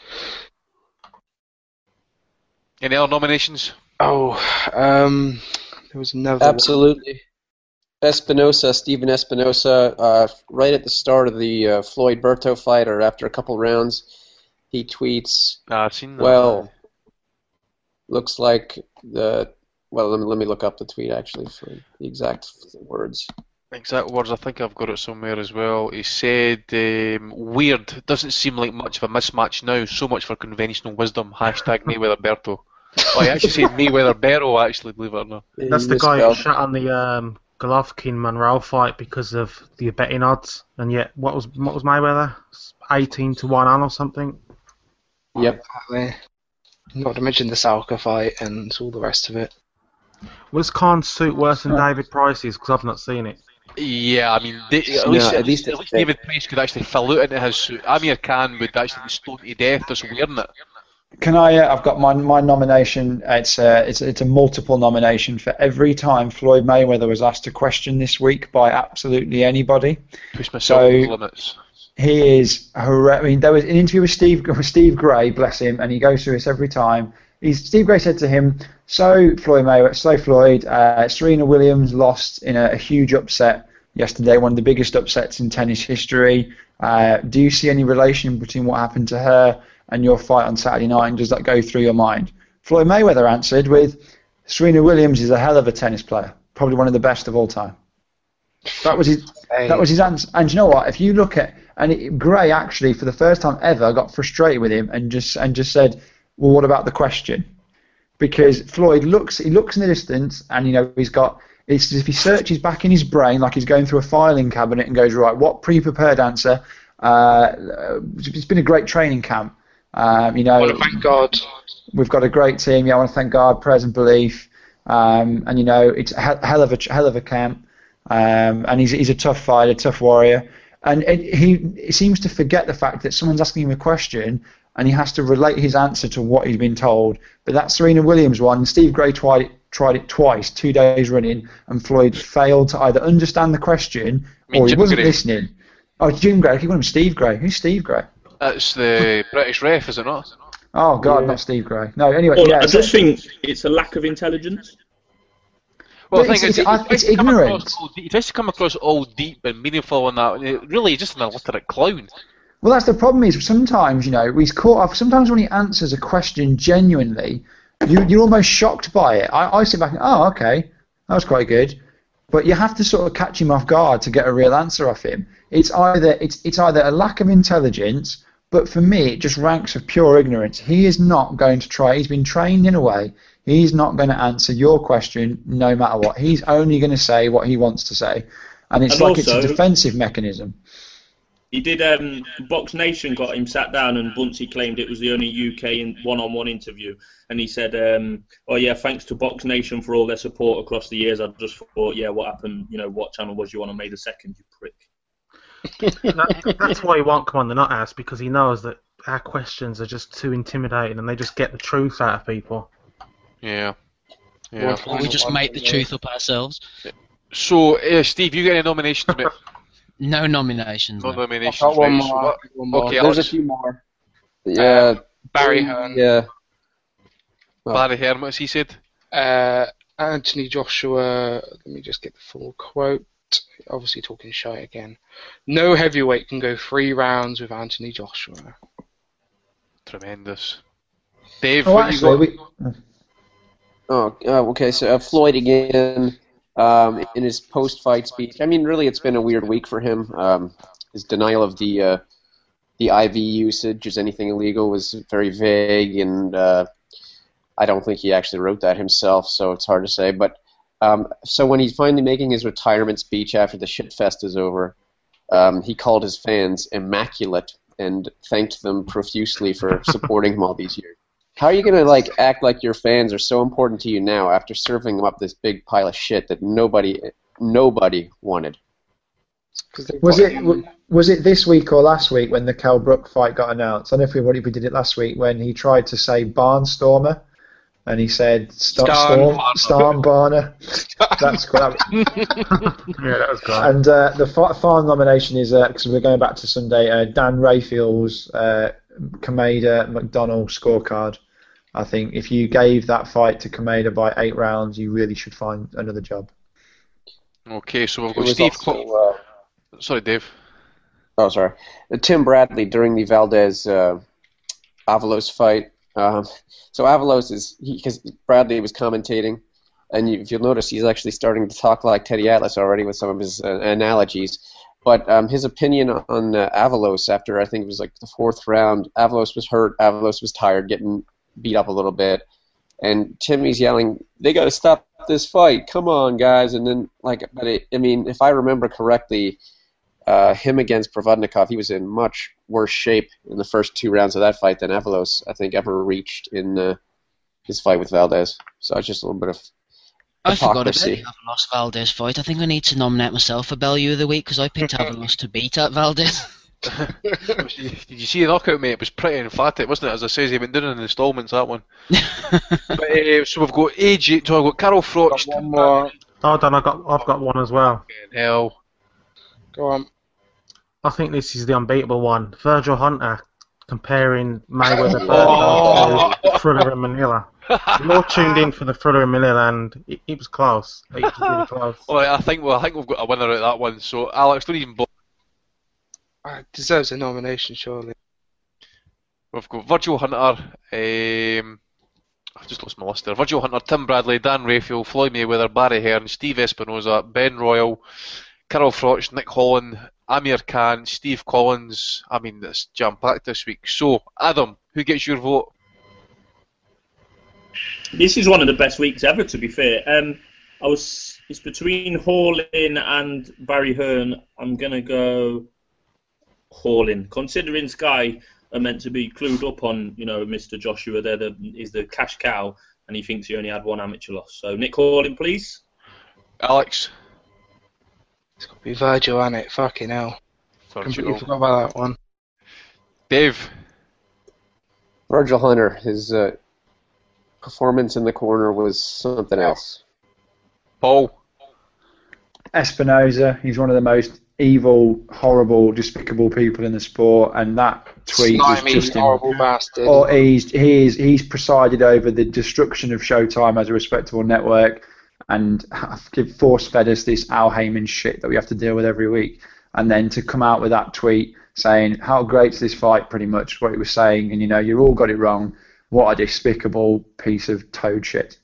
Any other nominations? Oh, um, there was another Absolutely. Espinosa, Stephen Espinosa, uh, right at the start of the uh, Floyd Berto fight, or after a couple rounds, he tweets, Nah, I've seen that. well, looks like the, well, let me, let me look up the tweet actually for the exact words. Exact words, I think I've got it somewhere as well. He said, um, weird, doesn't seem like much of a mismatch now, so much for conventional wisdom, hashtag Mayweather Berto. Oh, he actually said Mayweather Berto, actually, believe it or not. That's the guy who shot on the um, Golovkin-Monroe fight because of the betting odds, and yet what was what was Mayweather? eighteen to one on or something? Yep. Exactly. Not to mention the Salka fight and all the rest of it. Was Khan's suit worse than David Price's? Because I've not seen it. Yeah, I mean, they, at, No, least, at at, least least, at it's least thick. David Price could actually fill out into his suit. Amir Khan would actually be stoned to death just wearing it. Can I? Uh, I've got my my nomination. It's a it's it's a multiple nomination for every time Floyd Mayweather was asked a question this week by absolutely anybody. Push myself So- to the limits. He is horrendous. I mean, there was an interview with Steve with Steve Gray, bless him, and he goes through this every time. He's, Steve Gray said to him, "So Floyd Mayweather, so Floyd, uh, Serena Williams lost in a, a huge upset yesterday, one of the biggest upsets in tennis history. Uh, do you see any relation between what happened to her and your fight on Saturday night? And does that go through your mind?" Floyd Mayweather answered with, "Serena Williams is a hell of a tennis player, probably one of the best of all time." That was his. That was his answer. And you know what? If you look at and it, Gray actually, for the first time ever, got frustrated with him and just and just said, "Well, what about the question?" Because Floyd looks, he looks in the distance, and you know he's got. It's as if he searches back in his brain like he's going through a filing cabinet and goes, "Right, what pre-prepared answer?" Uh, it's been a great training camp. Um, you know, I want to thank God. We've got a great team. Yeah, I want to thank God, prayers and belief. Um, and you know, it's a he- hell of a hell of a camp. Um, and he's he's a tough fighter, tough warrior. And it, he, he seems to forget the fact that someone's asking him a question and he has to relate his answer to what he's been told. But that Serena Williams one, Steve Gray tried it, tried it twice, two days running, and Floyd failed to either understand the question mean, or he Jim wasn't Gray. listening. Oh, Jim Gray. I keep calling him Steve Gray. Who's Steve Gray? That's the British ref, is it not? Oh, God, not Steve Gray. No, anyway. Well, yeah, I so- just think it's a lack of intelligence. Well, But the thing it's- is, it's- he, he it's tries to come ignorant. across all deep- he tries to come across all deep and meaningful and that. And it really, he's just an illiterate clown. Well, that's the problem. Is sometimes you know he's caught off. Sometimes when he answers a question genuinely, you, you're almost shocked by it. I, I sit back and oh, okay, that was quite good. But you have to sort of catch him off guard to get a real answer off him. It's either it's it's either a lack of intelligence, but for me it just ranks of pure ignorance. He is not going to try. He's been trained in a way. He's not going to answer your question no matter what. He's only going to say what he wants to say, and it's And like it's a also- defensive mechanism. He did. Um, Box Nation got him sat down, and Buncey claimed it was the only U K in one-on-one interview. And he said, um, "Oh yeah, thanks to Box Nation for all their support across the years. I just thought, yeah, what happened? You know, what channel was you on on May the second? You prick." That, that's why he won't come on the Nut House, because he knows that our questions are just too intimidating and they just get the truth out of people. Yeah. Yeah. Or we just make the truth up ourselves. So, uh, Steve, you get any nominations, mate? No nominations. No no. nominations. I've got one right, so more, what- one more. Okay, There's Alex. a few more. Yeah, Um, Barry Hearn. Yeah. Well, Barry Hearn, what's he said? Uh, Anthony Joshua, let me just get the full quote. Obviously talking shy again. No heavyweight can go three rounds with Anthony Joshua. Tremendous. Dave, Oh, what you got? actually, we, Oh, uh, okay. So uh, Floyd again um, in his post-fight speech. I mean, really, it's been a weird week for him. Um, his denial of the uh, the I V usage as anything illegal was very vague, and uh, I don't think he actually wrote that himself, so it's hard to say. But um, so when he's finally making his retirement speech after the shit fest is over, um, he called his fans immaculate and thanked them profusely for supporting him all these years. How are you gonna like act like your fans are so important to you now after serving them up this big pile of shit that nobody, nobody wanted? Was it w- was it this week or last week when the Kell Brook fight got announced? I don't know if we, if we did it last week when he tried to say Barnstormer, and he said St- Storm Stormbarner. That's cool. That was, Yeah, that was great. and uh, the fi- final nomination is because we're going back to Sunday. Uh, Dan Rayfield's uh, Kameda McDonald scorecard. I think if you gave that fight to Kameda by eight rounds, you really should find another job. Okay, so we've It got was Steve. also, Cl- uh, Sorry, Dave. Oh, sorry. Uh, Tim Bradley during the Valdez uh, Avalos fight. Um, so Avalos is because Bradley was commentating, and you, if you'll notice, he's actually starting to talk like Teddy Atlas already with some of his uh, analogies. But um, his opinion on uh, Avalos after I think it was like the fourth round, Avalos was hurt, Avalos was tired, getting beat up a little bit, and Timmy's yelling, "They got to stop up this fight. Come on, guys. And then, like, but it, I mean, if I remember correctly, uh, him against Provodnikov, he was in much worse shape in the first two rounds of that fight than Avalos, I think, ever reached in uh, his fight with Valdez. So it's just a little bit of I forgot about hypocrisy. the Avalos Valdez fight. I think I need to nominate myself for Bellew of the Week because I picked Avalos to beat at Valdez. Did you see the knockout, mate? It was pretty emphatic, wasn't it? As I say, they've been doing it in installments, that one. But, uh, so we've got A J, so I've got Carol Froch. One more. Hold on, I got, I've got one as well. Hell. Go on. I think this is the unbeatable one. Virgil Hunter comparing Mayweather Oh. to Thriller and Manila. We all tuned in for the Thriller and Manila, and it, it was close. It was really close. All right, I think well, I think we've got a winner out of that one. So Alex, don't even bother. Uh, deserves a nomination, surely. We've got Virgil Hunter. Um, I've just lost my list there. Virgil Hunter, Tim Bradley, Dan Rayfield, Floyd Mayweather, Barry Hearn, Steve Espinoza, Ben Royal, Carol Froch, Nick Holland, Amir Khan, Steve Collins. I mean, it's jam-packed this week. So, Adam, who gets your vote? This is one of the best weeks ever, to be fair. Um, I was it's between Hallin and Barry Hearn. I'm gonna go Hallin, considering Sky are meant to be clued up on, you know, Mister Joshua. There the, is the cash cow, and he thinks he only had one amateur loss. So Nick Hallin, please. Alex. It's got to be Virgil, ain't it? Fucking hell. Completely forgot about that one. Dave. Virgil Hunter, his uh, performance in the corner was something else. Paul. Espinoza, he's one of the most evil, horrible, despicable people in the sport, and that tweet Slimy, was just horrible bastard. Or he's he's he's presided over the destruction of Showtime as a respectable network, and force fed us this Al Heyman shit that we have to deal with every week, and then to come out with that tweet saying how great's this fight, pretty much what he was saying, and you know you all got it wrong. What a despicable piece of toad shit.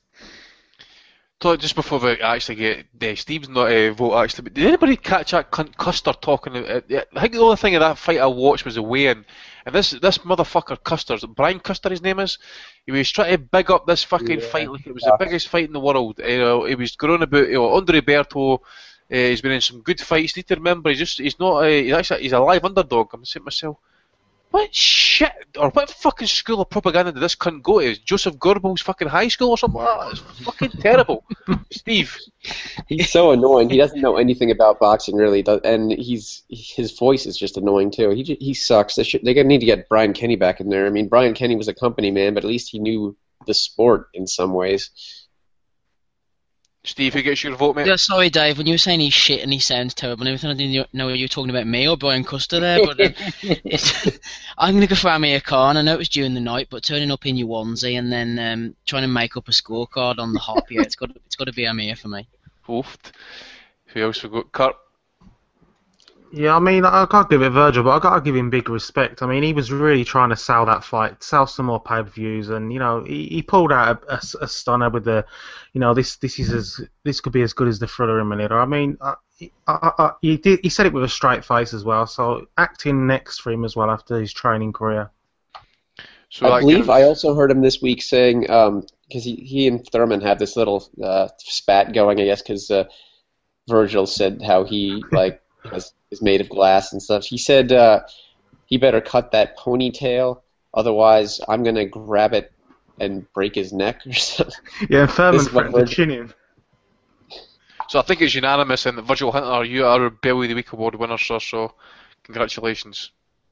So just before we actually get uh, Steve's not a uh, vote actually, but did anybody catch that cunt Custer talking? Uh, I think the only thing of that fight I watched was the weigh-in, and this this motherfucker Custer, Brian Custer his name is, he was trying to big up this fucking Yeah. fight like it was the biggest fight in the world. You know, he was going on about you know Andre Berto. Uh, he's been in some good fights. You need to remember, he's just he's not a, he's actually he's a live underdog. I'm saying to myself, what shit or what fucking school of propaganda did this cunt go to? Is Joseph Goebbels fucking high school or something like that? It's fucking terrible. Steve. He's so annoying. He doesn't know anything about boxing, really, does, and he's his voice is just annoying too. He j- he sucks. They should, they need to get Brian Kenny back in there. I mean, Brian Kenny was a company man, but at least he knew the sport in some ways. Steve, who gets your vote, mate? Yeah, sorry, Dave. When you were saying he's shit and he sounds terrible and everything, I didn't know you were talking about me or Brian Custer there. But uh, it's, I'm going to go for Amir Khan. I know it was during the night, but turning up in your onesie and then um, trying to make up a scorecard on the hop, yeah, it's got it's got to be Amir for me. Oofed. Who else we got? Kurt. Yeah, I mean, I can't give it Virgil, but I got to give him big respect. I mean, he was really trying to sell that fight, sell some more pay-per-views, and you know, he, he pulled out a, a, a stunner with the, you know, this this is as this could be as good as the Thriller in Manila. I mean, I, I, I, he did he said it with a straight face as well. So acting next for him as well after his training career. So I believe I also heard him this week saying, because um, he, he and Thurman had this little uh, spat going, I guess, because uh, Virgil said how he like has, is made of glass and stuff. He said uh, he better cut that ponytail, otherwise I'm going to grab it and break his neck or something. Yeah, Thurman This is what threatened to Virgil- chin him. So I think it's unanimous, and Virgil Hunter, you are our Belly of the Week award winner, sir. So congratulations.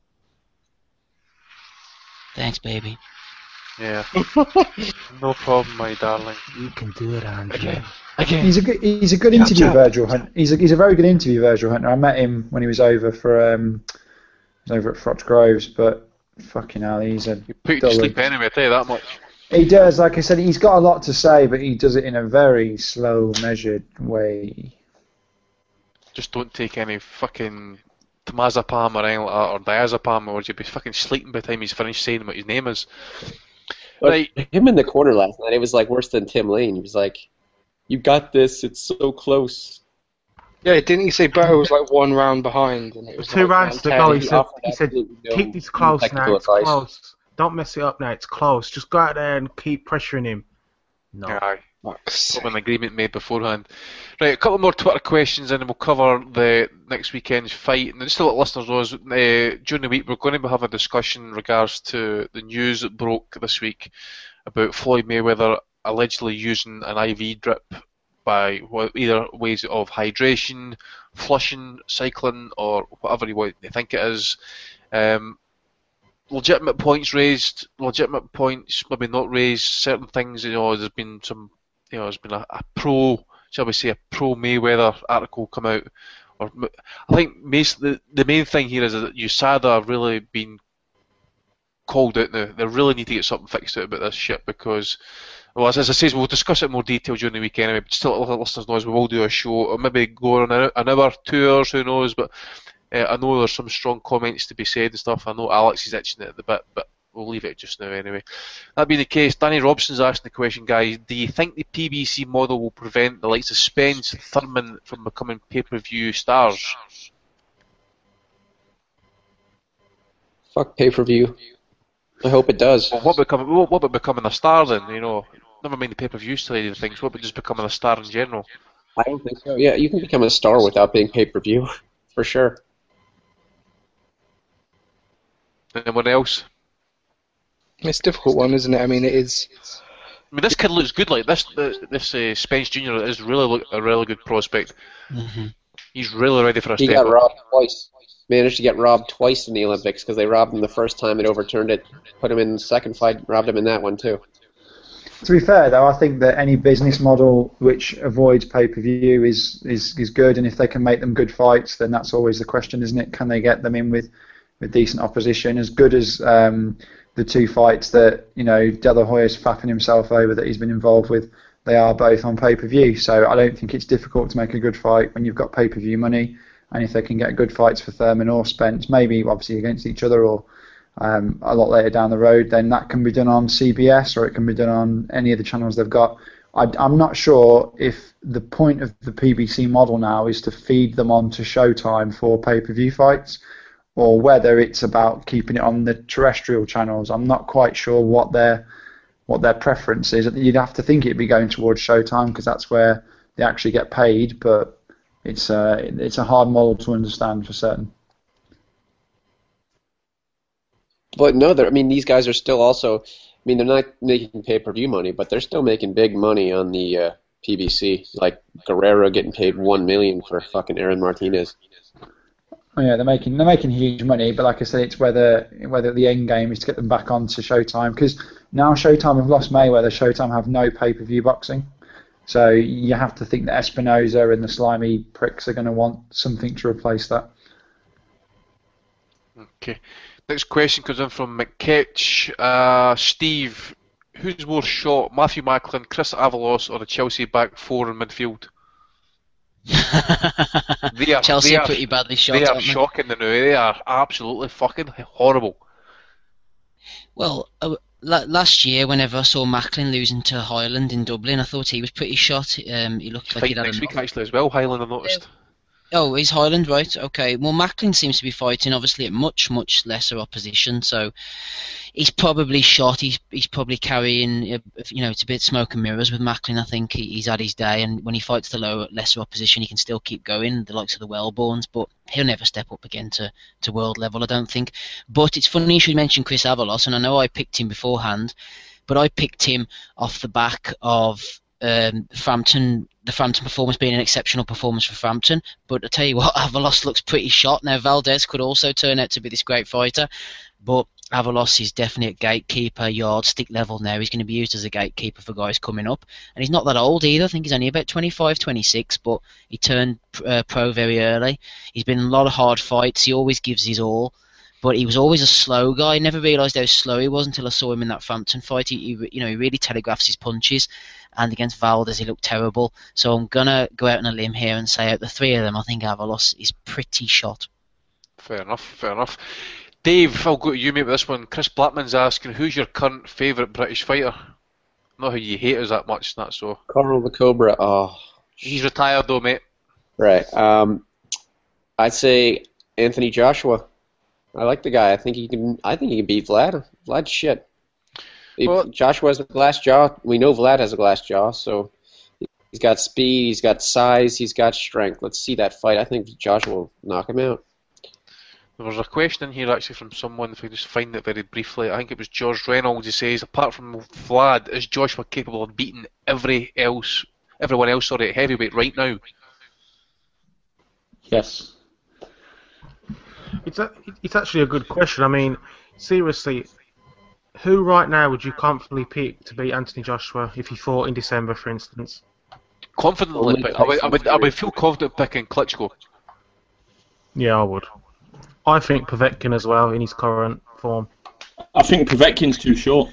Thanks, baby. Yeah. No problem, my darling. You can do it, Andrew. Again. Again. He's a good, he's a good interview, Virgil Hunter. He's a, he's a very good interview, Virgil Hunter. I met him when he was over for um, he was over at Froch Groves, but fucking hell, he's a. You put you to sleep anyway, I tell you that much. He does, like I said, he's got a lot to say, but he does it in a very slow, measured way. Just don't take any fucking temazepam or anything like that, or diazepam, or you'll be fucking sleeping by the time he's finished saying what his name is. But Right. him in the corner last night, it was like worse than Tim Lane. He was like, "You got this. It's so close." Yeah, didn't he say Burrow was like one round behind? And it was Two like rounds to ten? go. He he said, offered he said, absolutely no keep this close now. technical It's advice. close. Don't mess it up now. It's close. Just go out there and keep pressuring him. No. Aye. From an agreement made beforehand. Right, a couple more Twitter questions and then we'll cover the next weekend's fight. And just to let listeners know, is, uh, during the week we're going to have a discussion in regards to the news that broke this week about Floyd Mayweather allegedly using an I V drip by either ways of hydration, flushing, cycling, or whatever you want to think it is. Um, legitimate points raised, legitimate points maybe not raised. Certain things, you know, there's been some, you know, there's been a, a pro, shall we say, a pro Mayweather article come out. Or I think the the main thing here is that U S A D A have really been called out now. They really need to get something fixed out about this shit because, well, as, as I say, we'll discuss it in more detail during the week anyway. But still, let listeners know, we will do a show, or maybe go on an hour, two hours, who knows. But uh, I know there's some strong comments to be said and stuff. I know Alex is itching it at the bit, but we'll leave it just now anyway. That being the case, Danny Robson's asking the question, guys, do you think the P B C model will prevent the likes of Spence and Thurman from becoming pay-per-view stars? Fuck pay-per-view. I hope it does. Well, what about what about becoming a star then? You know, never mind the pay-per-view side of things. What about just becoming a star in general? I don't think so. Yeah, you can become a star without being pay-per-view, for sure. Anyone else? It's a difficult one, isn't it? I mean, it is. I mean, this kid looks good. Like this, this uh, Spence Junior is really look, a really good prospect. Mm-hmm. He's really ready for a he step got up. robbed twice. Managed to get robbed twice in the Olympics because they robbed him the first time and overturned it. Put him in the second fight, robbed him in that one too. To be fair, though, I think that any business model which avoids pay-per-view is, is, is good, and if they can make them good fights, then that's always the question, isn't it? Can they get them in with, with decent opposition? As good as um, the two fights that, you know, De La Hoya's faffing himself over that he's been involved with, they are both on pay-per-view, so I don't think it's difficult to make a good fight when you've got pay-per-view money, and if they can get good fights for Thurman or Spence, maybe obviously against each other or Um, a lot later down the road, then that can be done on C B S or it can be done on any of the channels they've got. I, I'm not sure if the point of the P B C model now is to feed them onto Showtime for pay-per-view fights, or whether it's about keeping it on the terrestrial channels. I'm not quite sure what their what their preference is. You'd have to think it'd be going towards Showtime because that's where they actually get paid, but it's uh, it's a hard model to understand for certain. But no, I mean, these guys are still also, I mean, they're not making pay-per-view money, but they're still making big money on the uh, P B C. Like Guerrero getting paid one million dollars for fucking Aaron Martinez. Oh, yeah, they're making they're making huge money, but like I said, it's whether whether the end game is to get them back onto Showtime, because now Showtime have lost Mayweather. Showtime have no pay-per-view boxing, so you have to think that Espinoza and the slimy pricks are going to want something to replace that. Okay. Next question comes in from McKetch. Uh, Steve, who's more shot, Matthew Macklin, Chris Avalos, or the Chelsea back four in midfield? they are, Chelsea they are are pretty badly shot. They are aren't they? shocking now. They are absolutely fucking horrible. Well, uh, la- last year, whenever I saw Macklin losing to Highland in Dublin, I thought he was pretty shot. Um, he looked like Fight he'd had next enough. week actually as well. Highland, I noticed. Oh, he's Highland, right? Okay. Well, Macklin seems to be fighting, obviously, at much, much lesser opposition. So he's probably shot. He's he's probably carrying, uh, you know, it's a bit smoke and mirrors with Macklin. I think he, he's had his day, and when he fights the lower, lesser opposition, he can still keep going, the likes of the Wellborns. But he'll never step up again to, to world level, I don't think. But it's funny you should mention Chris Avalos, and I know I picked him beforehand, but I picked him off the back of Um, Frampton, the Frampton performance being an exceptional performance for Frampton, but I tell you what, Avalos looks pretty shot. Now Valdez could also turn out to be this great fighter, but Avalos is definitely a gatekeeper, yardstick level now. He's going to be used as a gatekeeper for guys coming up, and he's not that old either. I think he's only about twenty-five, twenty-six, but he turned uh, pro very early. He's been in a lot of hard fights. He always gives his all. But he was always a slow guy. I never realised how slow he was until I saw him in that Frampton fight. He, he, you know, he really telegraphs his punches, and against Valdez he looked terrible. So I'm gonna go out on a limb here and say, out of the three of them, I think Avalos is pretty shot. Fair enough, fair enough. Dave, I'll go to you mate with this one. Chris Blackman's asking, who's your current favourite British fighter? Not how you hate us that much, that's so. Carl the Cobra, oh. He's retired though, mate. Right. Um, I'd say Anthony Joshua. I like the guy. I think he can. I think he can beat Vlad. Vlad's shit. He, Well- Joshua has a glass jaw. We know Vlad has a glass jaw, so he's got speed, he's got size, he's got strength. Let's see that fight. I think Joshua will knock him out. There was a question in here actually from someone, if we just find it very briefly. I think it was George Reynolds. He says, apart from Vlad, is Joshua capable of beating every else, everyone else, sorry, at heavyweight right now? Yes. It's a, it's actually a good question. I mean, seriously, who right now would you comfortably pick to beat Anthony Joshua if he fought in December, for instance? Confidently, Only but I would, I would, I would feel confident picking Klitschko. Yeah, I would. I think Povetkin as well in his current form. I think Povetkin's too short.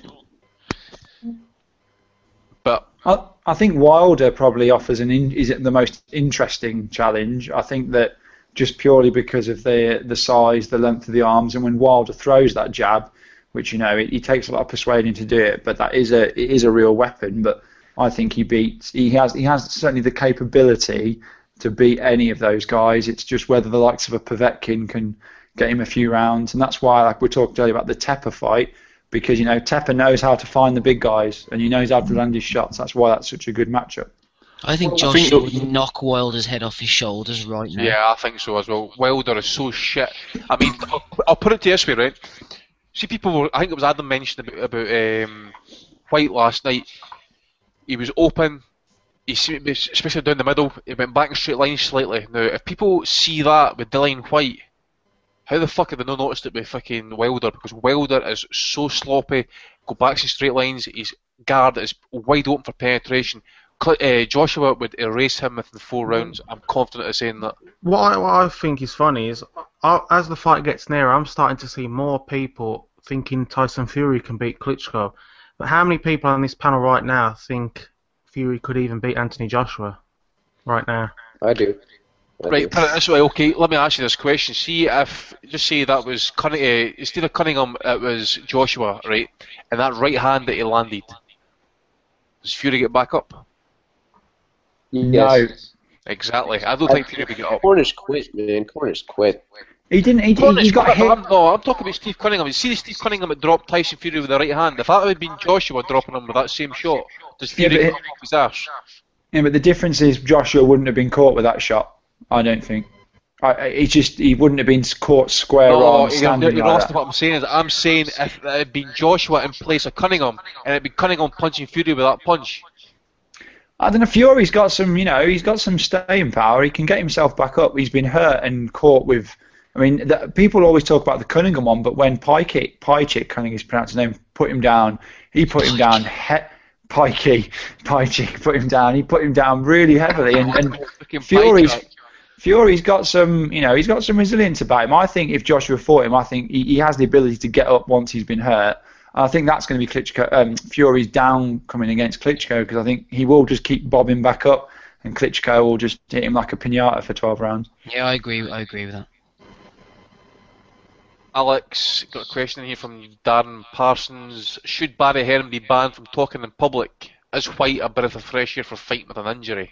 But I, I think Wilder probably offers an in, is it the most interesting challenge. I think that just purely because of the the size, the length of the arms, and when Wilder throws that jab, which you know it, it takes a lot of persuading to do it, but that is a it is a real weapon. But I think he beats he has he has certainly the capability to beat any of those guys. It's just whether the likes of a Povetkin can get him a few rounds, and that's why, like we talked earlier about the Tepper fight, because you know Tepper knows how to find the big guys and he knows how to land his shots. That's why that's such a good matchup. I think Well, I Joshua think- would knock Wilder's head off his shoulders right now. Yeah, I think so as well. Wilder is so shit. I mean, I'll, I'll put it to you this way, right? See, people were, I think it was Adam mentioned about, about um, White last night. He was open, he seemed, especially down the middle, he went back in straight lines slightly. Now, if people see that with Dillian White, how the fuck have they not noticed it with fucking Wilder? Because Wilder is so sloppy, go back in straight lines, his guard is wide open for penetration. Cl- uh, Joshua would erase him within four rounds. I'm confident of saying that. What I, what I think is funny is, I, as the fight gets nearer, I'm starting to see more people thinking Tyson Fury can beat Klitschko. But how many people on this panel right now think Fury could even beat Anthony Joshua right now? I do. I Right, do. put it this way, okay, let me ask you this question. See if, just say that was Cunning, uh, instead of Cunningham, it was Joshua, right? And that right hand that he landed, does Fury get back up? No. Exactly. I don't think Fury would get up. Cornish quit, man. Cornish quit. He didn't. He, he, Cornish he got quit, hit. but I'm, no, I'm talking about Steve Cunningham. You see Steve Cunningham that dropped Tyson Fury with the right hand. If that had been Joshua dropping him with that same shot, does Yeah, Fury but get it- up off his arse? Yeah, but the difference is Joshua wouldn't have been caught with that shot. I don't think. I, I- he just he wouldn't have been caught square No, on you're, standing you're like lost that. in what I'm saying. Is I'm saying if it had been Joshua in place of Cunningham, and it had been Cunningham punching Fury with that punch, I don't know. Fury's got some, you know, he's got some staying power. He can get himself back up. He's been hurt and caught with. I mean, the, people always talk about the Cunningham one, but when Pikey, Pychik, I think he's pronounced his name, put him down, he put him down. He, Pikey, Pychik put him down. He put him down really heavily, and, and Fury's. Fury's got some, you know, he's got some resilience about him. I think if Joshua fought him, I think he, he has the ability to get up once he's been hurt. I think that's going to be Klitschko, um, Fury's down coming against Klitschko, because I think he will just keep bobbing back up, and Klitschko will just hit him like a pinata for twelve rounds. Yeah, I agree. I agree with that. Alex, got a question here from Darren Parsons. Should Barry Hearn be banned from talking in public? Is White a breath of fresh air for fighting with an injury?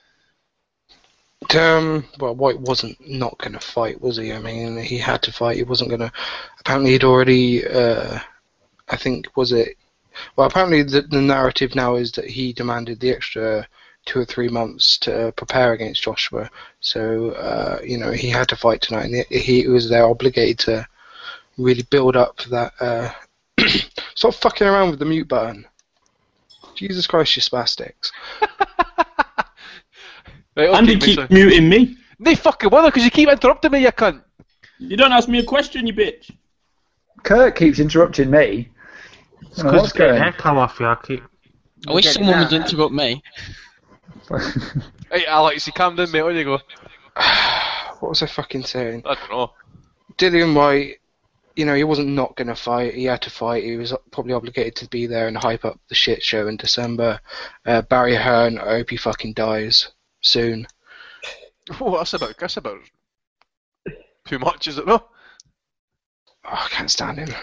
Um, well, White wasn't not going to fight, was he? I mean, he had to fight. He wasn't going to. Apparently, he'd already. Uh, I think was it. Well, apparently the, the narrative now is that he demanded the extra two or three months to prepare against Joshua. So uh, you know he had to fight tonight, and he, he was there obligated to really build up that. Uh, stop fucking around with the mute button. Jesus Christ, you spastics. Right, And you keep muting me. No fucking bother, because you keep interrupting me, you cunt. You don't ask me a question, you bitch. Kurt keeps interrupting me. It's I don't know because what's it's getting going on. echo off you. I keep. I wish someone would interrupt me. Hey, Alex, you calm down, mate. On you go. What was I fucking saying? I don't know. Dillian White, you know, he wasn't not going to fight. He had to fight. He was probably obligated to be there and hype up the shit show in December. Uh, Barry Hearn, I hope he fucking dies soon. Oh, that's about, that's about too much, is it no? Oh, I can't stand him.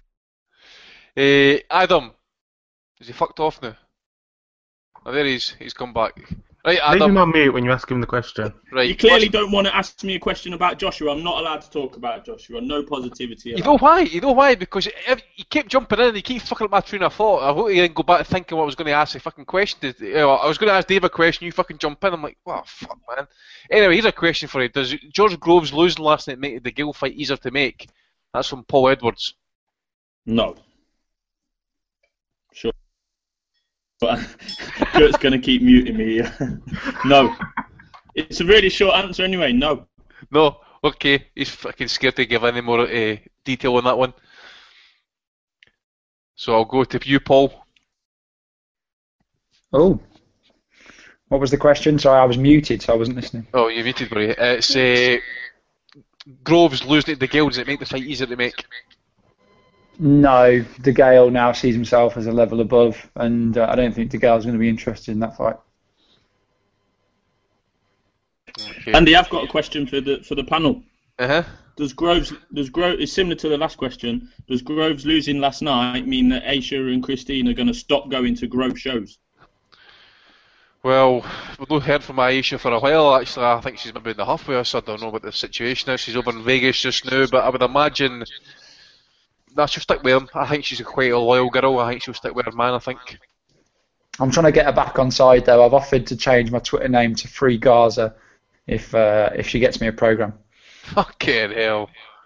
Uh, Adam, is he fucked off now? Oh, there he is. He's come back. Right, Leave Adam. him on mute when you ask him the question. Right. You clearly don't want to ask me a question about Joshua. I'm not allowed to talk about Joshua. No positivity. You know why? You know why? Because if you keep jumping in and you keep fucking up my train of thought. I want you to go back thinking what I was going to ask a fucking question. You know, I was going to ask Dave a question, you fucking jump in. I'm like, oh, fuck, man. Anyway, here's a question for you. Does George Groves losing last night make the Gill fight easier to make? That's from Paul Edwards. No. Sure. But Kurt's going to keep muting me. No. It's a really short answer anyway, no. No? Okay. He's fucking scared to give any more uh, detail on that one. So I'll go to you, Paul. Oh. What was the question? Sorry, I was muted, so I wasn't listening. Oh, you're muted, buddy. Uh, it's uh, Groves losing to the Gale. Does it make the fight easier to make? No, De Gale now sees himself as a level above, and uh, I don't think De Gale's going to be interested in that fight. Okay. Andy, I've got a question for the for the panel. Uh huh. Does Groves does Groves it's similar to the last question? Does Groves losing last night mean that Aisha and Christine are going to stop going to Grove shows? Well, we've not heard from Aisha for a while, actually. I think she's maybe in the huff with us. I don't know what the situation is. She's over in Vegas just now, but I would imagine... Nah, she'll stick with him. I think she's quite a loyal girl. I think she'll stick with her man, I think. I'm trying to get her back on side, though. I've offered to change my Twitter name to Free Gaza if uh, if she gets me a programme. Fucking hell.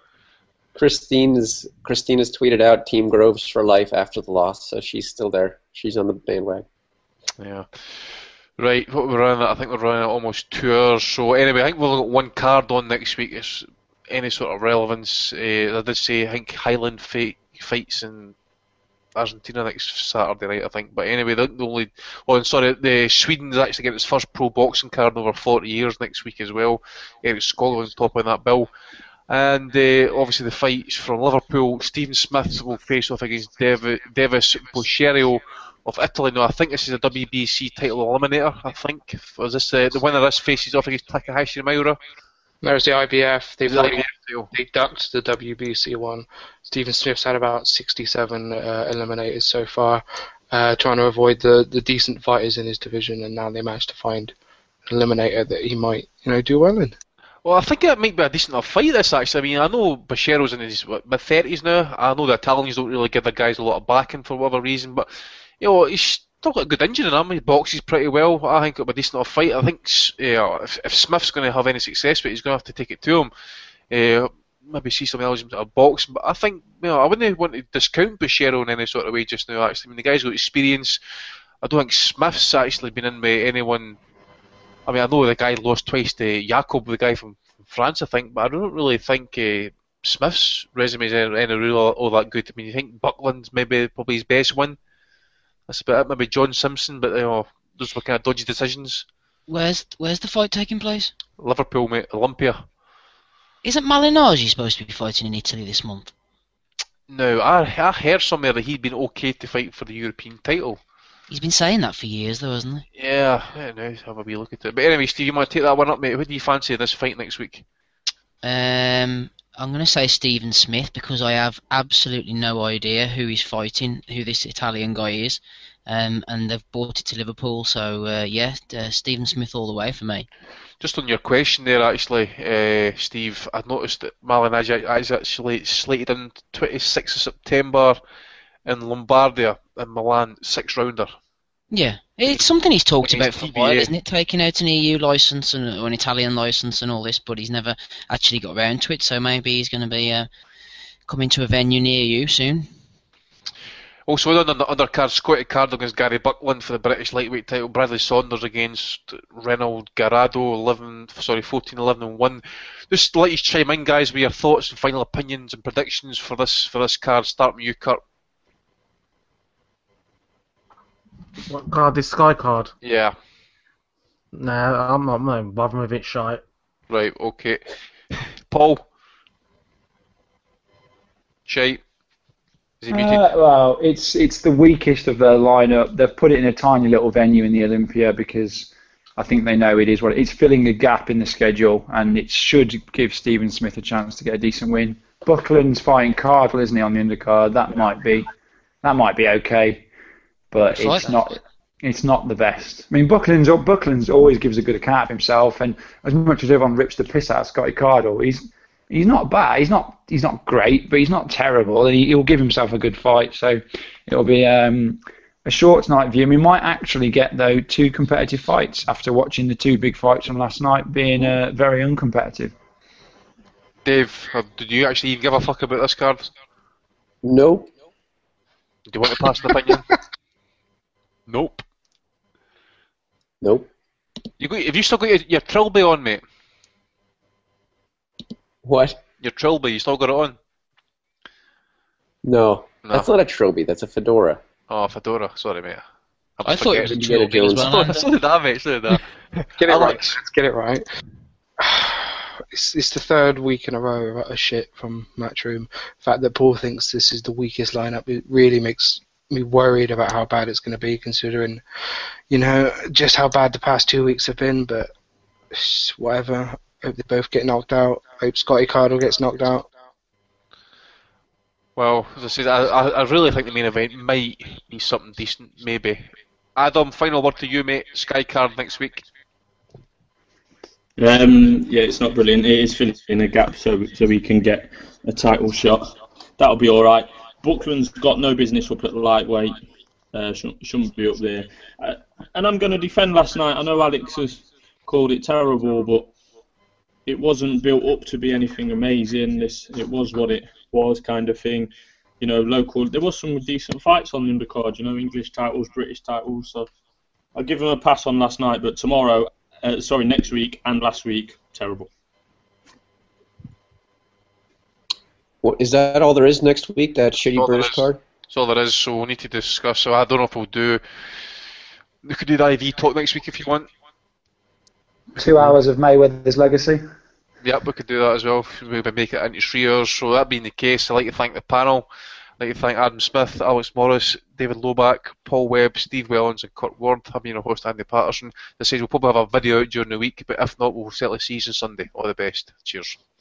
Christine's, Christina's tweeted out Team Groves for life after the loss, so she's still there. She's on the bandwagon. Yeah. Right, what we're running at, I think we're running at almost two hours. So anyway, I think we've got one card on next week. It's any sort of relevance. Uh, I did say I think Highland fight, fights in Argentina next Saturday night, I think. But anyway, the, the only oh, and sorry, the Sweden's actually getting its first pro boxing card in over forty years next week as well. Eric Skoglund's top on that bill. And uh, obviously the fights from Liverpool. Stephen Smith will face off against Dev- Devis Boscerio of Italy. No, I think this is a W B C title eliminator, I think. Was this uh, the winner of this faces off against Takahashi Miura? There's the I B F. They've The like, I B F they ducked the W B C one. Stephen Smith's had about sixty-seven uh, eliminators so far, uh, trying to avoid the, the decent fighters in his division, and now they managed to find an eliminator that he might, you know, do well in. Well, I think it might be a decent enough fight, this, actually. I mean, I know Boscerio's in his mid-thirties now. I know the Italians don't really give the guys a lot of backing for whatever reason, but, you know, he's still got a good engine in him. He boxes pretty well. I think it'll be a decent enough fight. I think, you know, if, if Smith's going to have any success with it, he's going to have to take it to him. Uh, maybe see something else in boxing, but I think, you know, I wouldn't want to discount Boscerio in any sort of way just now, actually. I mean, the guy's got experience. I don't think Smith's actually been in with anyone. I mean, I know the guy lost twice to Jacob, the guy from France, I think, but I don't really think uh, Smith's resume is any, any real all that good. I mean, you think Buckland's maybe probably his best win. That's about it. Maybe John Simpson, but you know, those were kind of dodgy decisions. Where's where's the fight taking place? Liverpool, mate, Olympia. Isn't Malinaggi supposed to be fighting in Italy this month? No, I I heard somewhere that he'd been okay to fight for the European title. He's been saying that for years, though, hasn't he? Yeah, I don't know. Have a wee look at it. But anyway, Steve, you want to take that one up, mate? Who do you fancy in this fight next week? Um, I'm going to say Stephen Smith because I have absolutely no idea who he's fighting, who this Italian guy is. Um, and they've brought it to Liverpool, so uh, yeah, uh, Stephen Smith all the way for me. Just on your question there, actually, uh, Steve, I noticed that Malinaggi is actually slated on twenty-sixth of September in Lombardia in Milan, six rounder. Yeah, it's something he's talked Against about for a T B A. while, isn't it? Taking out an E U license and or an Italian license and all this, but he's never actually got around to it. So maybe he's going to be uh, coming to a venue near you soon. Also on the undercard, Scotty Cardle against Gary Buckland for the British lightweight title. Bradley Saunders against Reynold Garado, eleven, sorry, fourteen, eleven, and one. Just let you chime in, guys, with your thoughts and final opinions and predictions for this for this card. Start with you, Kurt. What card? This Sky card? Yeah. Nah, I'm not, I'm not even bothering with it, shite. Right, okay. Paul? Shite? Is he muted? Uh, well, it's it's the weakest of their lineup. They've put it in a tiny little venue in the Olympia because I think they know it is what it is. It's filling a gap in the schedule, and it should give Stephen Smith a chance to get a decent win. Buckland's fighting Cardle, isn't he, on the undercard? That might be that might be okay, but Looks it's like not it's not the best. I mean, Buckland's Buckland's always gives a good account of himself, and as much as everyone rips the piss out of Scotty Cardle, he's he's not bad. He's not he's not great, but he's not terrible, and he, he'll give himself a good fight. So it'll be um, a short night view. We might actually get though two competitive fights after watching the two big fights from last night being uh, very uncompetitive. Dave, did you actually even give a fuck about this card? Nope. Do you want to pass an opinion? Nope. Nope. You got, have you still got your, your Trilby on, mate? What? Your Trilby, you still got it on? No, no. That's not a Trilby, that's a fedora. Oh, fedora, sorry, mate. I, I thought it was a Trilby as well. So did I, mate, so did I. Get it I right, like... let's get it right. It's, it's the third week in a row of utter shit from Matchroom. The fact that Paul thinks this is the weakest lineup, it really makes me worried about how bad it's going to be, considering, you know, just how bad the past two weeks have been. But whatever. Hope they both get knocked out. Hope Scotty Cardle gets knocked out. Well, as I said, I, I, I really think the main event might be something decent, maybe. Adam, final word to you, mate. Sky Card next week. Um, yeah, it's not brilliant. It is finishing a gap so so we can get a title shot. That'll be all right. Buckland's got no business up at the lightweight. Uh, shouldn't, shouldn't be up there. Uh, and I'm going to defend last night. I know Alex has called it terrible, but it wasn't built up to be anything amazing. This it was what it was, kind of thing. You know, local. There was some decent fights on the undercard. You know, English titles, British titles. So I'll give them a pass on last night. But tomorrow. Uh, sorry, next week and last week, terrible. What, is that all there is next week, that shitty British card? That's all there is, so we need to discuss. So I don't know if we'll do... We could do the I V talk next week if you want. Two hours of Mayweather's legacy. Yep, we could do that as well. Maybe make it into three hours. So that being the case, I'd like to thank the panel. I'd like to thank Adam Smith, Alex Morris, David Loback, Paul Webb, Steve Wellens and Kurt Ward. I've been your host, Andy Patterson. This says we'll probably have a video out during the week, but if not, we'll certainly see you on Sunday. All the best. Cheers.